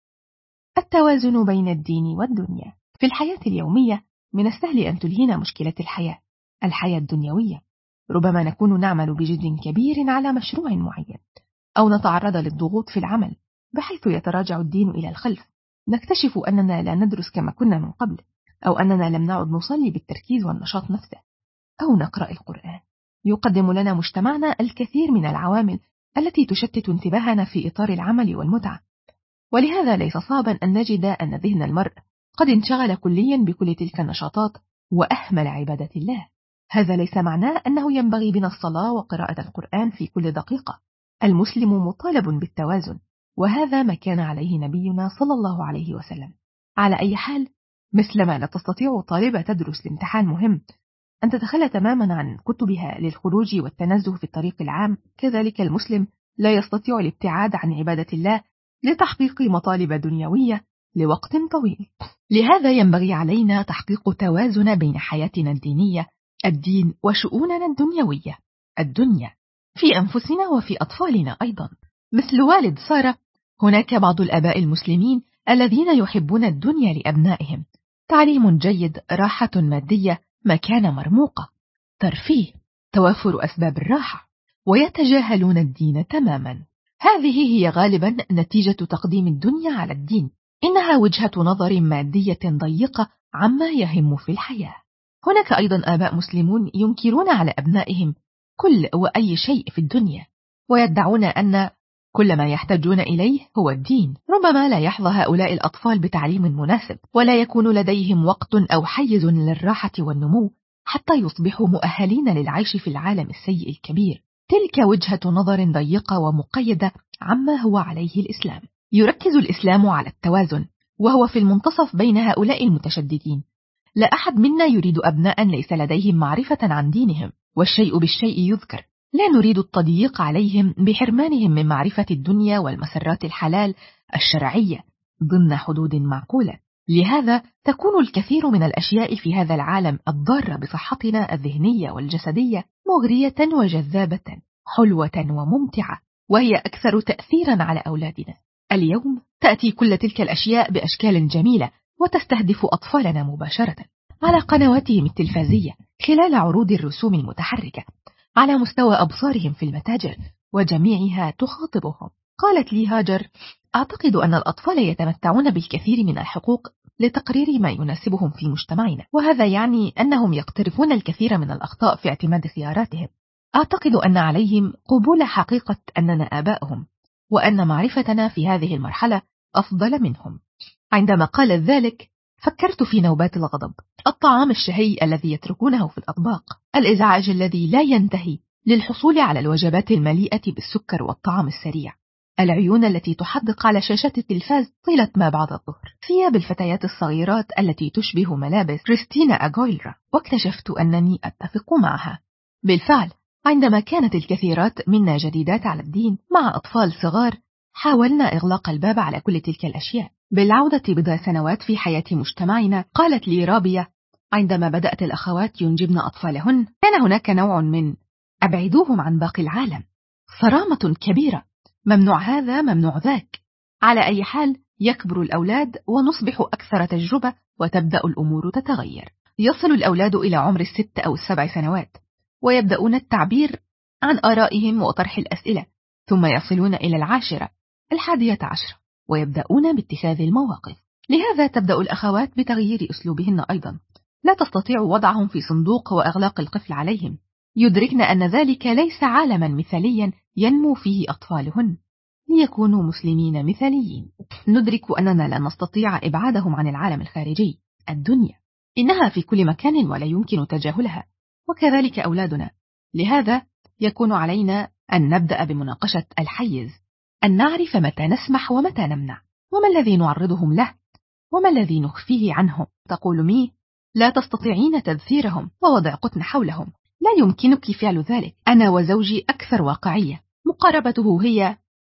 A: التوازن بين الدين والدنيا. في الحياة اليومية من السهل أن تلهينا مشكلة الحياة، الحياة الدنيوية. ربما نكون نعمل بجد كبير على مشروع معين، أو نتعرض للضغوط في العمل بحيث يتراجع الدين إلى الخلف، نكتشف أننا لا ندرس كما كنا من قبل، أو أننا لم نعد نصلي بالتركيز والنشاط نفسه، أو نقرأ القرآن. يقدم لنا مجتمعنا الكثير من العوامل التي تشتت انتباهنا في إطار العمل والمتعة، ولهذا ليس صعبا أن نجد أن ذهن المرء قد انشغل كليا بكل تلك النشاطات وأهمل عبادة الله. هذا ليس معناه أنه ينبغي بنا الصلاة وقراءة القرآن في كل دقيقة. المسلم مطالب بالتوازن، وهذا ما كان عليه نبينا صلى الله عليه وسلم. على أي حال، مثلما لا تستطيع طالبة تدرس لامتحان مهم أن تتخلى تماما عن كتبها للخروج والتنزه في الطريق العام، كذلك المسلم لا يستطيع الابتعاد عن عبادة الله لتحقيق مطالب دنيوية لوقت طويل. لهذا ينبغي علينا تحقيق توازن بين حياتنا الدينية، الدين، وشؤوننا الدنيوية، الدنيا، في أنفسنا وفي أطفالنا أيضا. مثل والد سارة، هناك بعض الآباء المسلمين الذين يحبون الدنيا لأبنائهم: تعليم جيد، راحة مادية، مكانة مرموقة، ترفيه، توافر أسباب الراحة، ويتجاهلون الدين تماما. هذه هي غالبا نتيجة تقديم الدنيا على الدين. إنها وجهة نظر مادية ضيقة عما يهم في الحياة. هناك أيضا آباء مسلمون ينكرون على أبنائهم كل وأي شيء في الدنيا، ويدعون أن كل ما يحتاجون إليه هو الدين. ربما لا يحظى هؤلاء الأطفال بتعليم مناسب، ولا يكون لديهم وقت أو حيز للراحة والنمو حتى يصبحوا مؤهلين للعيش في العالم السيء الكبير. تلك وجهة نظر ضيقة ومقيدة عما هو عليه الإسلام. يركز الإسلام على التوازن، وهو في المنتصف بين هؤلاء المتشددين. لا أحد منا يريد أبناء ليس لديهم معرفة عن دينهم، والشيء بالشيء يذكر. لا نريد التضييق عليهم بحرمانهم من معرفة الدنيا والمسرات الحلال الشرعية ضمن حدود معقولة. لهذا تكون الكثير من الأشياء في هذا العالم الضارة بصحتنا الذهنية والجسدية مغرية وجذابة، حلوة وممتعة، وهي أكثر تأثيرا على أولادنا. اليوم تأتي كل تلك الأشياء بأشكال جميلة وتستهدف أطفالنا مباشرة على قنواتهم التلفزية خلال عروض الرسوم المتحركة، على مستوى أبصارهم في المتاجر، وجميعها تخاطبهم. قالت لي هاجر: أعتقد أن الأطفال يتمتعون بالكثير من الحقوق لتقرير ما يناسبهم في مجتمعنا، وهذا يعني أنهم يقترفون الكثير من الأخطاء في اعتماد خياراتهم. أعتقد أن عليهم قبول حقيقة أننا آبائهم، وأن معرفتنا في هذه المرحلة أفضل منهم. عندما قالت ذلك فكرت في نوبات الغضب، الطعام الشهي الذي يتركونه في الأطباق، الإزعاج الذي لا ينتهي للحصول على الوجبات المليئة بالسكر والطعام السريع، العيون التي تحدق على شاشة التلفاز طيلة ما بعد الظهر، ثياب الفتيات الصغيرات التي تشبه ملابس كريستينا أغويلرا. واكتشفت أنني أتفق معها. بالفعل، عندما كانت الكثيرات منا جديدات على الدين مع أطفال صغار، حاولنا إغلاق الباب على كل تلك الأشياء. بالعودة بضع سنوات في حياة مجتمعنا، قالت لي رابية: عندما بدأت الأخوات ينجبن أطفالهن، كان هناك نوع من أبعدوهم عن باقي العالم، صرامة كبيرة، ممنوع هذا ممنوع ذاك. على أي حال، يكبر الأولاد ونصبح أكثر تجربة، وتبدأ الأمور تتغير. يصل الأولاد إلى عمر الست أو السبع سنوات، ويبدأون التعبير عن آرائهم وطرح الأسئلة، ثم يصلون إلى العاشرة الحادية عشرة ويبدأون باتخاذ المواقف. لهذا تبدأ الأخوات بتغيير أسلوبهن أيضا. لا تستطيع وضعهم في صندوق وإغلاق القفل عليهم. يدركن أن ذلك ليس عالما مثاليا ينمو فيه أطفالهن ليكونوا مسلمين مثاليين. ندرك أننا لا نستطيع إبعادهم عن العالم الخارجي، الدنيا، إنها في كل مكان ولا يمكن تجاهلها، وكذلك أولادنا. لهذا يكون علينا أن نبدأ بمناقشة الحيز، أن نعرف متى نسمح ومتى نمنع، وما الذي نعرضهم له وما الذي نخفيه عنهم. تقول مي: لا تستطيعين تدثيرهم ووضع قطن حولهم. لا يمكنك فعل ذلك. أنا وزوجي أكثر واقعية. مقاربته هي: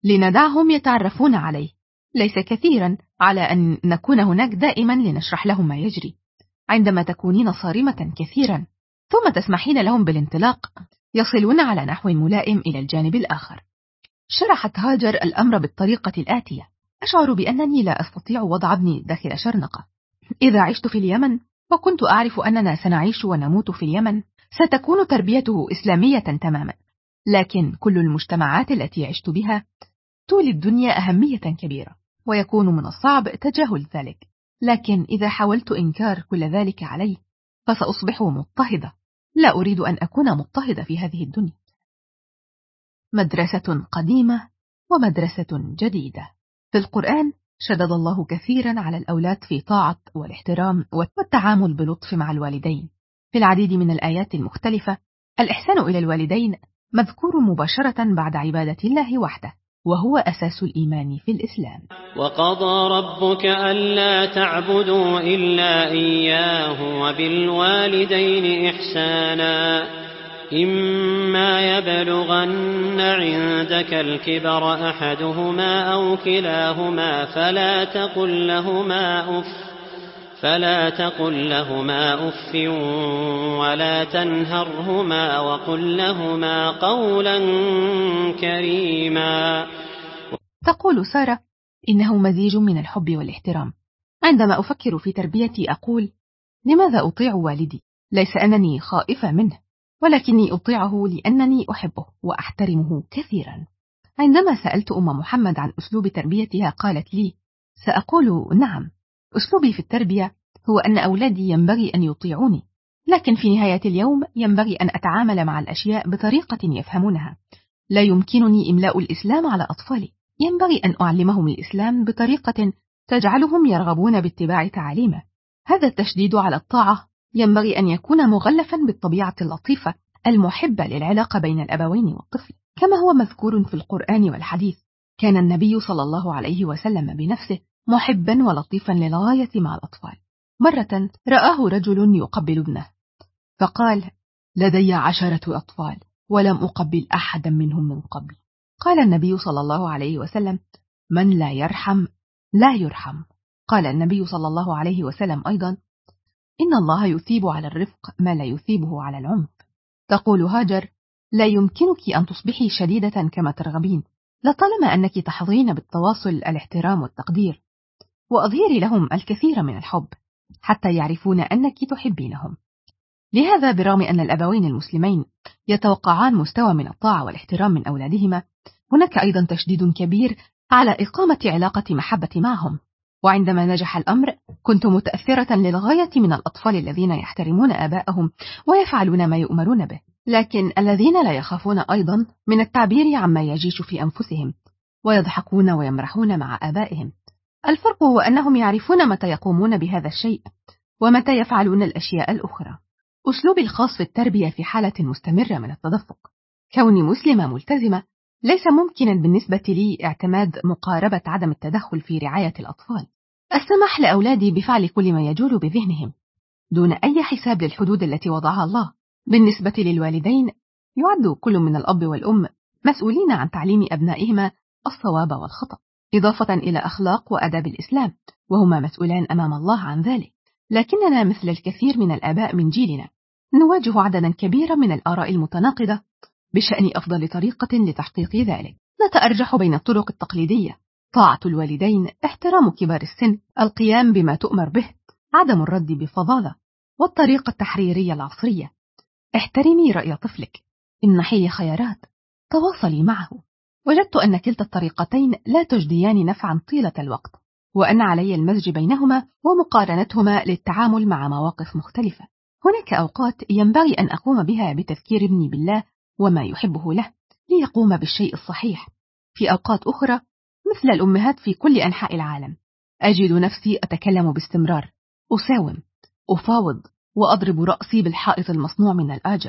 D: لندعهم يتعرفون عليه، ليس كثيرا على أن نكون هناك دائما لنشرح لهم ما يجري. عندما تكونين صارمة كثيرا ثم تسمحين لهم بالانطلاق، يصلون على نحو ملائم إلى الجانب الآخر. شرحت هاجر الأمر بالطريقة الآتية: أشعر بأنني لا أستطيع وضع ابني داخل شرنقة. إذا عشت في اليمن وكنت أعرف أننا سنعيش ونموت في اليمن، ستكون تربيته إسلامية تماما، لكن كل المجتمعات التي عشت بها تولي الدنيا أهمية كبيرة، ويكون من الصعب تجاهل ذلك. لكن إذا حاولت إنكار كل ذلك عليه فسأصبح مضطهدة. لا أريد أن أكون مضطهدة في هذه الدنيا. مدرسة قديمة ومدرسة جديدة. في القرآن شدد الله كثيرا على الأولاد في طاعة والاحترام والتعامل بلطف مع الوالدين. في العديد من الآيات المختلفة الإحسان إلى الوالدين مذكور مباشرة بعد عبادة الله وحده، وهو أساس الإيمان في الإسلام.
B: وقضى ربك ألا تعبدوا إلا إياه وبالوالدين إحسانا إما يبلغن عندك الكبر أحدهما أو كلاهما فلا تقل لهما أف فلا تقل لهما أف ولا تنهرهما وقل لهما قولا كريما.
D: تقول سارة: إنه مزيج من الحب والاحترام. عندما أفكر في تربيتي أقول: لماذا أطيع والدي؟ ليس أنني خائفة منه، ولكني أطيعه لأنني أحبه وأحترمه كثيرا. عندما سألت أم محمد عن أسلوب تربيتها قالت لي: سأقول نعم، أسلوبي في التربية هو أن أولادي ينبغي أن يطيعوني، لكن في نهاية اليوم ينبغي أن أتعامل مع الأشياء بطريقة يفهمونها. لا يمكنني إملاء الإسلام على أطفالي، ينبغي أن أعلمهم الإسلام بطريقة تجعلهم يرغبون باتباع تعاليمه. هذا التشديد على الطاعة ينبغي أن يكون مغلفا بالطبيعة اللطيفة المحبة للعلاقة بين الأبوين والطفل، كما هو مذكور في القرآن والحديث. كان النبي صلى الله عليه وسلم بنفسه محبا ولطيفا للغاية مع الأطفال. مرة رآه رجل يقبل ابنه فقال: لدي عشرة أطفال ولم أقبل أحدا منهم من قبل. قال النبي صلى الله عليه وسلم: من لا يرحم لا يرحم. قال النبي صلى الله عليه وسلم أيضا: إن الله يثيب على الرفق ما لا يثيبه على العنف. تقول هاجر: لا يمكنك أن تصبحي شديدة كما ترغبين، لطالما أنك تحظين بالتواصل، الاحترام والتقدير، وأظهري لهم الكثير من الحب حتى يعرفون أنك تحبينهم. لهذا برغم أن الأبوين المسلمين يتوقعان مستوى من الطاعة والاحترام من أولادهما، هناك أيضا تشديد كبير على إقامة علاقة محبة معهم. وعندما نجح الأمر كنت متأثرة للغاية من الأطفال الذين يحترمون آباءهم ويفعلون ما يؤمرون به، لكن الذين لا يخافون أيضا من التعبير عما يجيش في أنفسهم ويضحكون ويمرحون مع آبائهم. الفرق هو أنهم يعرفون متى يقومون بهذا الشيء ومتى يفعلون الأشياء الأخرى. أسلوبي الخاص في التربية في حالة مستمرة من التدفق. كوني مسلمة ملتزمة، ليس ممكنا بالنسبة لي اعتماد مقاربة عدم التدخل في رعاية الأطفال. السمح لأولادي بفعل كل ما يجول بذهنهم دون أي حساب للحدود التي وضعها الله. بالنسبة للوالدين، يعد كل من الأب والأم مسؤولين عن تعليم أبنائهما الصواب والخطأ، إضافة إلى أخلاق وأداب الإسلام، وهما مسؤولان أمام الله عن ذلك. لكننا مثل الكثير من الآباء من جيلنا نواجه عددا كبيرا من الآراء المتناقضة بشأن أفضل طريقة لتحقيق ذلك. نتأرجح بين الطرق التقليدية: طاعة الوالدين، احترام كبار السن، القيام بما تؤمر به، عدم الرد بفظاظة، والطريقة التحريرية العصرية: احترمي رأي طفلك، امنحيه خيارات، تواصلي معه. وجدت أن كلتا الطريقتين لا تجديان نفعا طيلة الوقت، وأن علي المزج بينهما ومقارنتهما للتعامل مع مواقف مختلفة. هناك أوقات ينبغي أن أقوم بها بتذكير ابني بالله وما يحبه له ليقوم بالشيء الصحيح. في أوقات أخرى مثل الأمهات في كل أنحاء العالم أجد نفسي أتكلم باستمرار، أساوم، أفاوض، وأضرب رأسي بالحائط المصنوع من الآجر.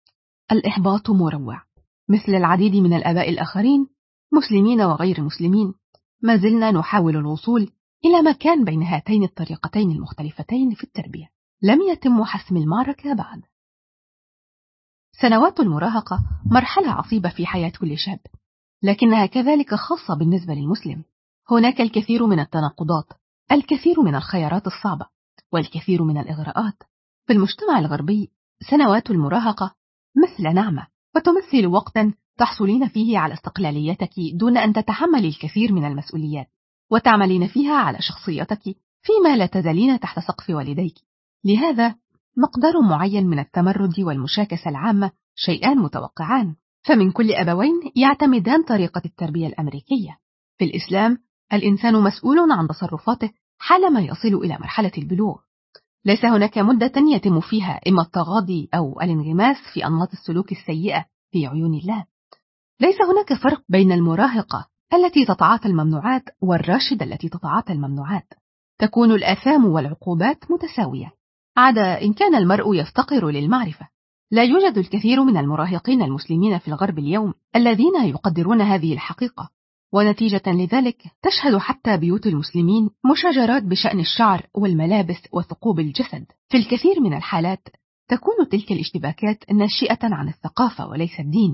D: الإحباط مروع. مثل العديد من الآباء الآخرين مسلمين وغير مسلمين، ما زلنا نحاول الوصول إلى مكان بين هاتين الطريقتين المختلفتين في التربية. لم يتم حسم المعركة بعد. سنوات المراهقة مرحلة عصيبة في حياة كل شاب. لكنها كذلك خاصة بالنسبة للمسلم. هناك الكثير من التناقضات، الكثير من الخيارات الصعبة، والكثير من الإغراءات. في المجتمع الغربي سنوات المراهقة مثل نعمة، وتمثل وقتا تحصلين فيه على استقلاليتك دون أن تتحملي الكثير من المسؤوليات، وتعملين فيها على شخصيتك فيما لا تزالين تحت سقف والديك. لهذا مقدار معين من التمرد والمشاكسة العامة شيئان متوقعان، فمن كل أبوين يعتمدان طريقة التربية الأمريكية. في الإسلام الإنسان مسؤول عن تصرفاته حالما يصل إلى مرحلة البلوغ. ليس هناك مدة يتم فيها إما التغاضي أو الانغماس في أنماط السلوك السيئة في عيون الله. ليس هناك فرق بين المراهقة التي تتعاطى الممنوعات والراشدة التي تتعاطى الممنوعات. تكون الآثام والعقوبات متساوية، عدا إن كان المرء يفتقر للمعرفة. لا يوجد الكثير من المراهقين المسلمين في الغرب اليوم الذين يقدرون هذه الحقيقة، ونتيجة لذلك تشهد حتى بيوت المسلمين مشاجرات بشأن الشعر والملابس وثقوب الجسد. في الكثير من الحالات تكون تلك الاشتباكات ناشئة عن الثقافة وليس الدين.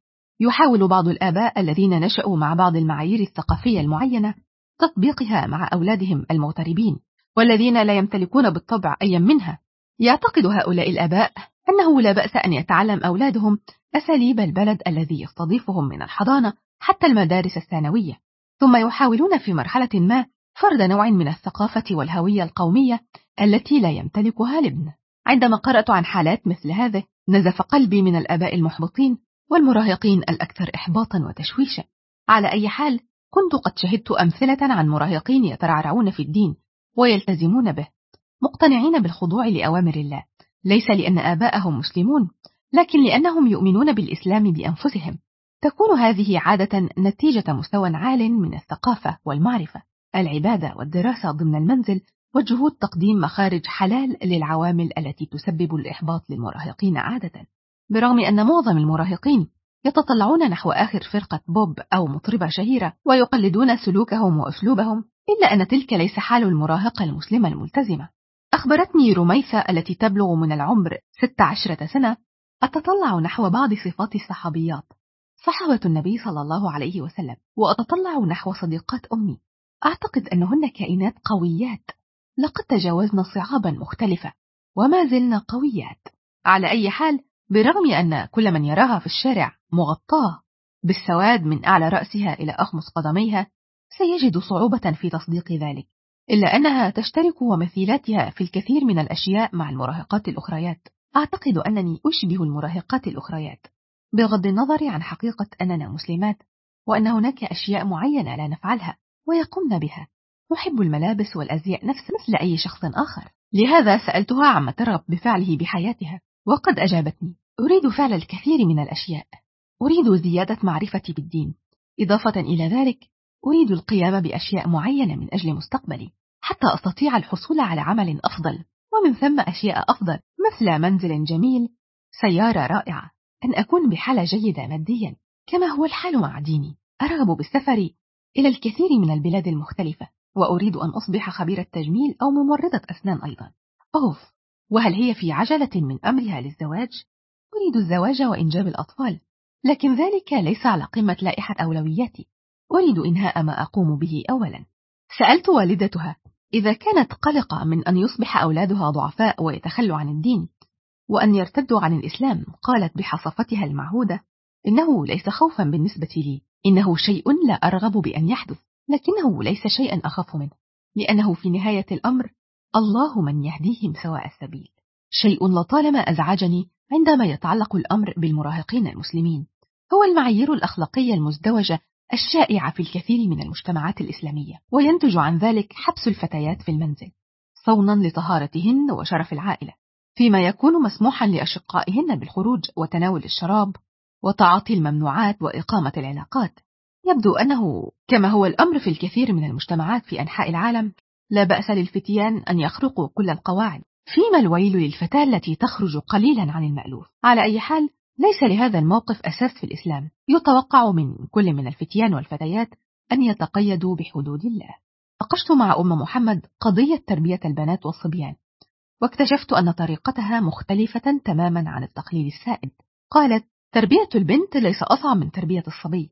D: يحاول بعض الآباء الذين نشأوا مع بعض المعايير الثقافية المعينة تطبيقها مع أولادهم المغتربين والذين لا يمتلكون بالطبع أي منها. يعتقد هؤلاء الآباء أنه لا بأس أن يتعلم أولادهم أساليب البلد الذي يستضيفهم من الحضانة حتى المدارس الثانوية، ثم يحاولون في مرحلة ما فرض نوع من الثقافة والهوية القومية التي لا يمتلكها الابن. عندما قرأت عن حالات مثل هذه نزف قلبي من الآباء المحبطين والمراهقين الأكثر إحباطا وتشويشا. على أي حال كنت قد شهدت أمثلة عن مراهقين يترعرعون في الدين ويلتزمون به، مقتنعين بالخضوع لأوامر الله، ليس لأن آباءهم مسلمون، لكن لأنهم يؤمنون بالإسلام بأنفسهم. تكون هذه عادة نتيجة مستوى عال من الثقافة والمعرفة، العبادة والدراسة ضمن المنزل، وجهود تقديم مخارج حلال للعوامل التي تسبب الإحباط للمراهقين عادة. برغم أن معظم المراهقين يتطلعون نحو آخر فرقة بوب أو مطربة شهيرة ويقلدون سلوكهم وأسلوبهم، إلا أن تلك ليس حال المراهقة المسلمة الملتزمة. أخبرتني رميثة التي تبلغ من العمر ست عشرة سنة أتطلع نحو بعض صفات الصحابيات صحابة النبي صلى الله عليه وسلم، وأتطلع نحو صديقات أمي. أعتقد أنهن كائنات قويات، لقد تجاوزنا صعابا مختلفة وما زلنا قويات. على أي حال، برغم أن كل من يراها في الشارع مغطاة بالسواد من أعلى رأسها إلى أخمص قدميها سيجد صعوبة في تصديق ذلك، إلا أنها تشترك ومثيلاتها في الكثير من الأشياء مع المراهقات الأخريات. أعتقد أنني أشبه المراهقات الأخريات، بغض النظر عن حقيقة أننا مسلمات، وأن هناك أشياء معينة لا نفعلها ويقومن بها. نحب الملابس والأزياء نفس مثل أي شخص آخر. لهذا سألتها عما ترغب بفعله بحياتها، وقد أجابتني: أريد فعل الكثير من الأشياء. أريد زيادة معرفتي بالدين. إضافة إلى ذلك أريد القيام بأشياء معينة من أجل مستقبلي حتى أستطيع الحصول على عمل أفضل، ومن ثم أشياء أفضل مثل منزل جميل، سيارة رائعة، أن أكون بحالة جيدة ماديا كما هو الحال مع ديني. أرغب بالسفر إلى الكثير من البلاد المختلفة، وأريد أن أصبح خبيرة تجميل أو ممرضة أسنان أيضا. أوف، وهل هي في عجلة من أمرها للزواج؟ أريد الزواج وإنجاب الأطفال، لكن ذلك ليس على قمة لائحة أولوياتي. أريد إنهاء ما أقوم به أولا. سألت والدتها إذا كانت قلقة من أن يصبح أولادها ضعفاء ويتخلوا عن الدين وأن يرتدوا عن الإسلام. قالت بحصافتها المعهودة: إنه ليس خوفا بالنسبة لي، إنه شيء لا أرغب بأن يحدث، لكنه ليس شيئا أخاف منه، لأنه في نهاية الأمر الله من يهديهم سواء السبيل. شيء لطالما أزعجني عندما يتعلق الأمر بالمراهقين المسلمين هو المعايير الأخلاقية المزدوجة الشائعة في الكثير من المجتمعات الإسلامية، وينتج عن ذلك حبس الفتيات في المنزل صونا لطهارتهن وشرف العائلة، فيما يكون مسموحا لأشقائهن بالخروج وتناول الشراب وتعاطي الممنوعات وإقامة العلاقات. يبدو أنه كما هو الأمر في الكثير من المجتمعات في أنحاء العالم لا بأس للفتيان أن يخرقوا كل القواعد، فيما الويل للفتاة التي تخرج قليلا عن المألوف. على أي حال، ليس لهذا الموقف أساس في الإسلام. يتوقع من كل من الفتيان والفتيات أن يتقيدوا بحدود الله. ناقشت مع أم محمد قضية تربية البنات والصبيان، واكتشفت أن طريقتها مختلفة تماما عن التقليد السائد. قالت: تربية البنت ليس أصعب من تربية الصبي،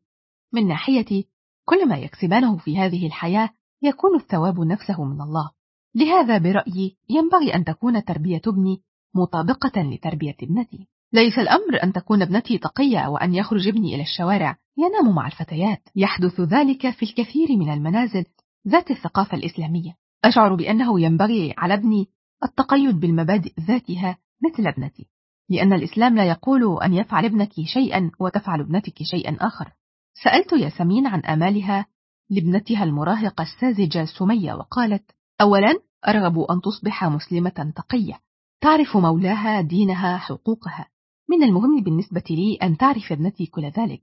D: من ناحيتي كل ما يكسبانه في هذه الحياة يكون الثواب نفسه من الله. لهذا برأيي ينبغي أن تكون تربية ابني مطابقة لتربية ابنتي. ليس الأمر أن تكون ابنتي تقية وأن يخرج ابني إلى الشوارع ينام مع الفتيات. يحدث ذلك في الكثير من المنازل ذات الثقافة الإسلامية. أشعر بأنه ينبغي على ابني التقيد بالمبادئ ذاتها مثل ابنتي، لأن الإسلام لا يقول أن يفعل ابنك شيئا وتفعل ابنتك شيئا آخر. سألت ياسمين عن آمالها لابنتها المراهقة الساذجة سمية، وقالت: أولا أرغب أن تصبح مسلمة تقية تعرف مولاها، دينها، حقوقها. من المهم بالنسبة لي أن تعرف ابنتي كل ذلك.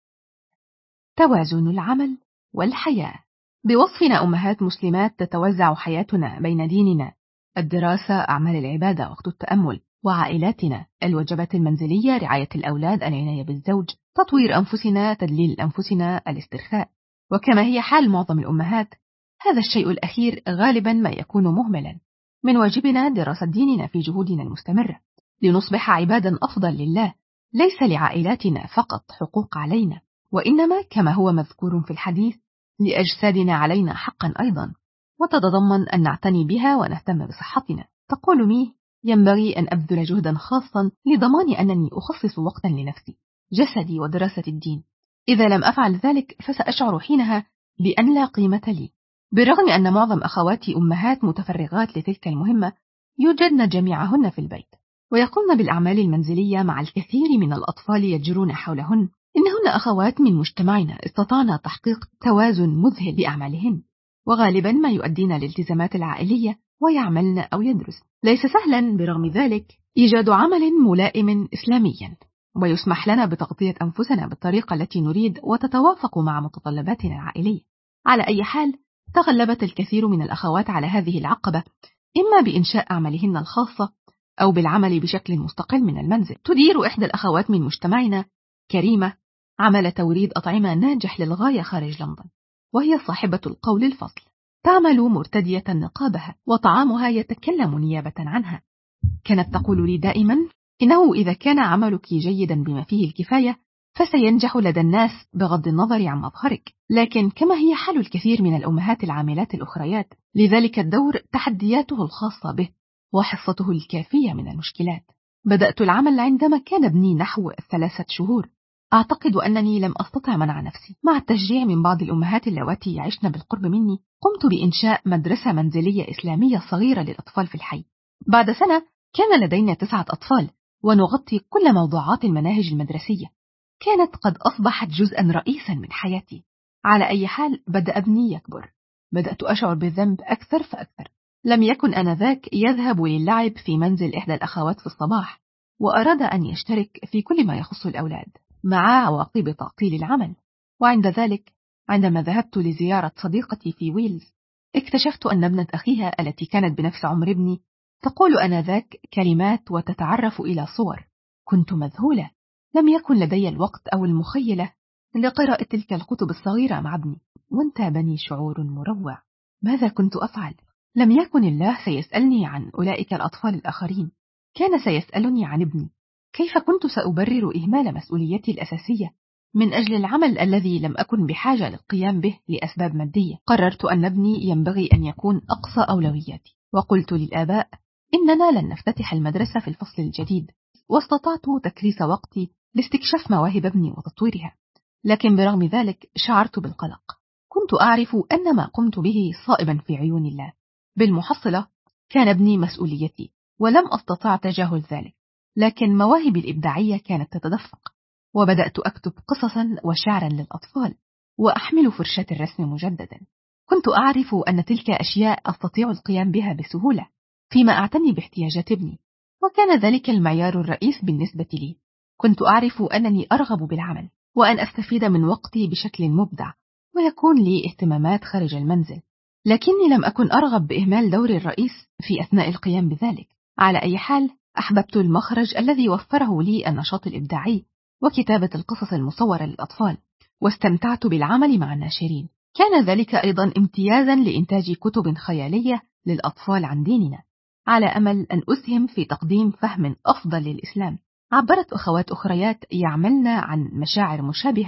D: توازن العمل والحياة. بوصفنا أمهات مسلمات تتوزع حياتنا بين ديننا، الدراسة، أعمال العبادة، وقت التأمل، وعائلاتنا، الوجبات المنزلية، رعاية الأولاد، العناية بالزوج، تطوير أنفسنا، تدليل أنفسنا، الاسترخاء. وكما هي حال معظم الأمهات، هذا الشيء الأخير غالبا ما يكون مهملا. من واجبنا دراسة ديننا في جهودنا المستمرة لنصبح عبادا أفضل لله، ليس لعائلاتنا فقط حقوق علينا، وإنما كما هو مذكور في الحديث لأجسادنا علينا حقا أيضا، وتتضمن أن نعتني بها ونهتم بصحتنا. تقول مي: ينبغي أن أبذل جهدا خاصا لضمان أنني أخصص وقتا لنفسي، جسدي، ودراسة الدين. إذا لم أفعل ذلك فسأشعر حينها بأن لا قيمة لي. بالرغم أن معظم أخواتي أمهات متفرغات لتلك المهمة، يوجدن جميعهن في البيت ويقومن بالأعمال المنزلية مع الكثير من الأطفال يجرون حولهن. إنهن أخوات من مجتمعنا استطعن تحقيق توازن مذهل بأعمالهن، وغالبا ما يؤدين الالتزامات العائلية ويعملن أو يدرس. ليس سهلا برغم ذلك إيجاد عمل ملائم إسلاميا، ويسمح لنا بتغطية أنفسنا بالطريقة التي نريد وتتوافق مع متطلباتنا العائلية. على أي حال، تغلبت الكثير من الأخوات على هذه العقبة، إما بإنشاء أعمالهن الخاصة أو بالعمل بشكل مستقل من المنزل. تدير إحدى الأخوات من مجتمعنا، كريمة، عمل توريد أطعمة ناجح للغاية خارج لندن، وهي صاحبة القول الفصل. تعمل مرتدية نقابها، وطعامها يتكلم نيابة عنها. كانت تقول لي دائما: إنه إذا كان عملك جيدا بما فيه الكفاية فسينجح لدى الناس بغض النظر عن مظهرك. لكن كما هي حال الكثير من الأمهات العاملات الأخريات، لذلك الدور تحدياته الخاصة به وحصته الكافية من المشكلات. بدأت العمل عندما كان ابني نحو ثلاثة شهور. أعتقد أنني لم أستطع منع نفسي. مع التشجيع من بعض الأمهات اللواتي يعيشن بالقرب مني، قمت بإنشاء مدرسة منزلية إسلامية صغيرة للأطفال في الحي. بعد سنة كان لدينا تسعة أطفال، ونغطي كل موضوعات المناهج المدرسية. كانت قد أصبحت جزءا رئيسا من حياتي. على أي حال، بدأ ابني يكبر. بدأت أشعر بالذنب أكثر فأكثر. لم يكن آنذاك يذهب للعب في منزل إحدى الأخوات في الصباح، وأراد أن يشترك في كل ما يخص الأولاد مع عواقب تعطيل العمل. وعند ذلك، عندما ذهبت لزيارة صديقتي في ويلز، اكتشفت أن ابنة أخيها التي كانت بنفس عمر ابني تقول آنذاك كلمات وتتعرف إلى صور. كنت مذهولة. لم يكن لدي الوقت أو المخيلة لقراءة تلك الكتب الصغيرة مع ابني، وانتابني شعور مروع. ماذا كنت أفعل؟ لم يكن الله سيسألني عن أولئك الأطفال الآخرين، كان سيسألني عن ابني. كيف كنت سأبرر إهمال مسؤوليتي الأساسية من أجل العمل الذي لم أكن بحاجة للقيام به لأسباب مادية؟ قررت أن ابني ينبغي أن يكون أقصى أولوياتي، وقلت للآباء إننا لن نفتتح المدرسة في الفصل الجديد، واستطعت تكريس وقتي لاستكشاف مواهب ابني وتطويرها. لكن برغم ذلك شعرت بالقلق. كنت أعرف أن ما قمت به صائبا في عيون الله. بالمحصلة، كان ابني مسؤوليتي، ولم أستطع تجاهل ذلك. لكن مواهبي الإبداعية كانت تتدفق، وبدأت أكتب قصصا وشعرا للأطفال، وأحمل فرشاة الرسم مجددا. كنت أعرف أن تلك أشياء أستطيع القيام بها بسهولة فيما أعتني باحتياجات ابني، وكان ذلك المعيار الرئيس بالنسبة لي. كنت أعرف أنني أرغب بالعمل، وأن أستفيد من وقتي بشكل مبدع، ويكون لي اهتمامات خارج المنزل. لكني لم أكن أرغب بإهمال دوري الرئيس في أثناء القيام بذلك. على أي حال، أحببت المخرج الذي وفره لي النشاط الإبداعي وكتابة القصص المصورة للأطفال، واستمتعت بالعمل مع الناشرين. كان ذلك أيضا امتيازا لإنتاج كتب خيالية للأطفال عن ديننا، على أمل أن أسهم في تقديم فهم أفضل للإسلام. عبرت أخوات أخريات يعملن عن مشاعر مشابهة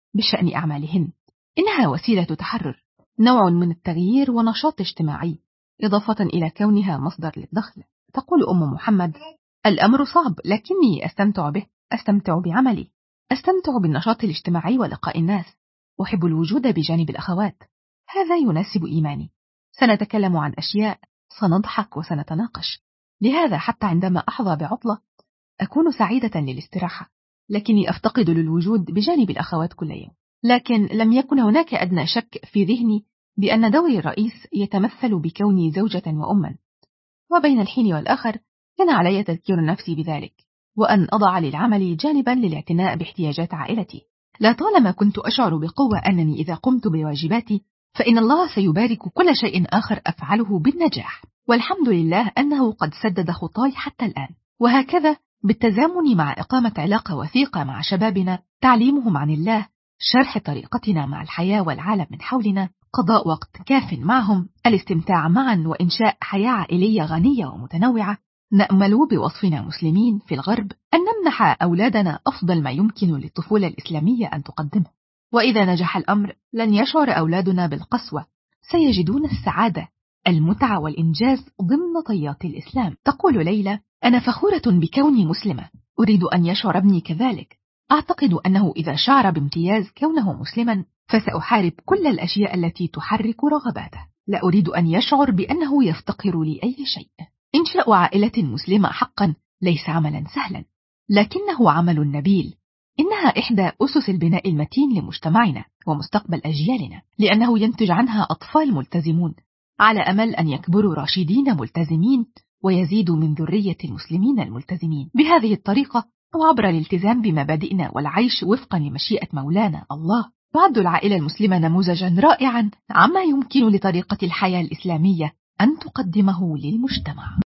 D: بشأن أعمالهن. إنها وسيلة تحرر، نوع من التغيير ونشاط اجتماعي، إضافة إلى كونها مصدر للدخل. تقول أم محمد: الأمر صعب لكني أستمتع به، أستمتع بعملي، أستمتع بالنشاط الاجتماعي ولقاء الناس، أحب الوجود بجانب الأخوات، هذا يناسب إيماني. سنتكلم عن أشياء، سنضحك وسنتناقش، لهذا حتى عندما أحظى بعطلة أكون سعيدة للاستراحة، لكني أفتقد للوجود بجانب الأخوات كل يوم. لكن لم يكن هناك أدنى شك في ذهني بأن دوري الرئيس يتمثل بكوني زوجة وأما، وبين الحين والآخر كان علي تذكير نفسي بذلك، وأن أضع للعمل جانبا للاعتناء باحتياجات عائلتي. لا طالما كنت أشعر بقوة أنني إذا قمت بواجباتي فإن الله سيبارك كل شيء آخر أفعله بالنجاح، والحمد لله أنه قد سدد خطاي حتى الآن. وهكذا بالتزامن مع إقامة علاقة وثيقة مع شبابنا، تعليمهم عن الله، شرح طريقتنا مع الحياة والعالم من حولنا، قضاء وقت كاف معهم، الاستمتاع معا، وإنشاء حياة عائلية غنية ومتنوعة، نأمل بوصفنا مسلمين في الغرب أن نمنح أولادنا أفضل ما يمكن للطفولة الإسلامية أن تقدمه. وإذا نجح الأمر لن يشعر أولادنا بالقسوة، سيجدون السعادة، المتعة والإنجاز ضمن طيات الإسلام. تقول ليلى: أنا فخورة بكوني مسلمة، أريد أن يشعر ابني كذلك. أعتقد أنه إذا شعر بامتياز كونه مسلما فسأحارب كل الأشياء التي تحرك رغباته. لا أريد أن يشعر بأنه يفتقر لأي شيء. إنشاء عائلة مسلمة حقا ليس عملا سهلا، لكنه عمل نبيل. إنها إحدى أسس البناء المتين لمجتمعنا ومستقبل أجيالنا، لأنه ينتج عنها أطفال ملتزمون، على أمل أن يكبروا راشدين ملتزمين ويزيدوا من ذرية المسلمين الملتزمين. بهذه الطريقة وعبر الالتزام بمبادئنا والعيش وفقا لمشيئة مولانا الله، تعد العائلة المسلمة نموذجا رائعا عما يمكن لطريقة الحياة الإسلامية أن تقدمه للمجتمع.